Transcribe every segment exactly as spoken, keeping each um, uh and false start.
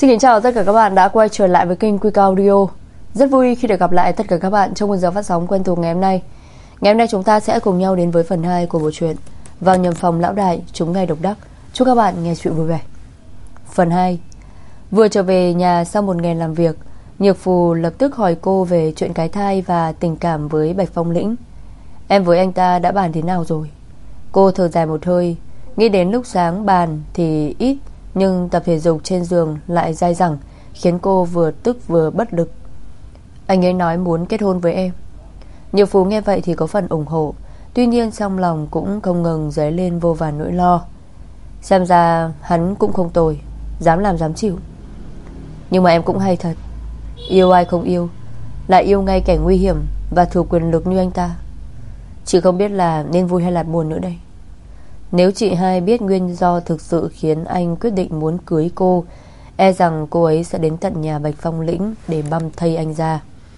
Xin kính chào tất cả các bạn đã quay trở lại với kênh Quick Audio. Rất vui khi được gặp lại tất cả các bạn trong một giờ phát sóng quen thuộc ngày hôm nay. Ngày hôm nay chúng ta sẽ cùng nhau đến với phần hai của bộ truyện Vào nhầm phòng lão đại chúng ngày độc đắc. Chúc các bạn nghe chuyện vui vẻ. Phần hai. Vừa trở về nhà sau một ngày làm việc, Nhược Phù lập tức hỏi cô về chuyện cái thai và tình cảm với Bạch Phong Lĩnh. Em với anh ta đã bàn thế nào rồi? Cô thở dài một hơi, nghĩ đến lúc sáng bàn thì ít, nhưng tập thể dục trên giường lại dai dẳng, khiến cô vừa tức vừa bất lực. Anh ấy nói muốn kết hôn với em. Nhược Phú nghe vậy thì có phần ủng hộ, tuy nhiên trong lòng cũng không ngừng dấy lên vô vàn nỗi lo. Xem ra hắn cũng không tồi, dám làm dám chịu. Nhưng mà em cũng hay thật, yêu ai không yêu, lại yêu ngay kẻ nguy hiểm và thừa quyền lực như anh ta. Chị không biết là nên vui hay là buồn nữa đây. Nếu chị hai biết nguyên do thực sự khiến anh quyết định muốn cưới cô, e rằng cô ấy sẽ đến tận nhà Bạch Phong Lĩnh để băm thây anh ra.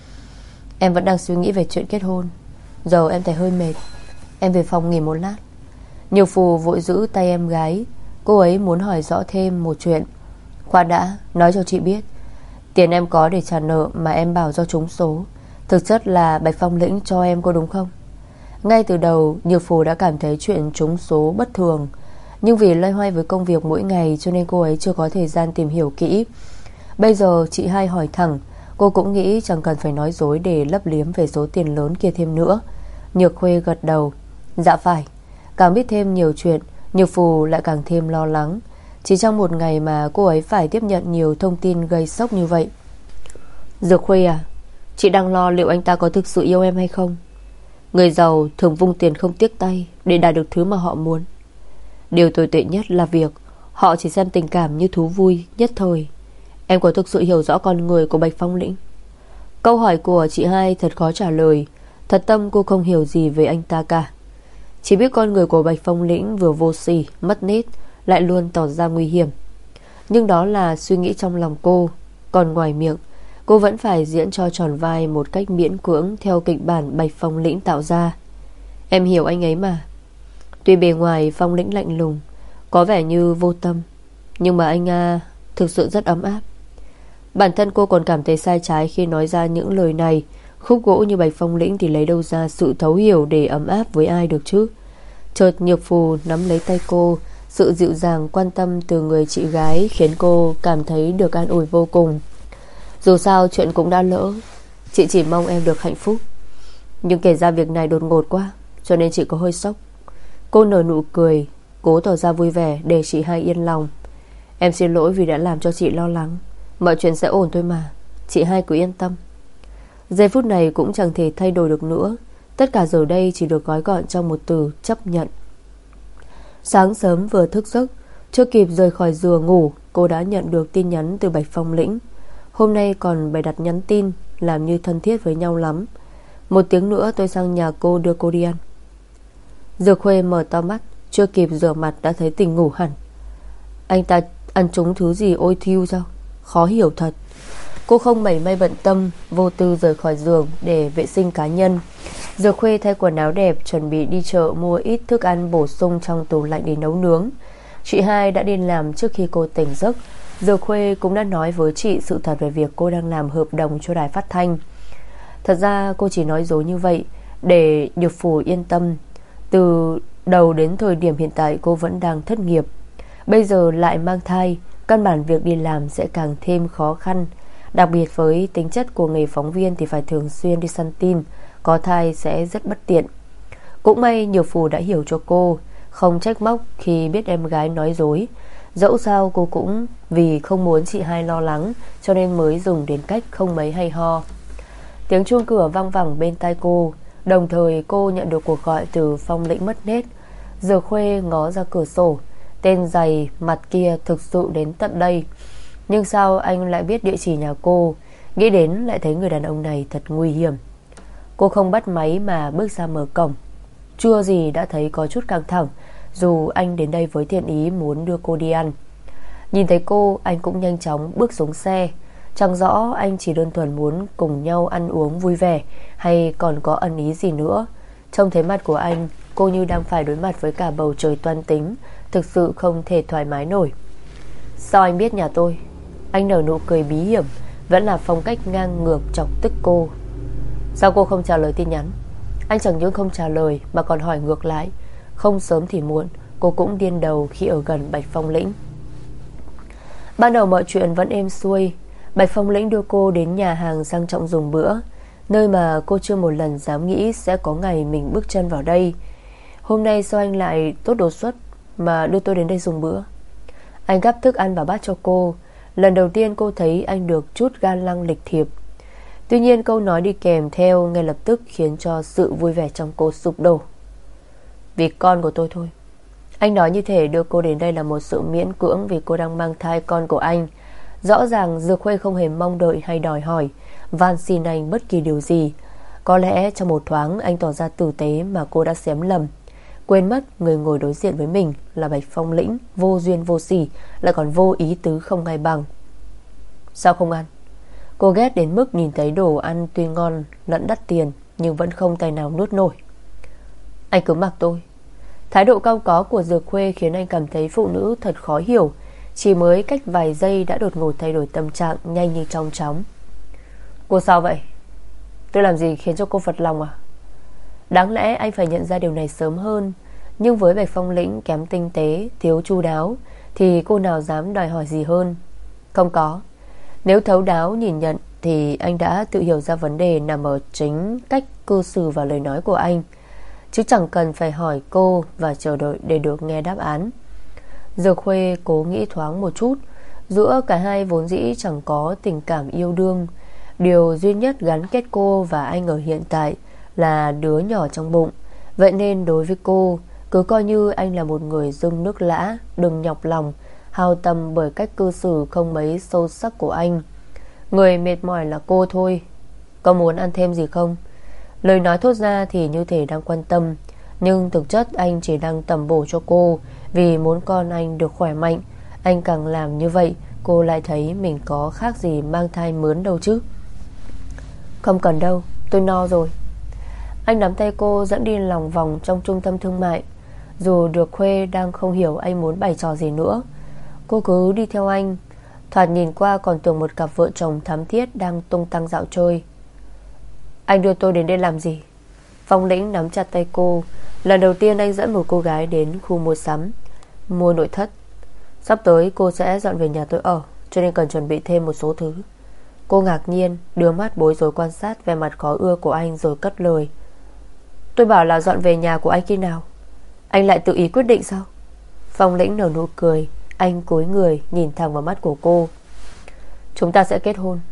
Em vẫn đang suy nghĩ về chuyện kết hôn. Giờ em thấy hơi mệt, em về phòng nghỉ một lát. Nhược Phù vội giữ tay em gái. Cô ấy muốn hỏi rõ thêm một chuyện. Khoan đã, nói cho chị biết, tiền em có để trả nợ mà em bảo do trúng số, thực chất là Bạch Phong Lĩnh cho em, có đúng không? Ngay từ đầu Nhược Phù đã cảm thấy chuyện trúng số bất thường, nhưng vì loay hoay với công việc mỗi ngày cho nên cô ấy chưa có thời gian tìm hiểu kỹ. Bây giờ chị hai hỏi thẳng, cô cũng nghĩ chẳng cần phải nói dối để lấp liếm về số tiền lớn kia thêm nữa. Nhược Khuê gật đầu. Dạ phải. Càng biết thêm nhiều chuyện, Nhược Phù lại càng thêm lo lắng. Chỉ trong một ngày mà cô ấy phải tiếp nhận nhiều thông tin gây sốc như vậy. Dược Khuê à, chị đang lo liệu anh ta có thực sự yêu em hay không. Người giàu thường vung tiền không tiếc tay để đạt được thứ mà họ muốn. Điều tồi tệ nhất là việc họ chỉ xem tình cảm như thú vui nhất thời. Em có thực sự hiểu rõ con người của Bạch Phong Lĩnh? Câu hỏi của chị hai thật khó trả lời. Thật tâm cô không hiểu gì về anh ta cả. Chỉ biết con người của Bạch Phong Lĩnh vừa vô sỉ, mất nết, lại luôn tỏ ra nguy hiểm. Nhưng đó là suy nghĩ trong lòng cô. Còn ngoài miệng, cô vẫn phải diễn cho tròn vai một cách miễn cưỡng theo kịch bản Bạch Phong Lĩnh tạo ra. Em hiểu anh ấy mà. Tuy bề ngoài Phong Lĩnh lạnh lùng, có vẻ như vô tâm, nhưng mà anh à, thực sự rất ấm áp. Bản thân cô còn cảm thấy sai trái khi nói ra những lời này. Khúc gỗ như Bạch Phong Lĩnh thì lấy đâu ra sự thấu hiểu để ấm áp với ai được chứ. Chợt Nhược Phù nắm lấy tay cô. Sự dịu dàng quan tâm từ người chị gái khiến cô cảm thấy được an ủi vô cùng. Dù sao chuyện cũng đã lỡ, chị chỉ mong em được hạnh phúc. Nhưng kể ra việc này đột ngột quá, cho nên chị có hơi sốc. Cô nở nụ cười, cố tỏ ra vui vẻ để chị hai yên lòng. Em xin lỗi vì đã làm cho chị lo lắng. Mọi chuyện sẽ ổn thôi mà, chị hai cứ yên tâm. Giây phút này cũng chẳng thể thay đổi được nữa. Tất cả giờ đây chỉ được gói gọn trong một từ: chấp nhận. Sáng sớm vừa thức giấc, chưa kịp rời khỏi giường ngủ, cô đã nhận được tin nhắn từ Bạch Phong Lĩnh. Hôm nay còn bày đặt nhắn tin, làm như thân thiết với nhau lắm. Một tiếng nữa tôi sang nhà cô đưa cô đi ăn. Dược Khuê mở to mắt, chưa kịp rửa mặt đã thấy tỉnh ngủ hẳn. Anh ta ăn trúng thứ gì ôi thiêu sao? Khó hiểu thật. Cô không mảy may bận tâm, vô tư rời khỏi giường để vệ sinh cá nhân. Dược Khuê thay quần áo đẹp, chuẩn bị đi chợ mua ít thức ăn bổ sung trong tủ lạnh để nấu nướng. Chị hai đã đi làm trước khi cô tỉnh giấc. Dược Khuê cũng đã nói với chị sự thật về việc cô đang làm hợp đồng cho đài phát thanh. Thật ra cô chỉ nói dối như vậy để Nhược Phù yên tâm. Từ đầu đến thời điểm hiện tại cô vẫn đang thất nghiệp. Bây giờ lại mang thai, căn bản việc đi làm sẽ càng thêm khó khăn. Đặc biệt với tính chất của nghề phóng viên thì phải thường xuyên đi săn tin, có thai sẽ rất bất tiện. Cũng may Nhược Phù đã hiểu cho cô, không trách móc khi biết em gái nói dối. Dẫu sao cô cũng vì không muốn chị hai lo lắng cho nên mới dùng đến cách không mấy hay ho. Tiếng chuông cửa vang vẳng bên tai cô. Đồng thời cô nhận được cuộc gọi từ Phong Lĩnh mất nết. Dược Khuê ngó ra cửa sổ. Tên dày mặt kia thực sự đến tận đây. Nhưng sao anh lại biết địa chỉ nhà cô? Nghĩ đến lại thấy người đàn ông này thật nguy hiểm. Cô không bắt máy mà bước ra mở cổng. Chưa gì đã thấy có chút căng thẳng, dù anh đến đây với thiện ý muốn đưa cô đi ăn. Nhìn thấy cô, anh cũng nhanh chóng bước xuống xe. Chẳng rõ anh chỉ đơn thuần muốn cùng nhau ăn uống vui vẻ hay còn có ẩn ý gì nữa. Trông thấy mặt của anh, cô như đang phải đối mặt với cả bầu trời toan tính, thực sự không thể thoải mái nổi. Sao anh biết nhà tôi? Anh nở nụ cười bí hiểm, vẫn là phong cách ngang ngược chọc tức cô. Sao cô không trả lời tin nhắn? Anh chẳng những không trả lời mà còn hỏi ngược lại. Không sớm thì muộn, cô cũng điên đầu khi ở gần Bạch Phong Lĩnh. Ban đầu mọi chuyện vẫn êm xuôi. Bạch Phong Lĩnh đưa cô đến nhà hàng sang trọng dùng bữa, nơi mà cô chưa một lần dám nghĩ sẽ có ngày mình bước chân vào đây. Hôm nay sao anh lại tốt đột xuất mà đưa tôi đến đây dùng bữa? Anh gắp thức ăn vào bát cho cô. Lần đầu tiên cô thấy anh được chút ga lăng lịch thiệp. Tuy nhiên câu nói đi kèm theo ngay lập tức khiến cho sự vui vẻ trong cô sụp đổ. Vì con của tôi thôi. Anh nói như thể đưa cô đến đây là một sự miễn cưỡng vì cô đang mang thai con của anh. Rõ ràng Dược Khuê không hề mong đợi hay đòi hỏi, van xin anh bất kỳ điều gì. Có lẽ trong một thoáng anh tỏ ra tử tế mà cô đã xém lầm, quên mất người ngồi đối diện với mình là Bạch Phong Lĩnh, vô duyên vô sỉ, lại còn vô ý tứ không ai bằng. Sao không ăn? Cô ghét đến mức nhìn thấy đồ ăn tuy ngon lẫn đắt tiền nhưng vẫn không tài nào nuốt nổi. Anh cứ mặc tôi. Thái độ cau có của Dược Khuê khiến anh cảm thấy phụ nữ thật khó hiểu. Chỉ mới cách vài giây đã đột ngột thay đổi tâm trạng nhanh như trong chóng. Cô sao vậy? Tôi làm gì khiến cho cô phật lòng à? Đáng lẽ anh phải nhận ra điều này sớm hơn, nhưng với Bạch Phong Lĩnh kém tinh tế, thiếu chu đáo thì cô nào dám đòi hỏi gì hơn. Không có. Nếu thấu đáo nhìn nhận thì anh đã tự hiểu ra vấn đề nằm ở chính cách cư xử và lời nói của anh, chứ chẳng cần phải hỏi cô và chờ đợi để được nghe đáp án. Dược Khuê cố nghĩ thoáng một chút. Giữa cả hai vốn dĩ chẳng có tình cảm yêu đương. Điều duy nhất gắn kết cô và anh ở hiện tại là đứa nhỏ trong bụng. Vậy nên đối với cô, cứ coi như anh là một người dưng nước lã, đừng nhọc lòng hao tâm bởi cách cư xử không mấy sâu sắc của anh. Người mệt mỏi là cô thôi. Có muốn ăn thêm gì không? Lời nói thốt ra thì như thể đang quan tâm, nhưng thực chất anh chỉ đang tẩm bổ cho cô vì muốn con anh được khỏe mạnh. Anh càng làm như vậy, cô lại thấy mình có khác gì mang thai mướn đâu chứ. Không cần đâu, tôi no rồi. Anh nắm tay cô dẫn đi lòng vòng trong trung tâm thương mại. Dù Dược Khuê đang không hiểu anh muốn bày trò gì nữa, cô cứ đi theo anh. Thoạt nhìn qua còn tưởng một cặp vợ chồng thắm thiết đang tung tăng dạo chơi. Anh đưa tôi đến đây làm gì? Phong Lĩnh nắm chặt tay cô. Lần đầu tiên anh dẫn một cô gái đến khu mua sắm, mua nội thất. Sắp tới cô sẽ dọn về nhà tôi ở, cho nên cần chuẩn bị thêm một số thứ. Cô ngạc nhiên, đưa mắt bối rối quan sát vẻ mặt khó ưa của anh rồi cất lời. Tôi bảo là dọn về nhà của anh khi nào? Anh lại tự ý quyết định sao? Phong Lĩnh nở nụ cười. Anh cúi người nhìn thẳng vào mắt của cô. Chúng ta sẽ kết hôn.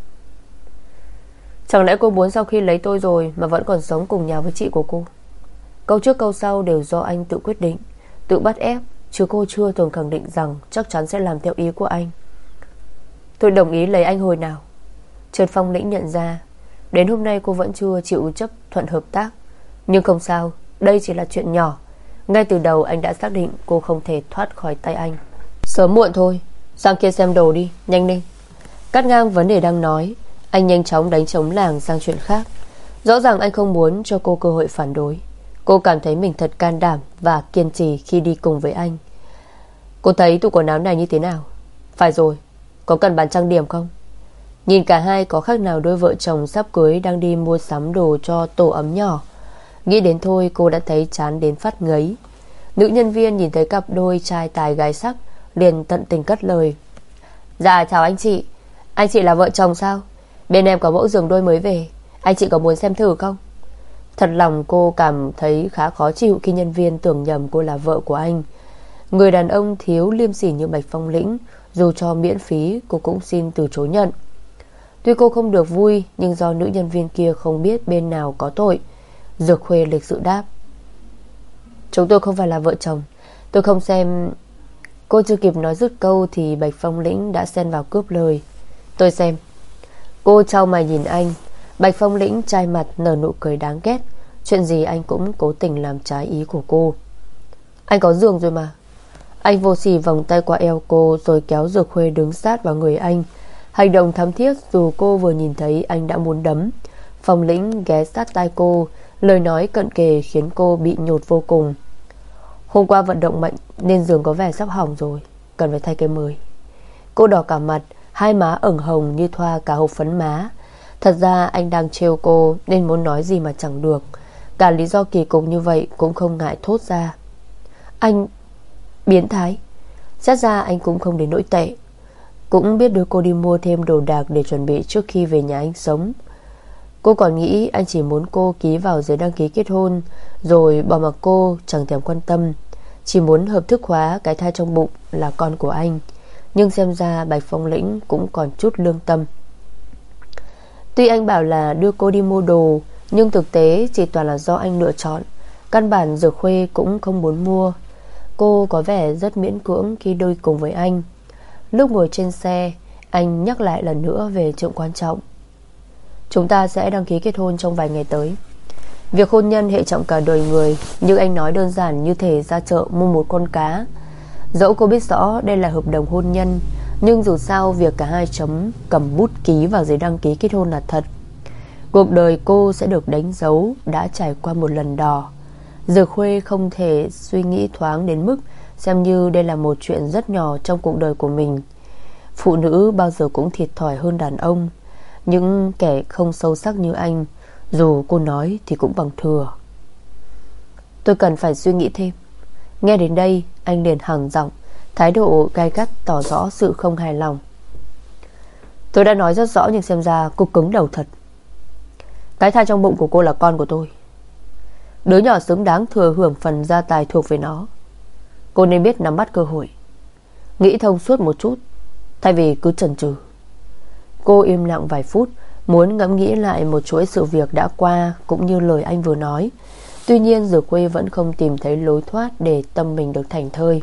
Chẳng lẽ cô muốn sau khi lấy tôi rồi mà vẫn còn sống cùng nhà với chị của cô? Câu trước câu sau đều do anh tự quyết định, tự bắt ép, chứ cô chưa từng khẳng định rằng chắc chắn sẽ làm theo ý của anh. Tôi đồng ý lấy anh hồi nào? Trần Phong Lĩnh nhận ra đến hôm nay cô vẫn chưa chịu chấp thuận hợp tác. Nhưng không sao, đây chỉ là chuyện nhỏ. Ngay từ đầu anh đã xác định cô không thể thoát khỏi tay anh. Sớm muộn thôi, sang kia xem đồ đi, nhanh lên. Cắt ngang vấn đề đang nói, anh nhanh chóng đánh trống lảng sang chuyện khác. Rõ ràng anh không muốn cho cô cơ hội phản đối. Cô cảm thấy mình thật can đảm và kiên trì khi đi cùng với anh. Cô thấy tủ quần áo này như thế nào? Phải rồi, có cần bàn trang điểm không? Nhìn cả hai có khác nào đôi vợ chồng sắp cưới đang đi mua sắm đồ cho tổ ấm nhỏ. Nghĩ đến thôi cô đã thấy chán đến phát ngấy. Nữ nhân viên nhìn thấy cặp đôi trai tài gái sắc liền tận tình cất lời. Dạ chào anh chị. Anh chị là vợ chồng sao? Bên em có mẫu giường đôi mới về, anh chị có muốn xem thử không? Thật lòng cô cảm thấy khá khó chịu khi nhân viên tưởng nhầm cô là vợ của anh. Người đàn ông thiếu liêm sỉ như Bạch Phong Lĩnh, dù cho miễn phí cô cũng xin từ chối nhận. Tuy cô không được vui, nhưng do nữ nhân viên kia không biết bên nào có tội. Dược Khuê lịch sự đáp. Chúng tôi không phải là vợ chồng, tôi không xem. Cô chưa kịp nói dứt câu thì Bạch Phong Lĩnh đã xen vào cướp lời. Tôi xem. Cô chau mày nhìn anh. Bạch Phong Lĩnh chai mặt nở nụ cười đáng ghét. Chuyện gì anh cũng cố tình làm trái ý của cô. Anh có giường rồi mà. Anh vô sỉ vòng tay qua eo cô rồi kéo Dược Khuê đứng sát vào người anh. Hành động thắm thiết dù cô vừa nhìn thấy anh đã muốn đấm. Phong Lĩnh ghé sát tai cô, lời nói cận kề khiến cô bị nhột vô cùng. Hôm qua vận động mạnh nên giường có vẻ sắp hỏng rồi, cần phải thay cái mới. Cô đỏ cả mặt, hai má ửng hồng như thoa cả hộp phấn má. Thật ra anh đang trêu cô nên muốn nói gì mà chẳng được. Cả lý do kỳ cục như vậy cũng không ngại thốt ra. Anh biến thái. Xét ra anh cũng không đến nỗi tệ. Cũng biết đưa cô đi mua thêm đồ đạc để chuẩn bị trước khi về nhà anh sống. Cô còn nghĩ anh chỉ muốn cô ký vào giấy đăng ký kết hôn rồi bỏ mặc cô, chẳng thèm quan tâm, chỉ muốn hợp thức hóa cái thai trong bụng là con của anh. Nhưng xem ra Bạch Phong Lĩnh cũng còn chút lương tâm. Tuy anh bảo là đưa cô đi mua đồ, nhưng thực tế chỉ toàn là do anh lựa chọn. Căn bản Dược Khuê cũng không muốn mua. Cô có vẻ rất miễn cưỡng khi đi cùng với anh. Lúc ngồi trên xe, anh nhắc lại lần nữa về chuyện quan trọng. Chúng ta sẽ đăng ký kết hôn trong vài ngày tới. Việc hôn nhân hệ trọng cả đời người, nhưng anh nói đơn giản như thể ra chợ mua một con cá. Dẫu cô biết rõ đây là hợp đồng hôn nhân, nhưng dù sao việc cả hai chấm cầm bút ký vào giấy đăng ký kết hôn là thật. Cuộc đời cô sẽ được đánh dấu đã trải qua một lần đò. Dược Khuê không thể suy nghĩ thoáng đến mức xem như đây là một chuyện rất nhỏ trong cuộc đời của mình. Phụ nữ bao giờ cũng thiệt thòi hơn đàn ông. Những kẻ không sâu sắc như anh, dù cô nói thì cũng bằng thừa. Tôi cần phải suy nghĩ thêm. Nghe đến đây, anh liền hằn giọng, thái độ gay gắt tỏ rõ sự không hài lòng. Tôi đã nói rất rõ nhưng xem ra cô cứng đầu thật. Cái thai trong bụng của cô là con của tôi. Đứa nhỏ xứng đáng thừa hưởng phần gia tài thuộc về nó. Cô nên biết nắm bắt cơ hội, nghĩ thông suốt một chút, thay vì cứ chần chừ. Cô im lặng vài phút, muốn ngẫm nghĩ lại một chuỗi sự việc đã qua cũng như lời anh vừa nói. Tuy nhiên Dược Khuê vẫn không tìm thấy lối thoát để tâm mình được thảnh thơi.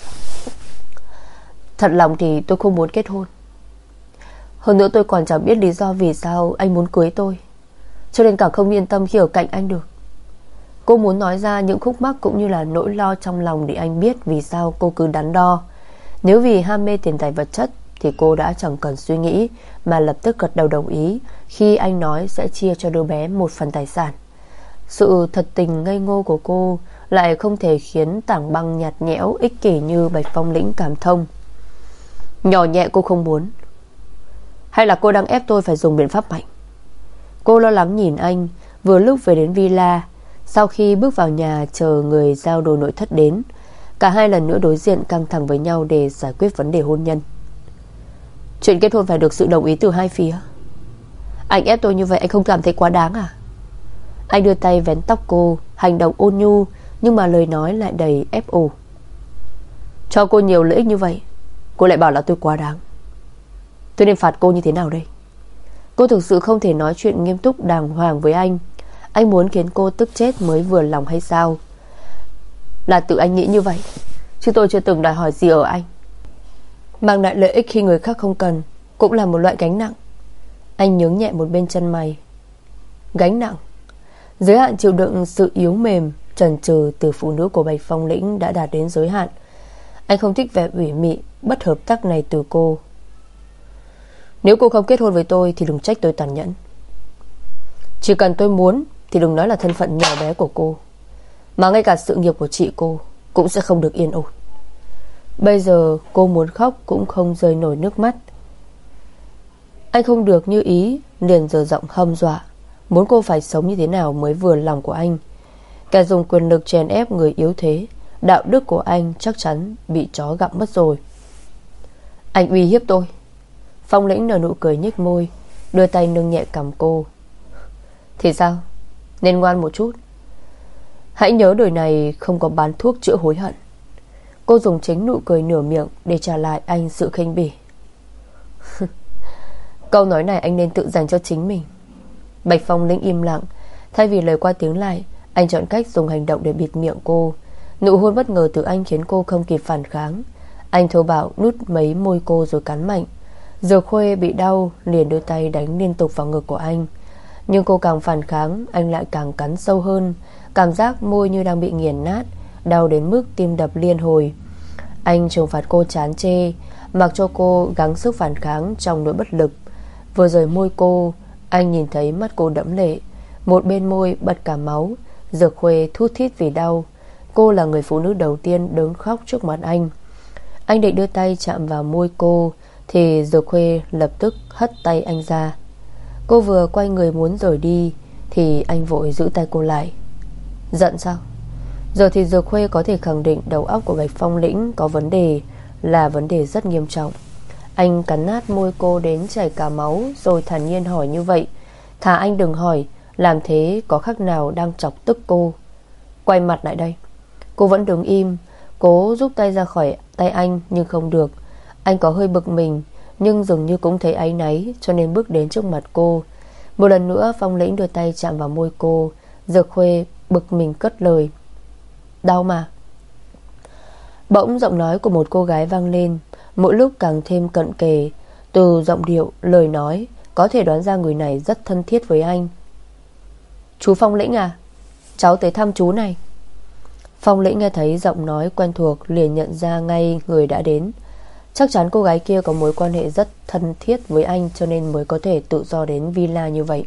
Thật lòng thì tôi không muốn kết hôn. Hơn nữa tôi còn chẳng biết lý do vì sao anh muốn cưới tôi, cho nên càng không yên tâm khi ở cạnh anh được. Cô muốn nói ra những khúc mắc cũng như là nỗi lo trong lòng để anh biết vì sao cô cứ đắn đo. Nếu vì ham mê tiền tài vật chất thì cô đã chẳng cần suy nghĩ mà lập tức gật đầu đồng ý khi anh nói sẽ chia cho đứa bé một phần tài sản. Sự thật tình ngây ngô của cô lại không thể khiến tảng băng nhạt nhẽo ích kỷ như Bạch Phong Lĩnh cảm thông. Nhỏ nhẹ cô không muốn, hay là cô đang ép tôi phải dùng biện pháp mạnh? Cô lo lắng nhìn anh. Vừa lúc về đến villa, sau khi bước vào nhà chờ người giao đồ nội thất đến, cả hai lần nữa đối diện căng thẳng với nhau để giải quyết vấn đề hôn nhân. Chuyện kết hôn phải được sự đồng ý từ hai phía. Anh ép tôi như vậy anh không cảm thấy quá đáng à? Anh đưa tay vén tóc cô, hành động ôn nhu nhưng mà lời nói lại đầy ép ù. Cho cô nhiều lợi ích như vậy, cô lại bảo là tôi quá đáng. Tôi nên phạt cô như thế nào đây? Cô thực sự không thể nói chuyện nghiêm túc đàng hoàng với anh. Anh muốn khiến cô tức chết mới vừa lòng hay sao? Là tự anh nghĩ như vậy, chứ tôi chưa từng đòi hỏi gì ở anh. Mang lại lợi ích khi người khác không cần cũng là một loại gánh nặng. Anh nhướng nhẹ một bên chân mày. Gánh nặng? Giới hạn chịu đựng sự yếu mềm chần chừ từ phụ nữ của Bạch Phong Lĩnh đã đạt đến giới hạn. Anh không thích vẻ ủy mị bất hợp tác này từ cô. Nếu cô không kết hôn với tôi thì đừng trách tôi tàn nhẫn. Chỉ cần tôi muốn thì đừng nói là thân phận nhỏ bé của cô, mà ngay cả sự nghiệp của chị cô cũng sẽ không được yên ổn. Bây giờ cô muốn khóc cũng không rơi nổi nước mắt. Anh không được như ý, liền giở giọng hăm dọa, muốn cô phải sống như thế nào mới vừa lòng của anh. Kẻ dùng quyền lực chèn ép người yếu thế, đạo đức của anh chắc chắn bị chó gặm mất rồi. Anh uy hiếp tôi. Phong Lĩnh nở nụ cười nhếch môi, đưa tay nâng nhẹ cằm cô. Thì sao? Nên ngoan một chút. Hãy nhớ đời này không có bán thuốc chữa hối hận. Cô dùng chính nụ cười nửa miệng để trả lại anh sự khinh bỉ. Câu nói này anh nên tự dành cho chính mình. Bạch Phong Lĩnh im lặng. Thay vì lời qua tiếng lại, anh chọn cách dùng hành động để bịt miệng cô. Nụ hôn bất ngờ từ anh khiến cô không kịp phản kháng. Anh thô bạo nút mấy môi cô rồi cắn mạnh. Dược Khuê bị đau liền đưa tay đánh liên tục vào ngực của anh. Nhưng cô càng phản kháng, anh lại càng cắn sâu hơn. Cảm giác môi như đang bị nghiền nát, đau đến mức tim đập liên hồi. Anh trừng phạt cô chán chê, mặc cho cô gắng sức phản kháng trong nỗi bất lực. Vừa rời môi cô, anh nhìn thấy mắt cô đẫm lệ, một bên môi bật cả máu. Dược Khuê thút thít vì đau. Cô là người phụ nữ đầu tiên đứng khóc trước mặt anh. Anh định đưa tay chạm vào môi cô thì Dược Khuê lập tức hất tay anh ra. Cô vừa quay người muốn rời đi thì anh vội giữ tay cô lại. Giận sao? Giờ thì Dược Khuê có thể khẳng định đầu óc của Bạch Phong Lĩnh có vấn đề, là vấn đề rất nghiêm trọng. Anh cắn nát môi cô đến chảy cả máu, rồi thản nhiên hỏi như vậy. Thà anh đừng hỏi, làm thế có khác nào đang chọc tức cô. Quay mặt lại đây. Cô vẫn đứng im, cố rút tay ra khỏi tay anh nhưng không được. Anh có hơi bực mình, nhưng dường như cũng thấy áy náy, cho nên bước đến trước mặt cô. Một lần nữa Phong Lĩnh đưa tay chạm vào môi cô. Dược Khuê bực mình cất lời. Đau mà. Bỗng giọng nói của một cô gái vang lên, mỗi lúc càng thêm cận kề. Từ giọng điệu, lời nói có thể đoán ra người này rất thân thiết với anh. Chú Phong Lĩnh à, cháu tới thăm chú này. Phong Lĩnh nghe thấy giọng nói quen thuộc, liền nhận ra ngay người đã đến. Chắc chắn cô gái kia có mối quan hệ rất thân thiết với anh, cho nên mới có thể tự do đến villa như vậy.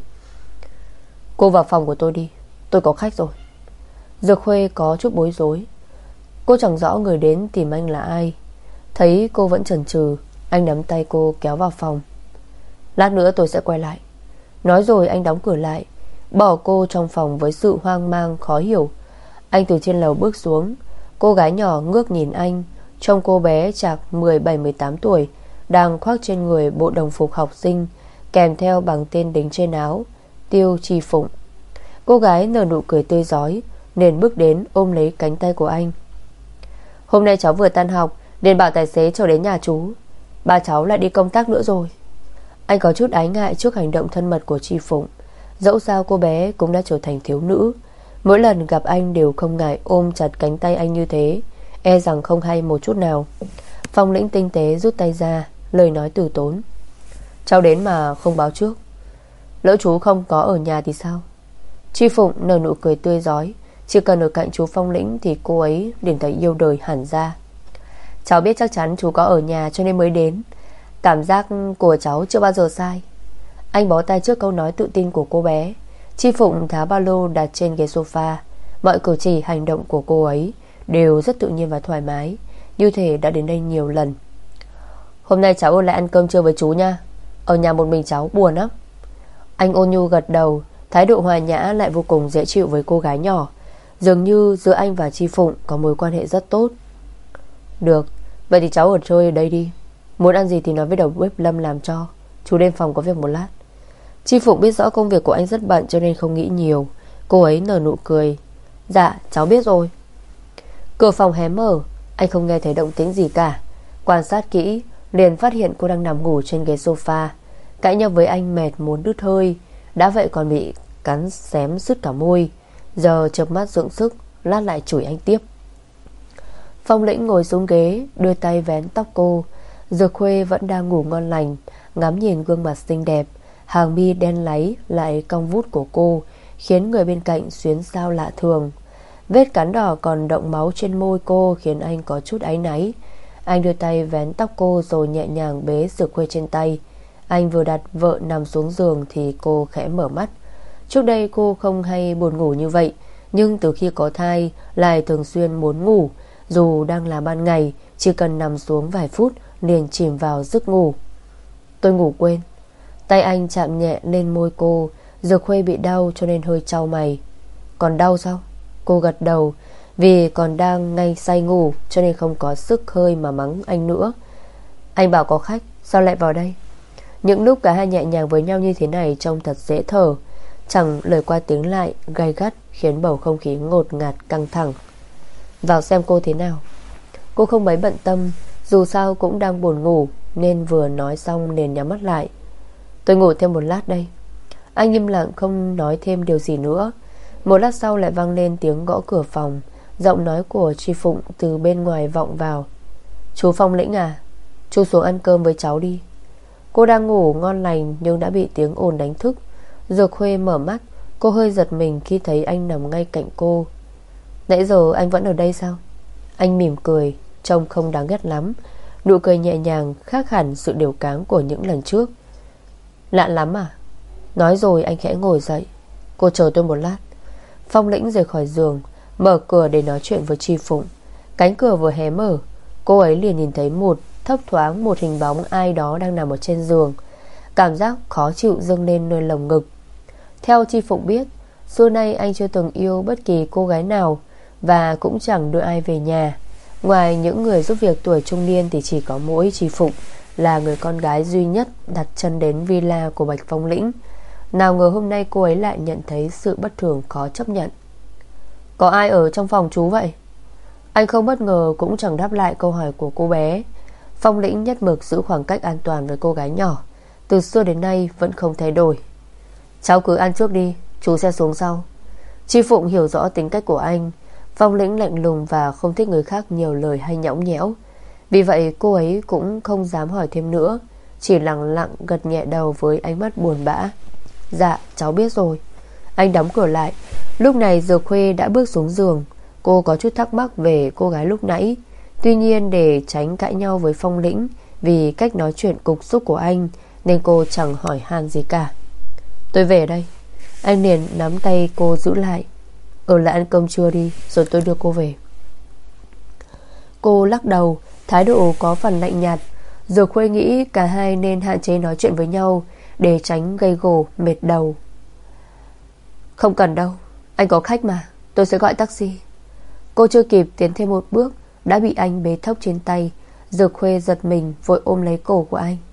Cô vào phòng của tôi đi, tôi có khách rồi. Dược Khuê có chút bối rối. Cô chẳng rõ người đến tìm anh là ai. Thấy cô vẫn chần chừ, anh nắm tay cô kéo vào phòng. Lát nữa tôi sẽ quay lại. Nói rồi anh đóng cửa lại, bỏ cô trong phòng với sự hoang mang khó hiểu. Anh từ trên lầu bước xuống. Cô gái nhỏ ngước nhìn anh. Trông cô bé chạc mười bảy mười tám tuổi, đang khoác trên người bộ đồng phục học sinh, kèm theo bằng tên đính trên áo, Tiêu Chi Phụng. Cô gái nở nụ cười tươi rói, nên bước đến ôm lấy cánh tay của anh. Hôm nay cháu vừa tan học, nên bảo tài xế chở đến nhà chú. Ba cháu lại đi công tác nữa rồi. Anh có chút ái ngại trước hành động thân mật của Chi Phụng. Dẫu sao cô bé cũng đã trở thành thiếu nữ. Mỗi lần gặp anh đều không ngại ôm chặt cánh tay anh như thế, e rằng không hay một chút nào. Phong Lĩnh tinh tế rút tay ra, lời nói từ tốn. Cháu đến mà không báo trước, lỡ chú không có ở nhà thì sao? Chi Phụng nở nụ cười tươi rói. Chỉ cần ở cạnh chú Phong Lĩnh thì cô ấy liền thấy yêu đời hẳn ra. Cháu biết chắc chắn chú có ở nhà cho nên mới đến. Cảm giác của cháu chưa bao giờ sai. Anh bó tay trước câu nói tự tin của cô bé. Chi Phụng tháo ba lô đặt trên ghế sofa. Mọi cử chỉ hành động của cô ấy đều rất tự nhiên và thoải mái, như thể đã đến đây nhiều lần. Hôm nay cháu ở lại ăn cơm trưa với chú nha. Ở nhà một mình cháu buồn lắm. Anh ôn nhu gật đầu, thái độ hòa nhã lại vô cùng dễ chịu với cô gái nhỏ. Dường như giữa anh và Chi Phụng có mối quan hệ rất tốt. Được, vậy thì cháu ở chơi ở đây đi. Muốn ăn gì thì nói với đầu bếp Lâm làm cho. Chú lên phòng có việc một lát. Chi Phụng biết rõ công việc của anh rất bận cho nên không nghĩ nhiều. Cô ấy nở nụ cười. Dạ, cháu biết rồi. Cửa phòng hé mở. Anh không nghe thấy động tĩnh gì cả. Quan sát kỹ, liền phát hiện cô đang nằm ngủ trên ghế sofa. Cãi nhau với anh mệt muốn đứt hơi, đã vậy còn bị cắn xém sứt cả môi. Giờ chợp mắt dưỡng sức, lát lại chửi anh tiếp. Phong Lĩnh ngồi xuống ghế, đưa tay vén tóc cô. Dược Khuê vẫn đang ngủ ngon lành, ngắm nhìn gương mặt xinh đẹp, hàng mi đen láy lại cong vút của cô, khiến người bên cạnh xuyến xao lạ thường. Vết cắn đỏ còn đọng máu trên môi cô khiến anh có chút áy náy. Anh đưa tay vén tóc cô rồi nhẹ nhàng bế Dược Khuê trên tay. Anh vừa đặt vợ nằm xuống giường thì cô khẽ mở mắt. Trước đây cô không hay buồn ngủ như vậy, nhưng từ khi có thai lại thường xuyên muốn ngủ. Dù đang là ban ngày, chỉ cần nằm xuống vài phút liền chìm vào giấc ngủ. Tôi ngủ quên. Tay anh chạm nhẹ lên môi cô. Dược Khuê bị đau cho nên hơi chau mày. Còn đau sao? Cô gật đầu. Vì còn đang ngay say ngủ cho nên không có sức hơi mà mắng anh nữa. Anh bảo có khách, sao lại vào đây? Những lúc cả hai nhẹ nhàng với nhau như thế này trông thật dễ thở. Chẳng lời qua tiếng lại gay gắt, khiến bầu không khí ngột ngạt căng thẳng. Vào xem cô thế nào. Cô không mấy bận tâm, dù sao cũng đang buồn ngủ, nên vừa nói xong liền nhắm mắt lại. Tôi ngủ thêm một lát đây. Anh im lặng không nói thêm điều gì nữa. Một lát sau lại vang lên tiếng gõ cửa phòng. Giọng nói của Chi Phụng từ bên ngoài vọng vào. Chú Phong Lĩnh à, chú xuống ăn cơm với cháu đi. Cô đang ngủ ngon lành nhưng đã bị tiếng ồn đánh thức. Dược Khuê mở mắt. Cô hơi giật mình khi thấy anh nằm ngay cạnh cô. Nãy giờ anh vẫn ở đây sao? Anh mỉm cười, trông không đáng ghét lắm. Nụ cười nhẹ nhàng khác hẳn sự điều cáng của những lần trước. Lạ lắm à? Nói rồi anh khẽ ngồi dậy. Cô chờ tôi một lát. Phong Lĩnh rời khỏi giường, mở cửa để nói chuyện với Chi Phụng. Cánh cửa vừa hé mở, cô ấy liền nhìn thấy một thấp thoáng một hình bóng ai đó đang nằm ở trên giường. Cảm giác khó chịu dâng lên nơi lồng ngực. Theo Chi Phụng biết, xưa nay anh chưa từng yêu bất kỳ cô gái nào, và cũng chẳng đưa ai về nhà. Ngoài những người giúp việc tuổi trung niên thì chỉ có mỗi Chi Phụng là người con gái duy nhất đặt chân đến villa của Bạch Phong Lĩnh. Nào ngờ hôm nay cô ấy lại nhận thấy sự bất thường khó chấp nhận. Có ai ở trong phòng chú vậy? Anh không bất ngờ cũng chẳng đáp lại câu hỏi của cô bé. Phong Lĩnh nhất mực giữ khoảng cách an toàn với cô gái nhỏ, từ xưa đến nay vẫn không thay đổi. Cháu cứ ăn trước đi, chú sẽ xuống sau. Chi Phụng hiểu rõ tính cách của anh. Phong Lĩnh lạnh lùng và không thích người khác nhiều lời hay nhõng nhẽo. Vì vậy cô ấy cũng không dám hỏi thêm nữa, chỉ lặng lặng gật nhẹ đầu với ánh mắt buồn bã. Dạ cháu biết rồi. Anh đóng cửa lại. Lúc này Dược Khuê đã bước xuống giường. Cô có chút thắc mắc về cô gái lúc nãy. Tuy nhiên để tránh cãi nhau với Phong Lĩnh vì cách nói chuyện cục xúc của anh, nên cô chẳng hỏi han gì cả. Tôi về đây. Anh liền nắm tay cô giữ lại. Ở lại ăn cơm trưa đi, rồi tôi đưa cô về. Cô lắc đầu, thái độ có phần lạnh nhạt. Dược Khuê nghĩ cả hai nên hạn chế nói chuyện với nhau để tránh gây gổ mệt đầu. Không cần đâu, anh có khách mà, tôi sẽ gọi taxi. Cô chưa kịp tiến thêm một bước đã bị anh bế thốc trên tay. Dược Khuê giật mình vội ôm lấy cổ của anh.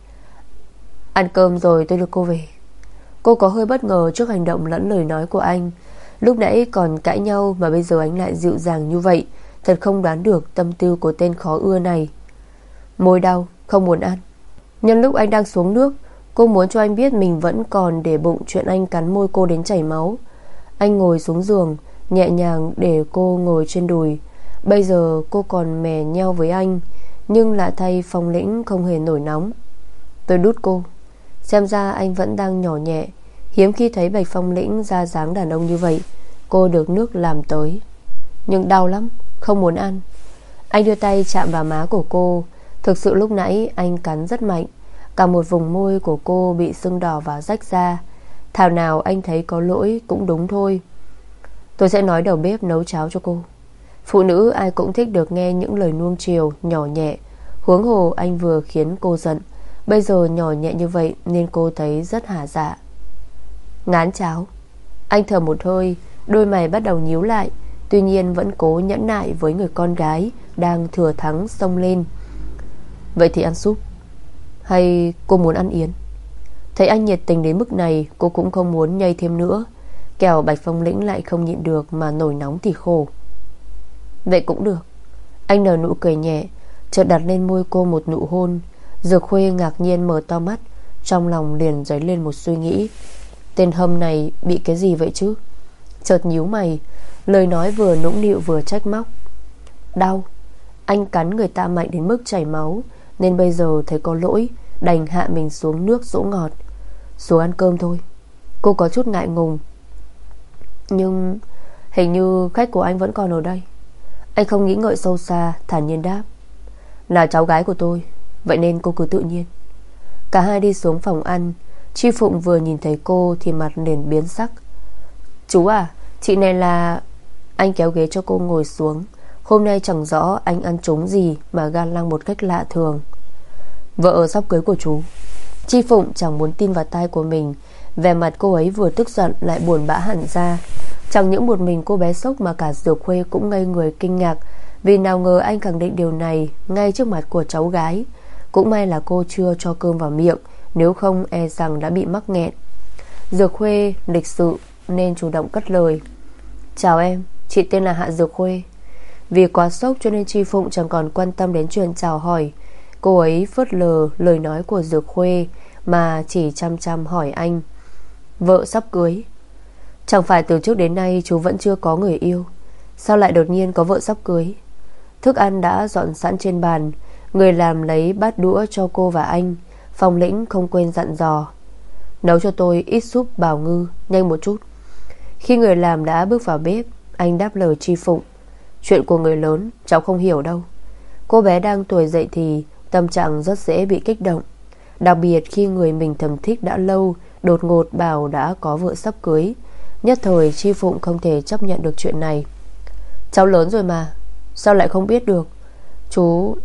Ăn cơm rồi tôi đưa cô về. Cô có hơi bất ngờ trước hành động lẫn lời nói của anh. Lúc nãy còn cãi nhau mà bây giờ anh lại dịu dàng như vậy. Thật không đoán được tâm tư của tên khó ưa này. Môi đau, không muốn ăn. Nhân lúc anh đang xuống nước, cô muốn cho anh biết mình vẫn còn để bụng chuyện anh cắn môi cô đến chảy máu. Anh ngồi xuống giường, nhẹ nhàng để cô ngồi trên đùi. Bây giờ cô còn mè nheo với anh, nhưng lạ thay Phong Lĩnh không hề nổi nóng. Tôi đút cô. Xem ra anh vẫn đang nhỏ nhẹ. Hiếm khi thấy Bạch Phong Lĩnh ra dáng đàn ông như vậy. Cô được nước làm tới. Nhưng đau lắm, không muốn ăn. Anh đưa tay chạm vào má của cô. Thực sự lúc nãy anh cắn rất mạnh. Cả một vùng môi của cô bị sưng đỏ và rách ra. Thảo nào anh thấy có lỗi cũng đúng thôi. Tôi sẽ nói đầu bếp nấu cháo cho cô. Phụ nữ ai cũng thích được nghe những lời nuông chiều, nhỏ nhẹ. Huống hồ anh vừa khiến cô giận. Bây giờ nhỏ nhẹ như vậy nên cô thấy rất hả dạ. Ngán cháo. Anh thở một hơi, đôi mày bắt đầu nhíu lại. Tuy nhiên vẫn cố nhẫn nại với người con gái đang thừa thắng xông lên. Vậy thì ăn súp. Hay cô muốn ăn yến? Thấy anh nhiệt tình đến mức này, cô cũng không muốn nhây thêm nữa. Kẻo Bạch Phong Lĩnh lại không nhịn được mà nổi nóng thì khổ. Vậy cũng được. Anh nở nụ cười nhẹ, chợt đặt lên môi cô một nụ hôn. Dược Khuê ngạc nhiên mở to mắt. Trong lòng liền dấy lên một suy nghĩ. Tên hâm này bị cái gì vậy chứ? Chợt nhíu mày, lời nói vừa nũng nịu vừa trách móc. Đau. Anh cắn người ta mạnh đến mức chảy máu, nên bây giờ thấy có lỗi, đành hạ mình xuống nước dỗ ngọt. Xuống ăn cơm thôi. Cô có chút ngại ngùng. Nhưng hình như khách của anh vẫn còn ở đây. Anh không nghĩ ngợi sâu xa, thản nhiên đáp. Là cháu gái của tôi, vậy nên cô cứ tự nhiên. Cả hai đi xuống phòng ăn. Chi Phụng vừa nhìn thấy cô thì mặt liền biến sắc. Chú à, chị này là... Anh kéo ghế cho cô ngồi xuống. Hôm nay chẳng rõ anh ăn trúng gì mà gan lăng một cách lạ thường. Vợ sắp cưới của chú. Chi Phụng chẳng muốn tin vào tai của mình. Vẻ mặt cô ấy vừa tức giận lại buồn bã hẳn ra. Chẳng những một mình cô bé sốc mà cả Dược Khuê cũng ngây người kinh ngạc. Vì nào ngờ anh khẳng định điều này ngay trước mặt của cháu gái. Cũng may là cô chưa cho cơm vào miệng, nếu không e rằng đã bị mắc nghẹn. Dược Khuê lịch sự nên chủ động cất lời. Chào em, chị tên là Hạ Dược Khuê. Vì quá sốc cho nên Chi Phụng chẳng còn quan tâm đến chuyện chào hỏi. Cô ấy phớt lờ lời nói của Dược Khuê mà chỉ chăm chăm hỏi anh. Vợ sắp cưới. Chẳng phải từ trước đến nay chú vẫn chưa có người yêu, sao lại đột nhiên có vợ sắp cưới? Thức ăn đã dọn sẵn trên bàn. Người làm lấy bát đũa cho cô và anh. Phong Lĩnh không quên dặn dò. Nấu cho tôi ít súp bào ngư, nhanh một chút. Khi người làm đã bước vào bếp, anh đáp lời Chi Phụng. Chuyện của người lớn cháu không hiểu đâu. Cô bé đang tuổi dậy thì tâm trạng rất dễ bị kích động. Đặc biệt khi người mình thầm thích đã lâu đột ngột bảo đã có vợ sắp cưới. Nhất thời Chi Phụng không thể chấp nhận được chuyện này. Cháu lớn rồi mà, sao lại không biết được? Chú...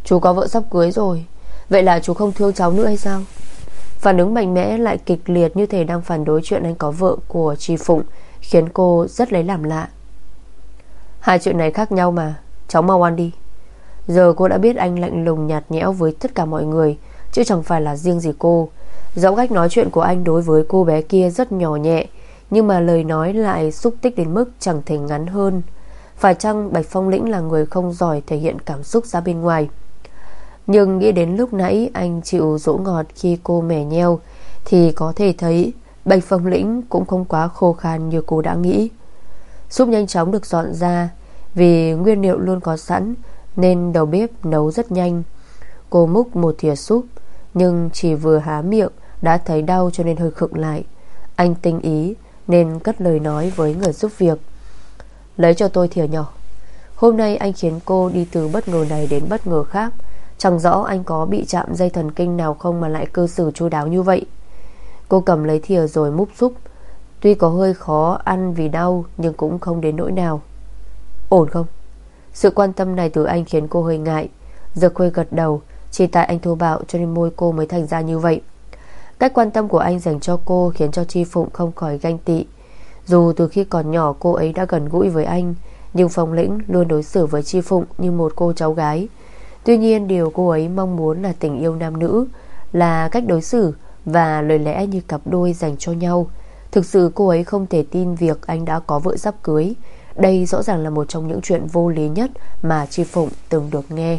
Chú có vợ sắp cưới rồi, vậy là chú không thương cháu nữa hay sao? Phản ứng mạnh mẽ lại kịch liệt, như thể đang phản đối chuyện anh có vợ của Chi Phụng, khiến cô rất lấy làm lạ. Hai chuyện này khác nhau mà, cháu mau ăn đi. Giờ cô đã biết anh lạnh lùng nhạt nhẽo với tất cả mọi người, chứ chẳng phải là riêng gì cô. Dẫu cách nói chuyện của anh đối với cô bé kia rất nhỏ nhẹ, nhưng mà lời nói lại xúc tích đến mức chẳng thể ngắn hơn. Phải chăng Bạch Phong Lĩnh là người không giỏi thể hiện cảm xúc ra bên ngoài? Nhưng nghĩ đến lúc nãy anh chịu dỗ ngọt khi cô mẻ nheo, thì có thể thấy Bạch Phong Lĩnh cũng không quá khô khan như cô đã nghĩ. Súp nhanh chóng được dọn ra, vì nguyên liệu luôn có sẵn nên đầu bếp nấu rất nhanh. Cô múc một thìa súp, nhưng chỉ vừa há miệng đã thấy đau, cho nên hơi khựng lại. Anh tinh ý nên cất lời nói với người giúp việc: lấy cho tôi thìa nhỏ. Hôm nay anh khiến cô đi từ bất ngờ này đến bất ngờ khác. Chẳng rõ anh có bị chạm dây thần kinh nào không mà lại cư xử chu đáo như vậy. Cô cầm lấy thìa rồi múc súp. Tuy có hơi khó ăn vì đau, nhưng cũng không đến nỗi nào. Ổn không? Sự quan tâm này từ anh khiến cô hơi ngại. Dược Khuê gật đầu. Chỉ tại anh thô bạo cho nên môi cô mới thành ra như vậy. Cách quan tâm của anh dành cho cô khiến cho Chi Phụng không khỏi ganh tị. Dù từ khi còn nhỏ cô ấy đã gần gũi với anh, nhưng Phong Lĩnh luôn đối xử với Chi Phụng như một cô cháu gái. Tuy nhiên điều cô ấy mong muốn là tình yêu nam nữ, là cách đối xử và lời lẽ như cặp đôi dành cho nhau. Thực sự cô ấy không thể tin việc anh đã có vợ sắp cưới. Đây rõ ràng là một trong những chuyện vô lý nhất mà Chi Phụng từng được nghe.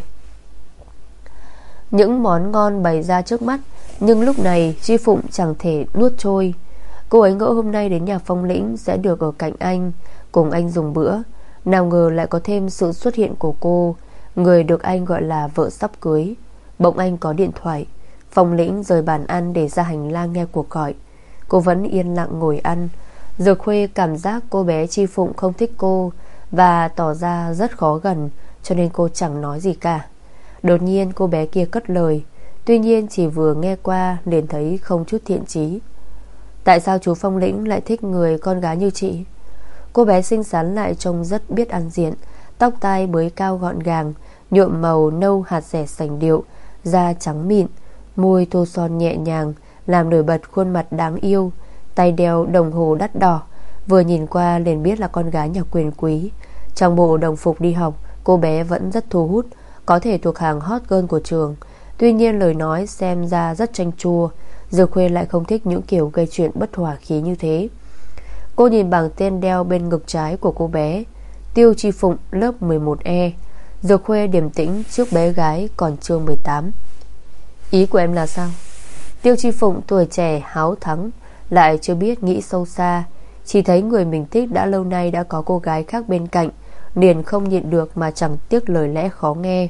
Những món ngon bày ra trước mắt, nhưng lúc này Chi Phụng chẳng thể nuốt trôi. Cô ấy ngỡ hôm nay đến nhà Phong Lĩnh sẽ được ở cạnh anh, cùng anh dùng bữa. Nào ngờ lại có thêm sự xuất hiện của cô, người được anh gọi là vợ sắp cưới. Bỗng anh có điện thoại. Phong Lĩnh rời bàn ăn để ra hành lang nghe cuộc gọi. Cô vẫn yên lặng ngồi ăn. Dược Khuê cảm giác cô bé Chi Phụng không thích cô và tỏ ra rất khó gần, cho nên cô chẳng nói gì cả. Đột nhiên cô bé kia cất lời, tuy nhiên chỉ vừa nghe qua liền thấy không chút thiện chí. Tại sao chú Phong Lĩnh lại thích người con gái như chị? Cô bé xinh xắn lại trông rất biết ăn diện. Tóc tai bới cao gọn gàng, nhuộm màu nâu hạt dẻ sành điệu, da trắng mịn, môi tô son nhẹ nhàng làm nổi bật khuôn mặt đáng yêu. Tay đeo đồng hồ đắt đỏ, vừa nhìn qua liền biết là con gái nhà quyền quý. Trong bộ đồng phục đi học, cô bé vẫn rất thu hút, có thể thuộc hàng hot girl của trường. Tuy nhiên lời nói xem ra rất chanh chua. Dược Khuê lại không thích những kiểu gây chuyện bất hòa khí như thế. Cô nhìn bảng tên đeo bên ngực trái của cô bé: Tiêu Chi Phụng, lớp mười một E. Dược Khuê điềm tĩnh trước bé gái còn chưa mười tám. Ý của em là sao? Tiêu Chi Phụng tuổi trẻ háo thắng, lại chưa biết nghĩ sâu xa. Chỉ thấy người mình thích đã lâu nay đã có cô gái khác bên cạnh, liền không nhịn được mà chẳng tiếc lời lẽ khó nghe.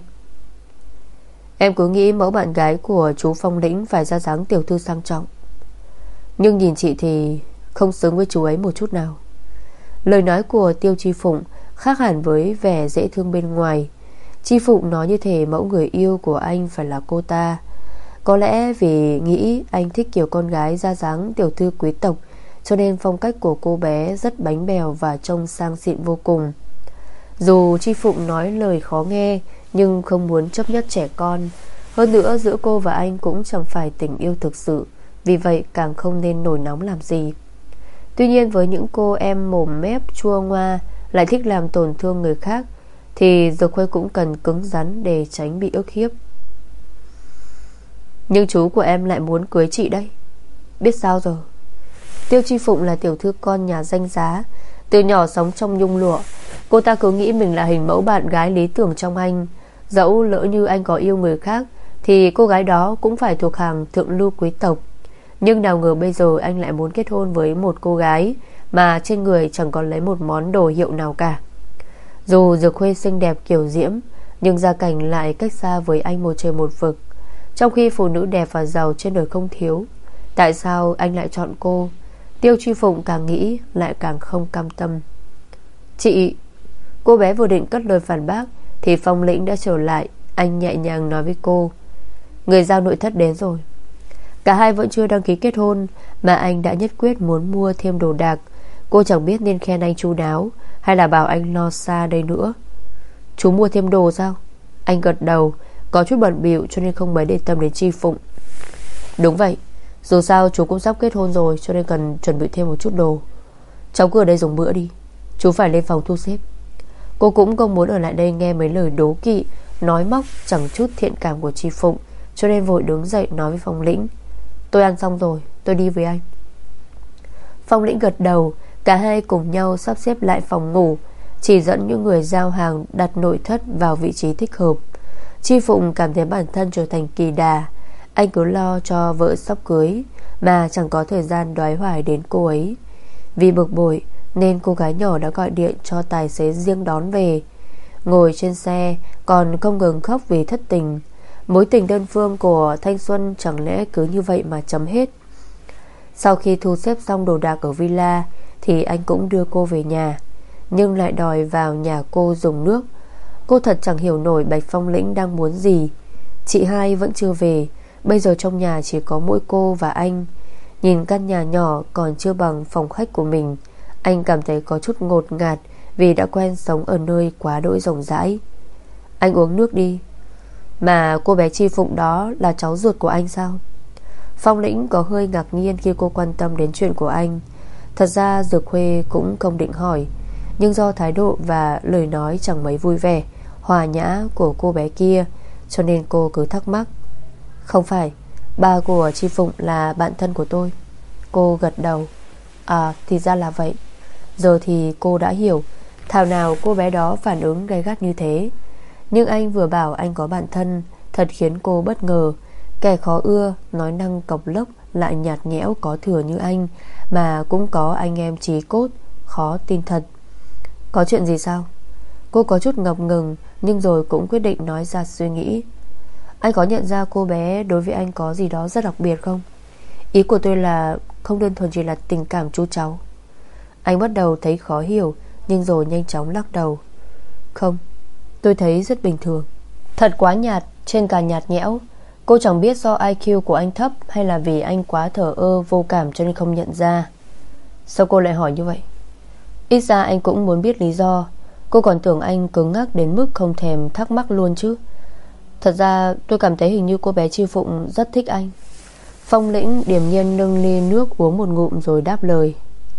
Em cứ nghĩ mẫu bạn gái của chú Phong Lĩnh phải ra dáng tiểu thư sang trọng, nhưng nhìn chị thì không xứng với chú ấy một chút nào. Lời nói của Tiêu Chi Phụng khác hẳn với vẻ dễ thương bên ngoài. Chi Phụng nói như thể mẫu người yêu của anh phải là cô ta. Có lẽ vì nghĩ anh thích kiểu con gái ra dáng tiểu thư quý tộc, cho nên phong cách của cô bé rất bánh bèo và trông sang xịn vô cùng. Dù Chi Phụng nói lời khó nghe, nhưng không muốn chấp nhất trẻ con. Hơn nữa giữa cô và anh cũng chẳng phải tình yêu thực sự, vì vậy càng không nên nổi nóng làm gì. Tuy nhiên với những cô em mồm mép chua ngoa, lại thích làm tổn thương người khác, thì Dược Khuê cũng cần cứng rắn để tránh bị ức hiếp. Nhưng chú của em lại muốn cưới chị đấy. Biết sao rồi? Tiêu Chi Phụng là tiểu thư con nhà danh giá, từ nhỏ sống trong nhung lụa. Cô ta cứ nghĩ mình là hình mẫu bạn gái lý tưởng trong anh. Dẫu lỡ như anh có yêu người khác, thì cô gái đó cũng phải thuộc hàng thượng lưu quý tộc. Nhưng nào ngờ bây giờ anh lại muốn kết hôn với một cô gái mà trên người chẳng còn lấy một món đồ hiệu nào cả. Dù Dược Khuê xinh đẹp kiểu diễm, nhưng gia cảnh lại cách xa với anh một trời một vực. Trong khi phụ nữ đẹp và giàu trên đời không thiếu, tại sao anh lại chọn cô? Tiêu Chi Phụng càng nghĩ lại càng không cam tâm. Chị... Cô bé vừa định cất lời phản bác thì Phong Lĩnh đã trở lại. Anh nhẹ nhàng nói với cô: người giao nội thất đến rồi. Cả hai vẫn chưa đăng ký kết hôn mà anh đã nhất quyết muốn mua thêm đồ đạc. Cô chẳng biết nên khen anh chu đáo hay là bảo anh lo xa đây nữa. Chú mua thêm đồ sao? Anh gật đầu. có chút bận bịu cho nên không mấy để tâm đến Chi Phụng. Đúng vậy, dù sao chú cũng sắp kết hôn rồi, cho nên cần chuẩn bị thêm một chút đồ. Cháu cứ ở đây dùng bữa đi, chú phải lên phòng thu xếp. Cô cũng không muốn ở lại đây nghe mấy lời đố kỵ, nói móc chẳng chút thiện cảm của Chi Phụng, cho nên vội đứng dậy nói với Phong Lĩnh: Tôi ăn xong rồi, tôi đi với anh. Phong Lĩnh gật đầu. Cả hai cùng nhau sắp xếp lại phòng ngủ, chỉ dẫn những người giao hàng đặt nội thất vào vị trí thích hợp. Chi Phụng cảm thấy bản thân trở thành kỳ đà. Anh cứ lo cho vợ sắp cưới mà chẳng có thời gian đoái hoài đến cô ấy. Vì bực bội nên cô gái nhỏ đã gọi điện cho tài xế riêng đón về. Ngồi trên xe còn không ngừng khóc vì thất tình. Mối tình đơn phương của thanh xuân chẳng lẽ cứ như vậy mà chấm hết. Sau khi thu xếp xong đồ đạc ở villa thì anh cũng đưa cô về nhà, nhưng lại đòi vào nhà cô dùng nước. Cô thật chẳng hiểu nổi Bạch Phong Lĩnh đang muốn gì. Chị hai vẫn chưa về, bây giờ trong nhà chỉ có mỗi cô và anh. Nhìn căn nhà nhỏ còn chưa bằng phòng khách của mình, anh cảm thấy có chút ngột ngạt vì đã quen sống ở nơi quá đỗi rộng rãi. Anh uống nước đi. Mà cô bé Chi Phụng đó là cháu ruột của anh sao? Phong Lĩnh có hơi ngạc nhiên khi cô quan tâm đến chuyện của anh. Thật ra Dược Khuê cũng không định hỏi, nhưng do thái độ và lời nói chẳng mấy vui vẻ, hòa nhã của cô bé kia, cho nên cô cứ thắc mắc. Không phải, ba của Chi Phụng là bạn thân của tôi. Cô gật đầu. À, thì ra là vậy. Giờ thì cô đã hiểu thảo nào cô bé đó phản ứng gay gắt như thế. Nhưng anh vừa bảo anh có bạn thân, thật khiến cô bất ngờ. Kẻ khó ưa, nói năng cộc lốc, lại nhạt nhẽo có thừa như anh mà cũng có anh em chí cốt, khó tin thật. Có chuyện gì sao? Cô có chút ngập ngừng, nhưng rồi cũng quyết định nói ra suy nghĩ. Anh có nhận ra cô bé đối với anh có gì đó rất đặc biệt không? Ý của tôi là không đơn thuần chỉ là tình cảm chú cháu. Anh bắt đầu thấy khó hiểu, nhưng rồi nhanh chóng lắc đầu. Không, tôi thấy rất bình thường. Thật quá nhạt, trên cả nhạt nhẽo. Cô chẳng biết do i kiu của anh thấp hay là vì anh quá thờ ơ vô cảm cho nên không nhận ra. Sao cô lại hỏi như vậy? Ít ra anh cũng muốn biết lý do. Cô còn tưởng anh cứng ngắc đến mức không thèm thắc mắc luôn chứ. Thật ra tôi cảm thấy hình như cô bé Chi Phụng rất thích anh. Phong Lĩnh điềm nhiên nâng ly nước uống một ngụm rồi đáp lời.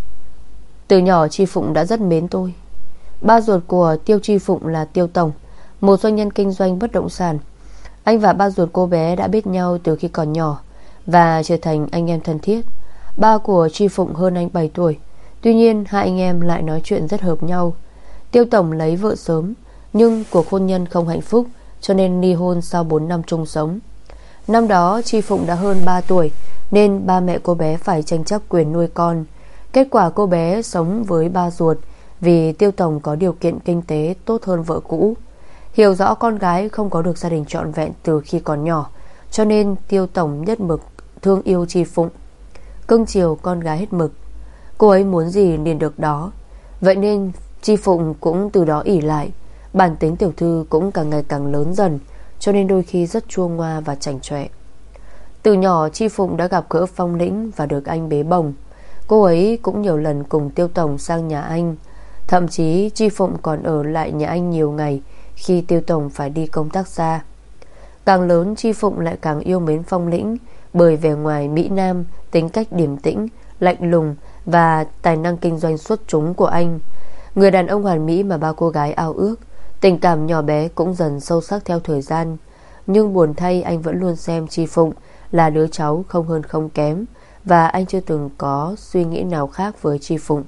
Từ nhỏ Chi Phụng đã rất mến tôi. Ba ruột của Tiêu Chi Phụng là Tiêu Tổng, một doanh nhân kinh doanh bất động sản. Anh và ba ruột cô bé đã biết nhau từ khi còn nhỏ và trở thành anh em thân thiết. Ba của Chi Phụng hơn anh bảy tuổi. Tuy nhiên hai anh em lại nói chuyện rất hợp nhau. Tiêu Tổng lấy vợ sớm, nhưng cuộc hôn nhân không hạnh phúc, cho nên ly hôn sau bốn năm chung sống. Năm đó Chi Phụng đã hơn ba tuổi, nên ba mẹ cô bé phải tranh chấp quyền nuôi con. Kết quả cô bé sống với ba ruột vì Tiêu Tổng có điều kiện kinh tế tốt hơn vợ cũ. Hiểu rõ con gái không có được gia đình trọn vẹn từ khi còn nhỏ, cho nên Tiêu Tổng nhất mực thương yêu Chi Phụng, cưng chiều con gái hết mực. Cô ấy muốn gì liền được đó. Vậy nên Chi Phụng cũng từ đó ỷ lại. Bản tính tiểu thư cũng càng ngày càng lớn dần, cho nên đôi khi rất chua ngoa và chảnh chọe. Từ nhỏ Chi Phụng đã gặp gỡ Phong Lĩnh và được anh bế bồng. Cô ấy cũng nhiều lần cùng Tiêu Tổng sang nhà anh. Thậm chí Chi Phụng còn ở lại nhà anh nhiều ngày khi Tiêu Tổng phải đi công tác xa. Càng lớn Chi Phụng lại càng yêu mến Phong Lĩnh, bởi vẻ ngoài mỹ nam, tính cách điềm tĩnh, lạnh lùng và tài năng kinh doanh xuất chúng của anh. Người đàn ông hoàn mỹ mà ba cô gái ao ước. Tình cảm nhỏ bé cũng dần sâu sắc theo thời gian. Nhưng buồn thay anh vẫn luôn xem Chi Phụng là đứa cháu không hơn không kém, và anh chưa từng có suy nghĩ nào khác với Chi Phụng.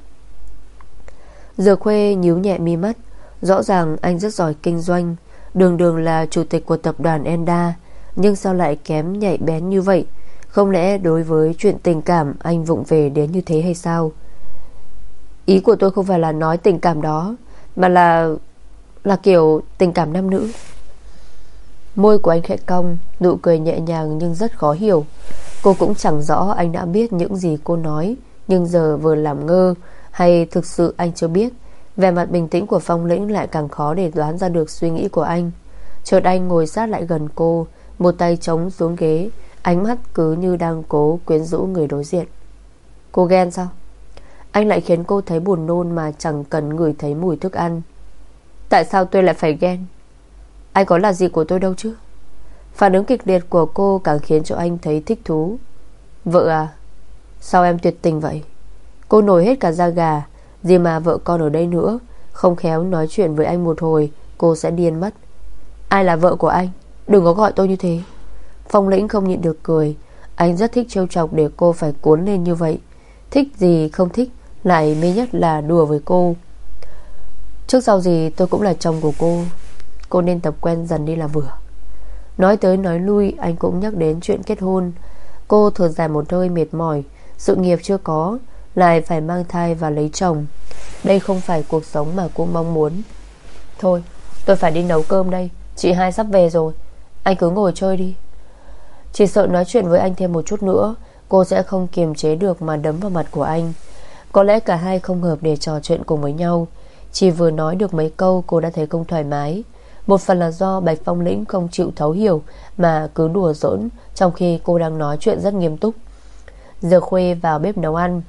Dược Khuê nhíu nhẹ mi mắt. Rõ ràng anh rất giỏi kinh doanh, đường đường là chủ tịch của tập đoàn Enda, nhưng sao lại kém nhạy bén như vậy? Không lẽ đối với chuyện tình cảm anh vụng về đến như thế hay sao? Ý của tôi không phải là nói tình cảm đó, mà là Là kiểu tình cảm nam nữ. Môi của anh khẽ cong, nụ cười nhẹ nhàng nhưng rất khó hiểu. Cô cũng chẳng rõ anh đã biết những gì cô nói, nhưng giờ vừa làm ngơ hay thực sự anh chưa biết. Vẻ mặt bình tĩnh của Phong Lĩnh lại càng khó để đoán ra được suy nghĩ của anh. Chợt anh ngồi sát lại gần cô, một tay chống xuống ghế, ánh mắt cứ như đang cố quyến rũ người đối diện. Cô ghen sao? Anh lại khiến cô thấy buồn nôn mà chẳng cần ngửi thấy mùi thức ăn. Tại sao tôi lại phải ghen? Anh có là gì của tôi đâu chứ? Phản ứng kịch liệt của cô càng khiến cho anh thấy thích thú. Vợ à, sao em tuyệt tình vậy? Cô nổi hết cả da gà. Gì mà vợ con ở đây nữa, không khéo nói chuyện với anh một hồi cô sẽ điên mất. Ai là vợ của anh? Đừng có gọi tôi như thế. Phong Lĩnh không nhịn được cười. Anh rất thích trêu chọc để cô phải cuốn lên như vậy. Thích gì không thích, lại mê nhất là đùa với cô. Trước sau gì tôi cũng là chồng của cô. Cô nên tập quen dần đi là vừa. Nói tới nói lui anh cũng nhắc đến chuyện kết hôn. Cô thở dài một hơi mệt mỏi. Sự nghiệp chưa có, lại phải mang thai và lấy chồng. Đây không phải cuộc sống mà cô mong muốn. Thôi, tôi phải đi nấu cơm đây. Chị hai sắp về rồi. Anh cứ ngồi chơi đi. Chỉ sợ nói chuyện với anh thêm một chút nữa, cô sẽ không kiềm chế được mà đấm vào mặt của anh. Có lẽ cả hai không hợp để trò chuyện cùng với nhau. Chỉ vừa nói được mấy câu cô đã thấy không thoải mái. Một phần là do Bạch Phong Lĩnh không chịu thấu hiểu mà cứ đùa giỡn, trong khi cô đang nói chuyện rất nghiêm túc. Giờ khuya vào bếp nấu ăn.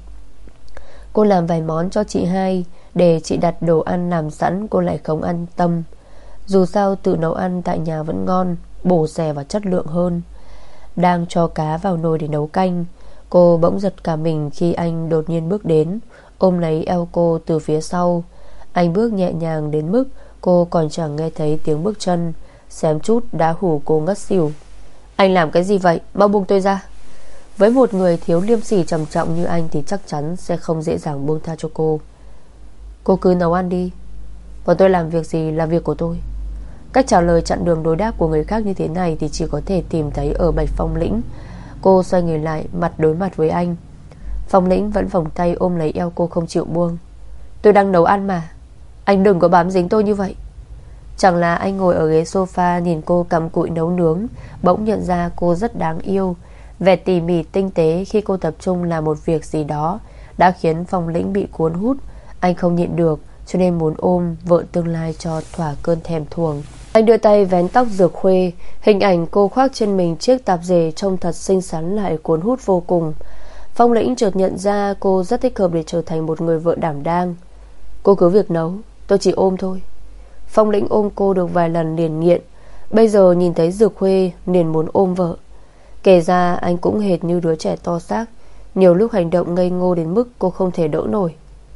Cô làm vài món cho chị hai. Để chị đặt đồ ăn làm sẵn cô lại không an tâm. Dù sao tự nấu ăn tại nhà vẫn ngon, bổ rẻ và chất lượng hơn. Đang cho cá vào nồi để nấu canh, cô bỗng giật cả mình khi anh đột nhiên bước đến, ôm lấy eo cô từ phía sau. Anh bước nhẹ nhàng đến mức cô còn chẳng nghe thấy tiếng bước chân, xém chút đã hù cô ngất xỉu. Anh làm cái gì vậy? Mau buông tôi ra. Với một người thiếu liêm sỉ trầm trọng như anh thì chắc chắn sẽ không dễ dàng buông tha cho cô. Cô cứ nấu ăn đi, còn tôi làm việc gì là việc của tôi. Cách trả lời chặn đường đối đáp của người khác như thế này thì chỉ có thể tìm thấy ở Bạch Phong Lĩnh. Cô xoay người lại, mặt đối mặt với anh. Phong Lĩnh vẫn vòng tay ôm lấy eo cô không chịu buông. Tôi đang nấu ăn mà, anh đừng có bám dính tôi như vậy. Chẳng là anh ngồi ở ghế sofa nhìn cô cắm cụi nấu nướng, bỗng nhận ra cô rất đáng yêu. Vẻ tỉ mỉ tinh tế khi cô tập trung làm một việc gì đó đã khiến Phong Lĩnh bị cuốn hút. Anh không nhịn được, cho nên muốn ôm vợ tương lai cho thỏa cơn thèm thuồng. Anh đưa tay vén tóc Dược Khuê. Hình ảnh cô khoác trên mình chiếc tạp dề trông thật xinh xắn lại cuốn hút vô cùng. Phong Lĩnh chợt nhận ra cô rất thích hợp để trở thành một người vợ đảm đang. Cô cứ việc nấu, tôi chỉ ôm thôi. Phong Lĩnh ôm cô được vài lần liền nghiện. Bây giờ nhìn thấy Dược Khuê liền muốn ôm vợ. Kể ra anh cũng hệt như đứa trẻ to xác, nhiều lúc hành động ngây ngô đến mức cô không thể đỡ nổi.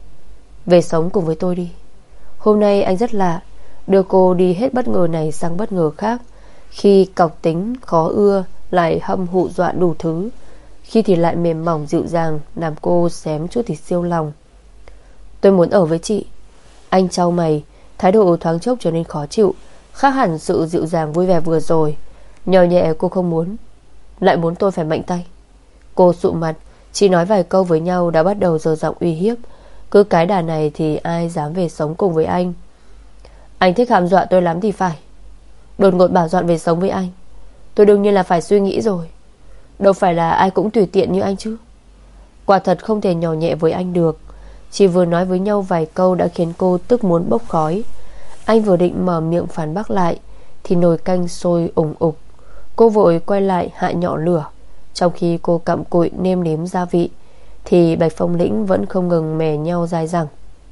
Về sống cùng với tôi đi. Hôm nay anh rất lạ, đưa cô đi hết bất ngờ này sang bất ngờ khác. Khi cọc tính, khó ưa, lại hâm hụ dọa đủ thứ. Khi thì lại mềm mỏng dịu dàng, làm cô xém chút thì siêu lòng. Tôi muốn ở với chị. Anh chau mày, thái độ thoáng chốc trở nên khó chịu, khác hẳn sự dịu dàng vui vẻ vừa rồi. Nhỏ nhẹ cô không muốn, lại muốn tôi phải mạnh tay. Cô sụ mặt, chỉ nói vài câu với nhau đã bắt đầu giơ giọng uy hiếp. Cứ cái đà này thì ai dám về sống cùng với anh. Anh thích hàm dọa tôi lắm thì phải. Đột ngột bảo dọn về sống với anh, tôi đương nhiên là phải suy nghĩ rồi. Đâu phải là ai cũng tùy tiện như anh chứ. Quả thật không thể nhỏ nhẹ với anh được. Chỉ vừa nói với nhau vài câu đã khiến cô tức muốn bốc khói. Anh vừa định mở miệng phản bác lại thì nồi canh sôi ủng ục. Cô vội quay lại hạ nhỏ lửa. Trong khi cô cặm cụi nêm nếm gia vị thì Bạch Phong Lĩnh vẫn không ngừng mè nhau dai dẳng.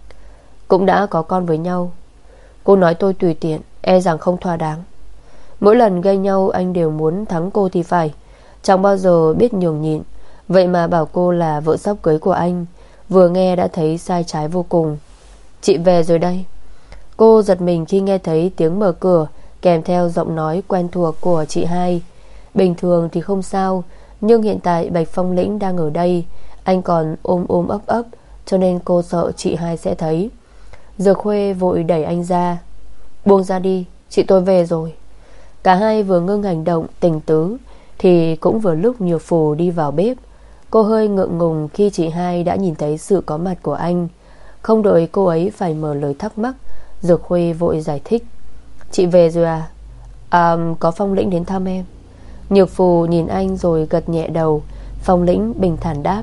Cũng đã có con với nhau, cô nói tôi tùy tiện, e rằng không thỏa đáng. Mỗi lần gây nhau anh đều muốn thắng cô thì phải, chẳng bao giờ biết nhường nhịn. Vậy mà bảo cô là vợ sắp cưới của anh, vừa nghe đã thấy sai trái vô cùng. Chị về rồi đây. Cô giật mình khi nghe thấy tiếng mở cửa, kèm theo giọng nói quen thuộc của chị hai. Bình thường thì không sao, nhưng hiện tại Bạch Phong Lĩnh đang ở đây, anh còn ôm ôm ấp ấp, cho nên cô sợ chị hai sẽ thấy. Dược Khuê vội đẩy anh ra. Buông ra đi, chị tôi về rồi. Cả hai vừa ngưng hành động tình tứ thì cũng vừa lúc Nhược Phù đi vào bếp. Cô hơi ngượng ngùng khi chị hai đã nhìn thấy sự có mặt của anh. Không đợi cô ấy phải mở lời thắc mắc, Dược Khuê vội giải thích. Chị về rồi à? À, có Phong Lĩnh đến thăm em. Nhược Phù nhìn anh rồi gật nhẹ đầu. Phong Lĩnh bình thản đáp.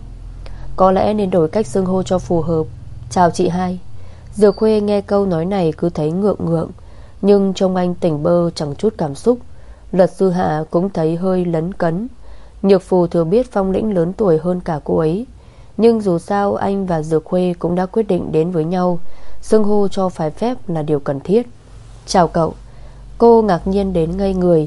Có lẽ nên đổi cách xưng hô cho phù hợp. Chào chị hai. Dược Khuê nghe câu nói này cứ thấy ngượng ngượng, nhưng trông anh tỉnh bơ chẳng chút cảm xúc. Luật sư Hạ cũng thấy hơi lấn cấn. Nhược Phù thừa biết Phong Lĩnh lớn tuổi hơn cả cô ấy, nhưng dù sao anh và Dược Khuê cũng đã quyết định đến với nhau, xưng hô cho phải phép là điều cần thiết. Chào cậu. Cô ngạc nhiên đến ngây người.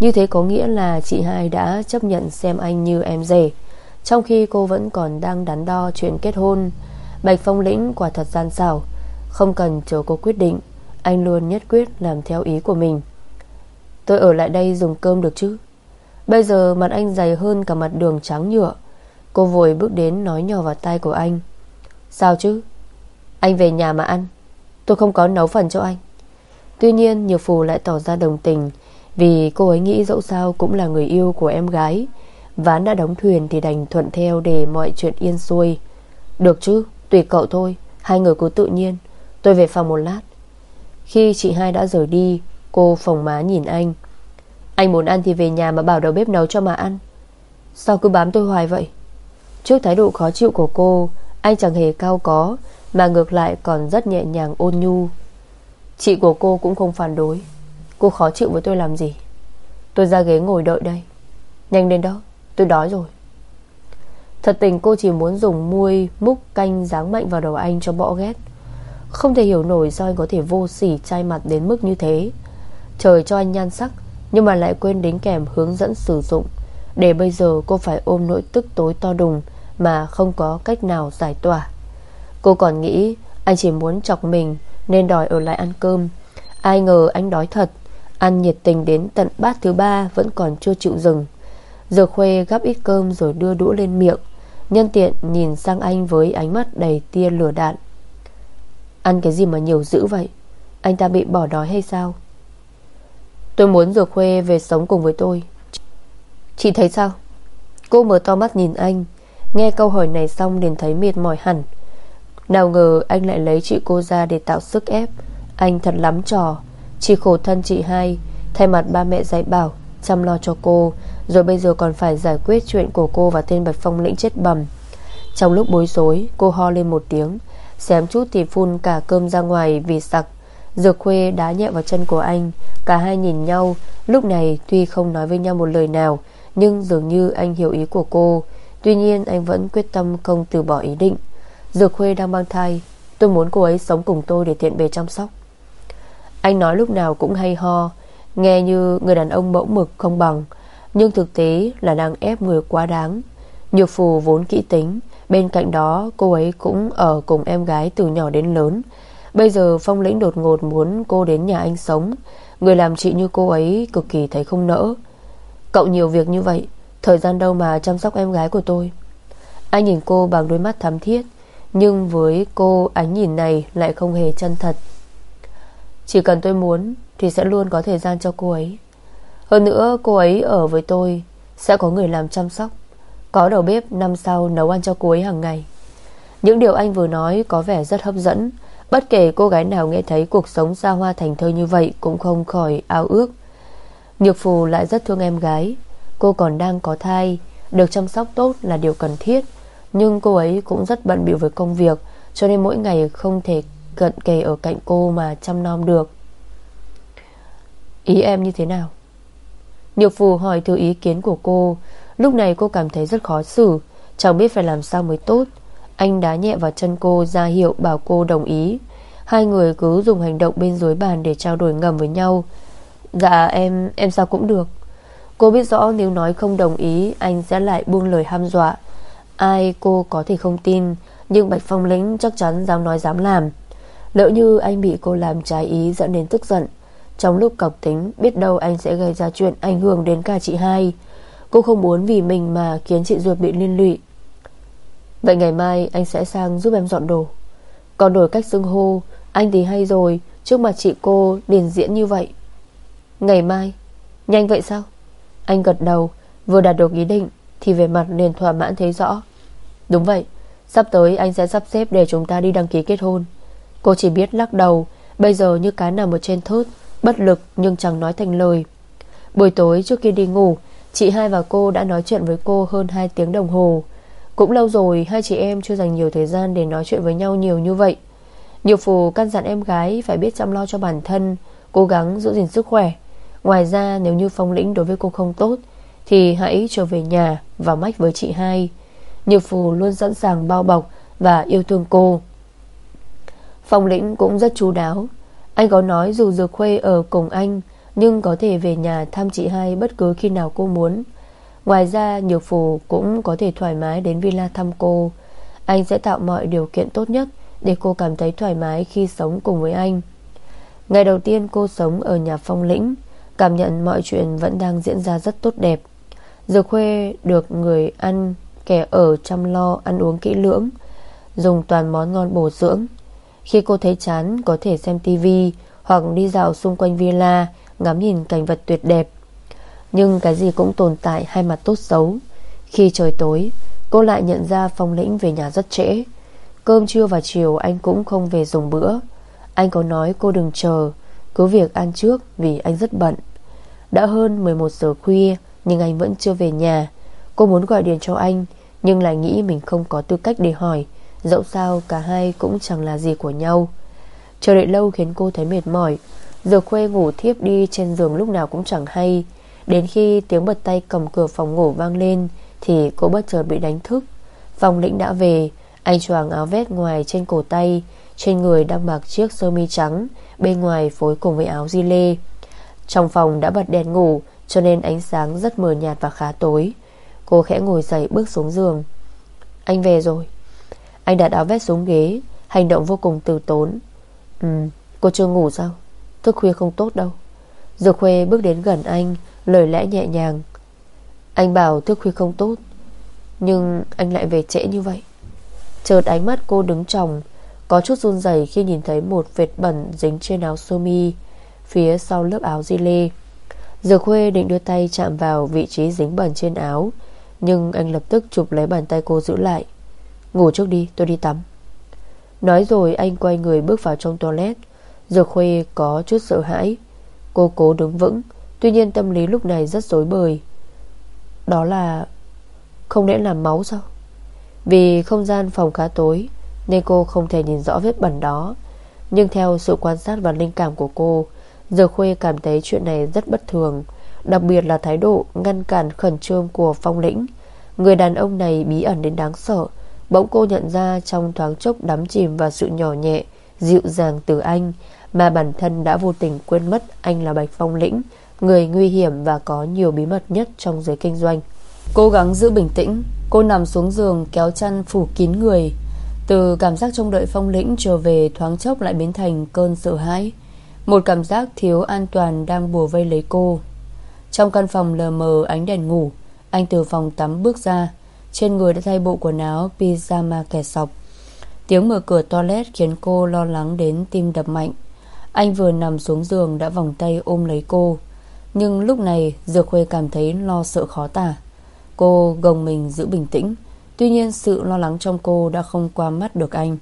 Như thế có nghĩa là chị hai đã chấp nhận xem anh như em rể, trong khi cô vẫn còn đang đắn đo chuyện kết hôn. Bạch Phong Lĩnh quả thật gian xảo, không cần chờ cô quyết định, anh luôn nhất quyết làm theo ý của mình. Tôi ở lại đây dùng cơm được chứ? Bây giờ mặt anh dày hơn cả mặt đường trắng nhựa. Cô vội bước đến nói nhỏ vào tai của anh. Sao chứ? Anh về nhà mà ăn, tôi không có nấu phần cho anh. Tuy nhiên Nhược Phù lại tỏ ra đồng tình, vì cô ấy nghĩ dẫu sao cũng là người yêu của em gái. Ván đã đóng thuyền thì đành thuận theo để mọi chuyện yên xuôi. Được chứ, tùy cậu thôi, hai người cứ tự nhiên. Tôi về phòng một lát. Khi chị hai đã rời đi, cô phồng má nhìn anh. Anh muốn ăn thì về nhà mà bảo đầu bếp nấu cho mà ăn. Sao cứ bám tôi hoài vậy? Trước thái độ khó chịu của cô, anh chẳng hề cao có, mà ngược lại còn rất nhẹ nhàng ôn nhu. Chị của cô cũng không phản đối. Cô khó chịu với tôi làm gì? Tôi ra ghế ngồi đợi đây. Nhanh lên đó, tôi đói rồi. Thật tình cô chỉ muốn dùng muôi múc canh giáng mạnh vào đầu anh cho bỏ ghét. Không thể hiểu nổi sao anh có thể vô sỉ chai mặt đến mức như thế. Trời cho anh nhan sắc, nhưng mà lại quên đính kèm hướng dẫn sử dụng, để bây giờ cô phải ôm nỗi tức tối to đùng mà không có cách nào giải tỏa. Cô còn nghĩ anh chỉ muốn chọc mình nên đòi ở lại ăn cơm. Ai ngờ anh đói thật, ăn nhiệt tình đến tận bát thứ ba vẫn còn chưa chịu dừng. Dược Khuê gắp ít cơm rồi đưa đũa lên miệng, nhân tiện nhìn sang anh với ánh mắt đầy tia lửa đạn. Ăn cái gì mà nhiều dữ vậy? Anh ta bị bỏ đói hay sao? Tôi muốn Dược Khuê về sống cùng với tôi. Chị thấy sao? Cô mở to mắt nhìn anh. Nghe câu hỏi này xong liền thấy mệt mỏi hẳn. Nào ngờ anh lại lấy chị cô ra để tạo sức ép. Anh thật lắm trò. Chỉ khổ thân chị hai, thay mặt ba mẹ dạy bảo, chăm lo cho cô, rồi bây giờ còn phải giải quyết chuyện của cô và tên Bạch Phong Lĩnh chết bầm. Trong lúc bối rối, cô ho lên một tiếng, xém chút thì phun cả cơm ra ngoài vì sặc. Dược Khuê đá nhẹ vào chân của anh. Cả hai nhìn nhau. Lúc này tuy không nói với nhau một lời nào, nhưng dường như anh hiểu ý của cô. Tuy nhiên anh vẫn quyết tâm không từ bỏ ý định. Dược Khuê đang mang thai, tôi muốn cô ấy sống cùng tôi để tiện bề chăm sóc. Anh nói lúc nào cũng hay ho, nghe như người đàn ông mẫu mực không bằng, nhưng thực tế là đang ép người quá đáng. Nhược Phù vốn kỹ tính, bên cạnh đó cô ấy cũng ở cùng em gái từ nhỏ đến lớn. Bây giờ Phong Lĩnh đột ngột muốn cô đến nhà anh sống. Người làm chị như cô ấy cực kỳ thấy không nỡ. Cậu nhiều việc như vậy, thời gian đâu mà chăm sóc em gái của tôi? Anh nhìn cô bằng đôi mắt thắm thiết, nhưng với cô ánh nhìn này lại không hề chân thật. Chỉ cần tôi muốn thì sẽ luôn có thời gian cho cô ấy. Hơn nữa cô ấy ở với tôi, sẽ có người làm chăm sóc, có đầu bếp năm sau nấu ăn cho cô ấy hàng ngày. Những điều anh vừa nói có vẻ rất hấp dẫn. Bất kể cô gái nào nghe thấy cuộc sống xa hoa thành thơi như vậy cũng không khỏi ao ước. Nhược Phù lại rất thương em gái. Cô còn đang có thai, được chăm sóc tốt là điều cần thiết, nhưng cô ấy cũng rất bận bịu với công việc, cho nên mỗi ngày không thể cận kề ở cạnh cô mà chăm nom được. Ý em như thế nào? Nhược Phù hỏi từ ý kiến của cô. Lúc này cô cảm thấy rất khó xử, chẳng biết phải làm sao mới tốt. Anh đá nhẹ vào chân cô ra hiệu bảo cô đồng ý. Hai người cứ dùng hành động bên dưới bàn để trao đổi ngầm với nhau. Dạ em, em sao cũng được. Cô biết rõ nếu nói không đồng ý anh sẽ lại buông lời hăm dọa. Ai cô có thể không tin, nhưng Bạch Phong Lĩnh chắc chắn dám nói dám làm. Lỡ như anh bị cô làm trái ý dẫn đến tức giận, trong lúc cọc tính, biết đâu anh sẽ gây ra chuyện ảnh hưởng đến cả chị hai. Cô không muốn vì mình mà khiến chị ruột bị liên lụy. Vậy ngày mai anh sẽ sang giúp em dọn đồ. Còn đổi cách xưng hô, anh thì hay rồi, trước mặt chị cô điền diễn như vậy. Ngày mai? Nhanh vậy sao? Anh gật đầu, vừa đạt được ý định thì về mặt liền thỏa mãn thấy rõ. Đúng vậy, sắp tới anh sẽ sắp xếp để chúng ta đi đăng ký kết hôn. Cô chỉ biết lắc đầu, bây giờ như cá nằm ở trên thớt, bất lực nhưng chẳng nói thành lời. Buổi tối trước khi đi ngủ, chị hai và cô đã nói chuyện với cô hơn hai tiếng đồng hồ. Cũng lâu rồi hai chị em chưa dành nhiều thời gian để nói chuyện với nhau nhiều như vậy. Nhược Phù căn dặn em gái phải biết chăm lo cho bản thân, cố gắng giữ gìn sức khỏe. Ngoài ra nếu như Phong Lĩnh đối với cô không tốt thì hãy trở về nhà và mách với chị hai. Nhược Phù luôn sẵn sàng bao bọc và yêu thương cô. Phong Lĩnh cũng rất chu đáo. Anh có nói dù Dược Khuê ở cùng anh nhưng có thể về nhà thăm chị hai bất cứ khi nào cô muốn. Ngoài ra Nhược Phù cũng có thể thoải mái đến villa thăm cô. Anh sẽ tạo mọi điều kiện tốt nhất để cô cảm thấy thoải mái khi sống cùng với anh. Ngày đầu tiên cô sống ở nhà Phong Lĩnh, cảm nhận mọi chuyện vẫn đang diễn ra rất tốt đẹp. Dược Khuê được người ăn kẻ ở chăm lo ăn uống kỹ lưỡng, dùng toàn món ngon bổ dưỡng. Khi cô thấy chán có thể xem tivi hoặc đi dạo xung quanh villa, ngắm nhìn cảnh vật tuyệt đẹp. Nhưng cái gì cũng tồn tại hai mặt tốt xấu. Khi trời tối, cô lại nhận ra Phong Lĩnh về nhà rất trễ. Cơm trưa và chiều anh cũng không về dùng bữa. Anh có nói cô đừng chờ, cứ việc ăn trước vì anh rất bận. Đã hơn mười một giờ khuya nhưng anh vẫn chưa về nhà. Cô muốn gọi điện cho anh nhưng lại nghĩ mình không có tư cách để hỏi, dẫu sao cả hai cũng chẳng là gì của nhau. Chờ đợi lâu khiến cô thấy mệt mỏi. Dược Khuê ngủ thiếp đi trên giường lúc nào cũng chẳng hay. Đến khi tiếng bật tay cầm cửa phòng ngủ vang lên thì cô bất chợt bị đánh thức. Phong Lĩnh đã về. Anh choàng áo vest ngoài trên cổ tay, trên người đang mặc chiếc sơ mi trắng, bên ngoài phối cùng với áo gi lê. Trong phòng đã bật đèn ngủ cho nên ánh sáng rất mờ nhạt và khá tối. Cô khẽ ngồi dậy bước xuống giường. Anh về rồi. Anh đặt áo vest xuống ghế, hành động vô cùng từ tốn. Ừ, cô chưa ngủ sao? Thức khuya không tốt đâu. Dược Khuê bước đến gần anh, lời lẽ nhẹ nhàng. Anh bảo thức khuya không tốt, nhưng anh lại về trễ như vậy. Chợt ánh mắt cô đứng tròng, có chút run rẩy khi nhìn thấy một vệt bẩn dính trên áo sơ mi phía sau lớp áo gi lê. Dược Khuê định đưa tay chạm vào vị trí dính bẩn trên áo, nhưng anh lập tức chụp lấy bàn tay cô giữ lại. Ngủ trước đi, tôi đi tắm. Nói rồi anh quay người bước vào trong toilet. Dược Khuê có chút sợ hãi. Cô cố đứng vững, tuy nhiên tâm lý lúc này rất rối bời. Đó là... không lẽ là máu sao? Vì không gian phòng khá tối nên cô không thể nhìn rõ vết bẩn đó. Nhưng theo sự quan sát và linh cảm của cô, Dược Khuê cảm thấy chuyện này rất bất thường, đặc biệt là thái độ ngăn cản khẩn trương của Phong Lĩnh. Người đàn ông này bí ẩn đến đáng sợ. Bỗng cô nhận ra trong thoáng chốc đắm chìm vào sự nhỏ nhẹ, dịu dàng từ anh, mà bản thân đã vô tình quên mất anh là Bạch Phong Lĩnh, người nguy hiểm và có nhiều bí mật nhất trong giới kinh doanh. Cố gắng giữ bình tĩnh, cô nằm xuống giường kéo chăn phủ kín người. Từ cảm giác trông đợi Phong Lĩnh trở về thoáng chốc lại biến thành cơn sợ hãi. Một cảm giác thiếu an toàn đang bủa vây lấy cô. Trong căn phòng lờ mờ ánh đèn ngủ, anh từ phòng tắm bước ra. Trên người đã thay bộ quần áo pyjama kẻ sọc. Tiếng mở cửa toilet khiến cô lo lắng đến tim đập mạnh. Anh vừa nằm xuống giường đã vòng tay ôm lấy cô. Nhưng lúc này Dược Khuê cảm thấy lo sợ khó tả. Cô gồng mình giữ bình tĩnh. Tuy nhiên sự lo lắng trong cô đã không qua mắt được anh.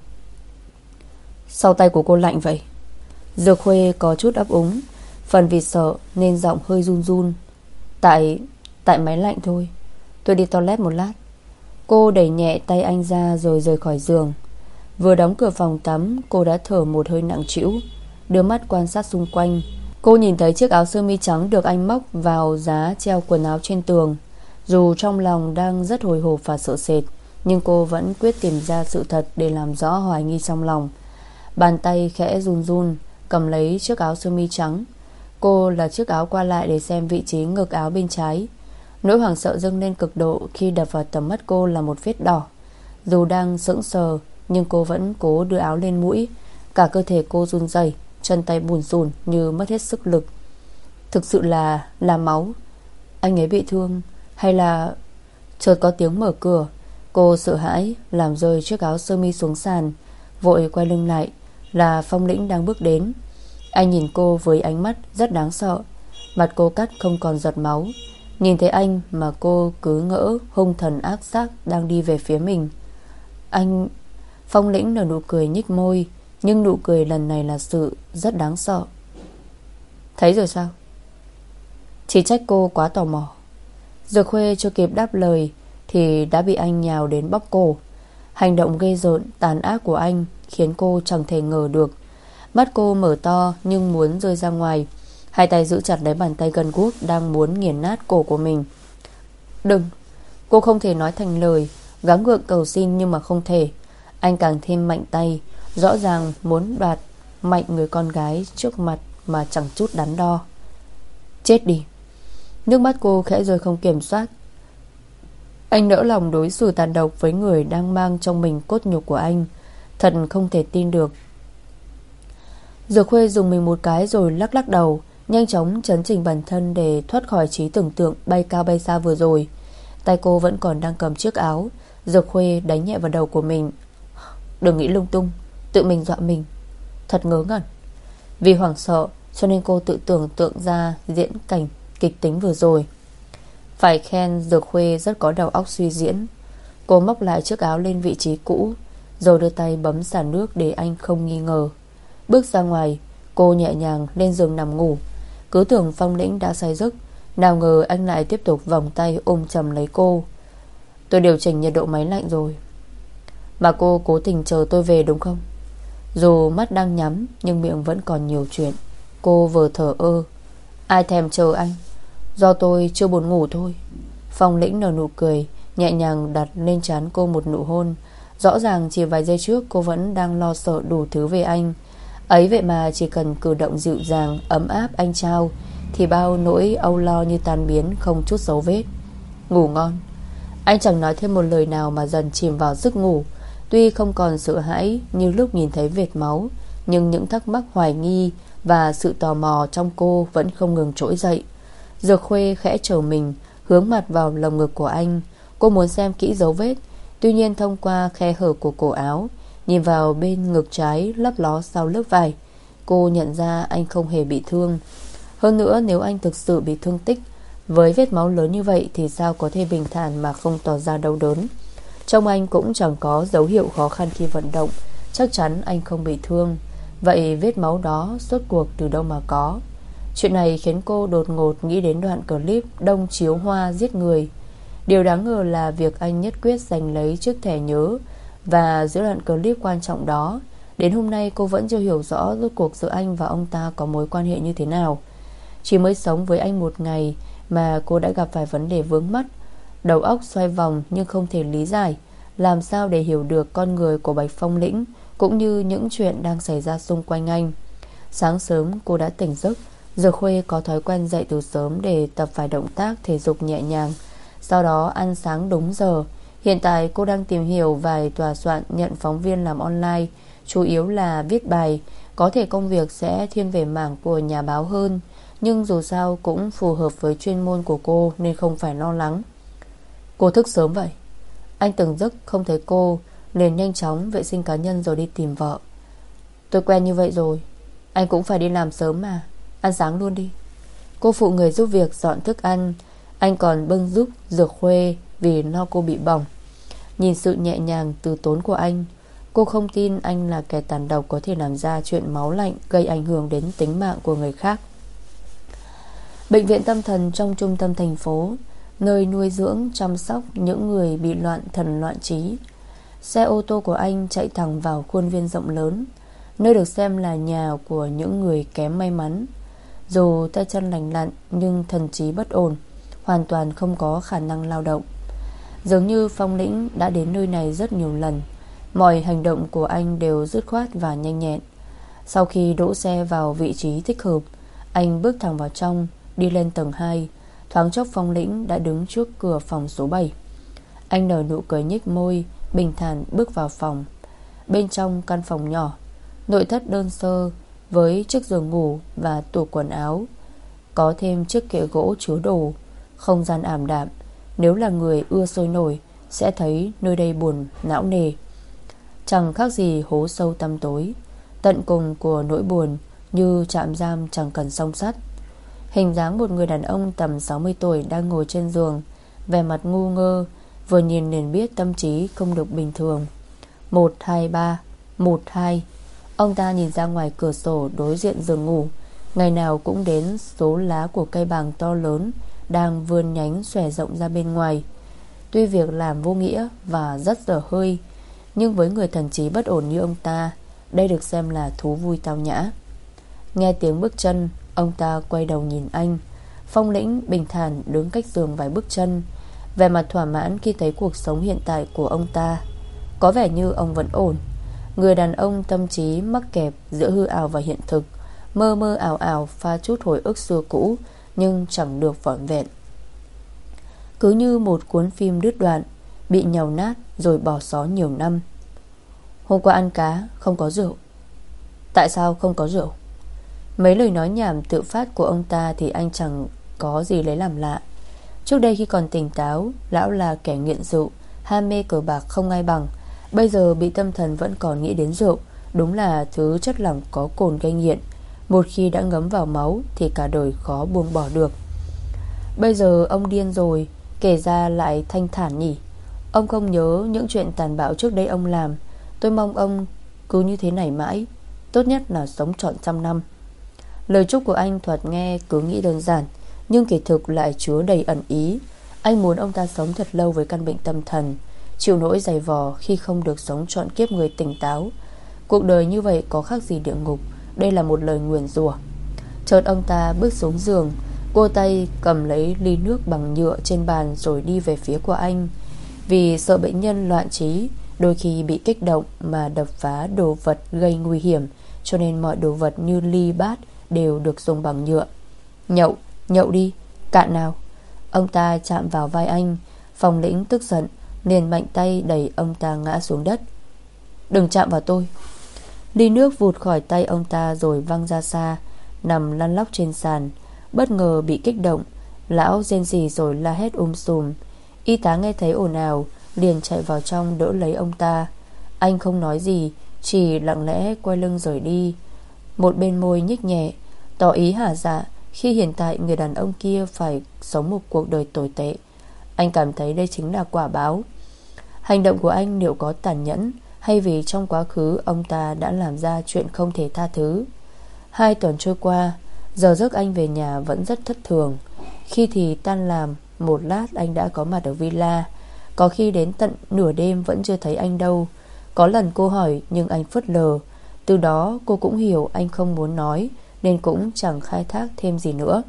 Sao tay của cô lạnh vậy? Dược Khuê có chút ấp úng, phần vì sợ nên giọng hơi run run. Tại... tại máy lạnh thôi. Tôi đi toilet một lát. Cô đẩy nhẹ tay anh ra rồi rời khỏi giường. Vừa đóng cửa phòng tắm, cô đã thở một hơi nặng trĩu, đưa mắt quan sát xung quanh. Cô nhìn thấy chiếc áo sơ mi trắng được anh móc vào giá treo quần áo trên tường. Dù trong lòng đang rất hồi hộp và sợ sệt, nhưng cô vẫn quyết tìm ra sự thật để làm rõ hoài nghi trong lòng. Bàn tay khẽ run run cầm lấy chiếc áo sơ mi trắng. Cô lật chiếc áo qua lại để xem vị trí ngực áo bên trái. Nỗi hoảng sợ dâng lên cực độ khi đập vào tầm mắt cô là một vết đỏ. Dù đang sững sờ nhưng cô vẫn cố đưa áo lên mũi. Cả cơ thể cô run rẩy, chân tay bùn rùn như mất hết sức lực. Thực sự là là máu. Anh ấy bị thương hay là... Chợt có tiếng mở cửa. Cô sợ hãi làm rơi chiếc áo sơ mi xuống sàn, vội quay lưng lại. Là Phong Lĩnh đang bước đến. Anh nhìn cô với ánh mắt rất đáng sợ. Mặt cô cắt không còn giọt máu. Nhìn thấy anh mà cô cứ ngỡ hung thần ác sát đang đi về phía mình. Anh... Phong Lĩnh nở nụ cười nhếch môi, nhưng nụ cười lần này là sự rất đáng sợ. Thấy rồi sao? Chỉ trách cô quá tò mò. Dược Khuê chưa kịp đáp lời thì đã bị anh nhào đến bóp cổ. Hành động ghê rợn tàn ác của anh khiến cô chẳng thể ngờ được. Mắt cô mở to nhưng muốn rơi ra ngoài. Hai tay giữ chặt lấy bàn tay gân guốc đang muốn nghiền nát cổ của mình. Đừng. Cô không thể nói thành lời, gắng gượng cầu xin nhưng mà không thể. Anh càng thêm mạnh tay, rõ ràng muốn đoạt mạnh người con gái trước mặt mà chẳng chút đắn đo. Chết đi. Nước mắt cô khẽ rơi không kiểm soát. Anh nỡ lòng đối xử tàn độc với người đang mang trong mình cốt nhục của anh. Thật không thể tin được. Dược Khuê dùng mình một cái rồi lắc lắc đầu, nhanh chóng trấn chỉnh bản thân để thoát khỏi trí tưởng tượng bay cao bay xa vừa rồi. Tay cô vẫn còn đang cầm chiếc áo. Dược Khuê đánh nhẹ vào đầu của mình. Đừng nghĩ lung tung, tự mình dọa mình. Thật ngớ ngẩn. Vì hoảng sợ cho nên cô tự tưởng tượng ra diễn cảnh kịch tính vừa rồi. Phải khen Dược Khuê rất có đầu óc suy diễn. Cô móc lại chiếc áo lên vị trí cũ, rồi đưa tay bấm xả nước để anh không nghi ngờ. Bước ra ngoài, cô nhẹ nhàng lên giường nằm ngủ. Cứ tưởng Phong Lĩnh đã say giấc, nào ngờ anh lại tiếp tục vòng tay ôm chầm lấy cô. Tôi điều chỉnh nhiệt độ máy lạnh rồi. Mà cô cố tình chờ tôi về đúng không? Dù mắt đang nhắm nhưng miệng vẫn còn nhiều chuyện. Cô vừa thở ơ. Ai thèm chờ anh, do tôi chưa buồn ngủ thôi. Phong Lĩnh nở nụ cười, nhẹ nhàng đặt lên trán cô một nụ hôn. Rõ ràng chỉ vài giây trước cô vẫn đang lo sợ đủ thứ về anh. Ấy vậy mà chỉ cần cử động dịu dàng, ấm áp anh trao thì bao nỗi âu lo như tan biến, không chút dấu vết. Ngủ ngon. Anh chẳng nói thêm một lời nào mà dần chìm vào giấc ngủ. Tuy không còn sợ hãi như lúc nhìn thấy vệt máu, nhưng những thắc mắc, hoài nghi và sự tò mò trong cô vẫn không ngừng trỗi dậy. Dược Khuê khẽ trở mình, hướng mặt vào lồng ngực của anh. Cô muốn xem kỹ dấu vết. Tuy nhiên thông qua khe hở của cổ áo, nhìn vào bên ngực trái lấp ló sau lớp vải, cô nhận ra anh không hề bị thương. Hơn nữa, nếu anh thực sự bị thương tích, với vết máu lớn như vậy thì sao có thể bình thản mà không tỏ ra đau đớn. Trông anh cũng chẳng có dấu hiệu khó khăn khi vận động. Chắc chắn anh không bị thương. Vậy vết máu đó rốt cuộc từ đâu mà có? Chuyện này khiến cô đột ngột nghĩ đến đoạn clip Đông chiếu hoa giết người. Điều đáng ngờ là việc anh nhất quyết giành lấy chiếc thẻ nhớ. Và giữa đoạn clip quan trọng đó, đến hôm nay cô vẫn chưa hiểu rõ rốt cuộc giữa anh và ông ta có mối quan hệ như thế nào. Chỉ mới sống với anh một ngày mà cô đã gặp phải vấn đề vướng mắc. Đầu óc xoay vòng nhưng không thể lý giải làm sao để hiểu được con người của Bạch Phong Lĩnh, cũng như những chuyện đang xảy ra xung quanh anh. Sáng sớm cô đã tỉnh giấc. Dược Khuê có thói quen dậy từ sớm để tập vài động tác thể dục nhẹ nhàng, sau đó ăn sáng đúng giờ. Hiện tại cô đang tìm hiểu vài tòa soạn nhận phóng viên làm online, chủ yếu là viết bài. Có thể công việc sẽ thiên về mảng của nhà báo hơn, nhưng dù sao cũng phù hợp với chuyên môn của cô nên không phải lo lắng. Cô thức sớm vậy. Anh từng giấc không thấy cô, liền nhanh chóng vệ sinh cá nhân rồi đi tìm vợ. Tôi quen như vậy rồi. Anh cũng phải đi làm sớm mà. Ăn sáng luôn đi. Cô phụ người giúp việc dọn thức ăn. Anh còn bưng giúp Dược Khuê vì lo cô bị bỏng. Nhìn sự nhẹ nhàng từ tốn của anh, cô không tin anh là kẻ tàn độc có thể làm ra chuyện máu lạnh gây ảnh hưởng đến tính mạng của người khác. Bệnh viện tâm thần trong trung tâm thành phố, nơi nuôi dưỡng chăm sóc những người bị loạn thần loạn trí. Xe ô tô của anh chạy thẳng vào khuôn viên rộng lớn, nơi được xem là nhà của những người kém may mắn. Dù tay chân lành lặn nhưng thần trí bất ổn, hoàn toàn không có khả năng lao động. Dường như Phong Lĩnh đã đến nơi này rất nhiều lần. Mọi hành động của anh đều dứt khoát và nhanh nhẹn. Sau khi đỗ xe vào vị trí thích hợp, anh bước thẳng vào trong, đi lên tầng hai. Thoáng chốc Phong Lĩnh đã đứng trước cửa phòng số bảy. Anh nở nụ cười nhếch môi, bình thản bước vào phòng. Bên trong căn phòng nhỏ, nội thất đơn sơ với chiếc giường ngủ và tủ quần áo, có thêm chiếc kệ gỗ chứa đồ. Không gian ảm đạm, nếu là người ưa sôi nổi sẽ thấy nơi đây buồn não nề. Chẳng khác gì hố sâu tăm tối. Tận cùng của nỗi buồn như trạm giam chẳng cần song sắt. Hình dáng một người đàn ông tầm sáu mươi tuổi đang ngồi trên giường, vẻ mặt ngu ngơ, vừa nhìn liền biết tâm trí không được bình thường. Một hai ba, một hai. Ông ta nhìn ra ngoài cửa sổ đối diện giường ngủ. Ngày nào cũng đến số lá của cây bàng to lớn đang vươn nhánh xòe rộng ra bên ngoài. Tuy việc làm vô nghĩa và rất dở hơi, nhưng với người thần trí bất ổn như ông ta, đây được xem là thú vui tao nhã. Nghe tiếng bước chân, ông ta quay đầu nhìn anh. Phong Lĩnh bình thản đứng cách giường vài bước chân, vẻ mặt thỏa mãn khi thấy cuộc sống hiện tại của ông ta. Có vẻ như ông vẫn ổn. Người đàn ông tâm trí mắc kẹp giữa hư ảo và hiện thực, mơ mơ ảo ảo pha chút hồi ức xưa cũ, nhưng chẳng được vỏn vẹn. Cứ như một cuốn phim đứt đoạn, bị nhàu nát rồi bỏ xó nhiều năm. Hôm qua ăn cá không có rượu. Tại sao không có rượu? Mấy lời nói nhảm tự phát của ông ta thì anh chẳng có gì lấy làm lạ. Trước đây khi còn tỉnh táo, lão là kẻ nghiện rượu, ham mê cờ bạc không ai bằng. Bây giờ bị tâm thần vẫn còn nghĩ đến rượu. Đúng là thứ chất lỏng có cồn gây nghiện. Một khi đã ngấm vào máu thì cả đời khó buông bỏ được. Bây giờ ông điên rồi, kể ra lại thanh thản nhỉ. Ông không nhớ những chuyện tàn bạo trước đây ông làm. Tôi mong ông cứ như thế này mãi, tốt nhất là sống trọn trăm năm. Lời chúc của anh thoạt nghe cứ nghĩ đơn giản, nhưng kỳ thực lại chứa đầy ẩn ý. Anh muốn ông ta sống thật lâu với căn bệnh tâm thần, chịu nỗi dày vò khi không được sống trọn kiếp người tỉnh táo. Cuộc đời như vậy có khác gì địa ngục. Đây là một lời nguyền rủa. Chợt ông ta bước xuống giường, cô tay cầm lấy ly nước bằng nhựa trên bàn rồi đi về phía của anh. Vì sợ bệnh nhân loạn trí, đôi khi bị kích động mà đập phá đồ vật gây nguy hiểm, cho nên mọi đồ vật như ly bát đều được dùng bằng nhựa. Nhậu, nhậu đi, cạn nào. Ông ta chạm vào vai anh. Phong Lĩnh tức giận liền mạnh tay đẩy ông ta ngã xuống đất. Đừng chạm vào tôi. Ly nước vụt khỏi tay ông ta rồi văng ra xa, nằm lăn lóc trên sàn. Bất ngờ bị kích động, lão rên rỉ rồi la hét um sùm. Y tá nghe thấy ồn ào liền chạy vào trong đỡ lấy ông ta. Anh không nói gì, chỉ lặng lẽ quay lưng rời đi, một bên môi nhích nhẹ, tỏ ý hả dạ khi hiện tại người đàn ông kia phải sống một cuộc đời tồi tệ. Anh cảm thấy đây chính là quả báo. Hành động của anh liệu có tàn nhẫn hay vì trong quá khứ ông ta đã làm ra chuyện không thể tha thứ? Hai tuần trôi qua, giờ giấc anh về nhà vẫn rất thất thường. Khi thì tan làm, một lát anh đã có mặt ở villa. Có khi đến tận nửa đêm vẫn chưa thấy anh đâu. Có lần cô hỏi nhưng anh phớt lờ. Từ đó cô cũng hiểu anh không muốn nói, nên cũng chẳng khai thác thêm gì nữa.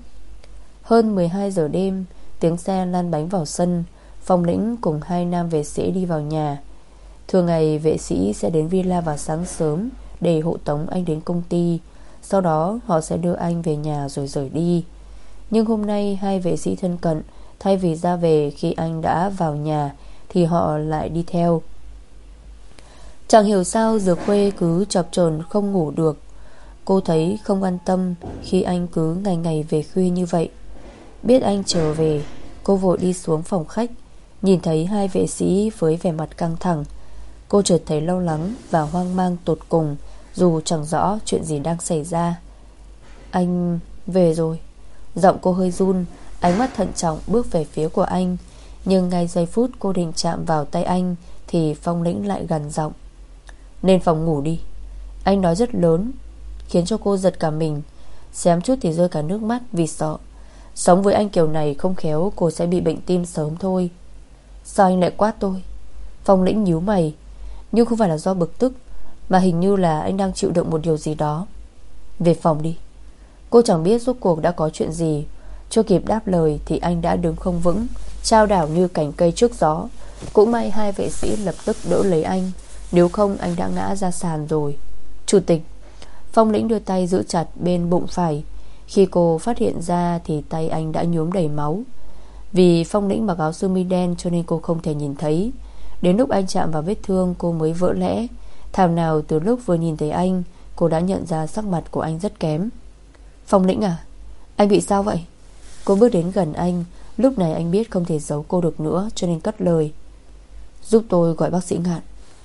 Hơn mười hai giờ đêm, tiếng xe lăn bánh vào sân. Phong Lĩnh cùng hai nam vệ sĩ đi vào nhà. Thường ngày vệ sĩ sẽ đến villa vào sáng sớm để hộ tống anh đến công ty. Sau đó họ sẽ đưa anh về nhà rồi rời đi. Nhưng hôm nay hai vệ sĩ thân cận, thay vì ra về khi anh đã vào nhà thì họ lại đi theo. Chẳng hiểu sao Dược Khuê cứ chập chờn không ngủ được. Cô thấy không an tâm khi anh cứ ngày ngày về khuya như vậy. Biết anh trở về, cô vội đi xuống phòng khách. Nhìn thấy hai vệ sĩ với vẻ mặt căng thẳng, cô chợt thấy lo lắng và hoang mang tột cùng, dù chẳng rõ chuyện gì đang xảy ra. Anh về rồi. Giọng cô hơi run, ánh mắt thận trọng bước về phía của anh. Nhưng ngay giây phút cô định chạm vào tay anh thì Phong Lĩnh lại gằn giọng. Lên phòng ngủ đi. Anh nói rất lớn, khiến cho cô giật cả mình, xém chút thì rơi cả nước mắt vì sợ. Sống với anh kiểu này không khéo cô sẽ bị bệnh tim sớm thôi. Sao anh lại quát tôi? Phong Lĩnh nhíu mày, nhưng không phải là do bực tức, mà hình như là anh đang chịu đựng một điều gì đó. Về phòng đi. Cô chẳng biết rốt cuộc đã có chuyện gì. Chưa kịp đáp lời thì anh đã đứng không vững, chao đảo như cành cây trước gió. Cũng may hai vệ sĩ lập tức đỡ lấy anh, nếu không anh đã ngã ra sàn rồi. Chủ tịch. Phong Lĩnh đưa tay giữ chặt bên bụng phải. Khi cô phát hiện ra thì tay anh đã nhuốm đầy máu. Vì Phong Lĩnh mặc áo sơ mi đen cho nên cô không thể nhìn thấy. Đến lúc anh chạm vào vết thương cô mới vỡ lẽ. Thảo nào từ lúc vừa nhìn thấy anh, cô đã nhận ra sắc mặt của anh rất kém. Phong Lĩnh à, anh bị sao vậy? Cô bước đến gần anh. Lúc này anh biết không thể giấu cô được nữa, cho nên cất lời. Giúp tôi gọi bác sĩ Ngạn.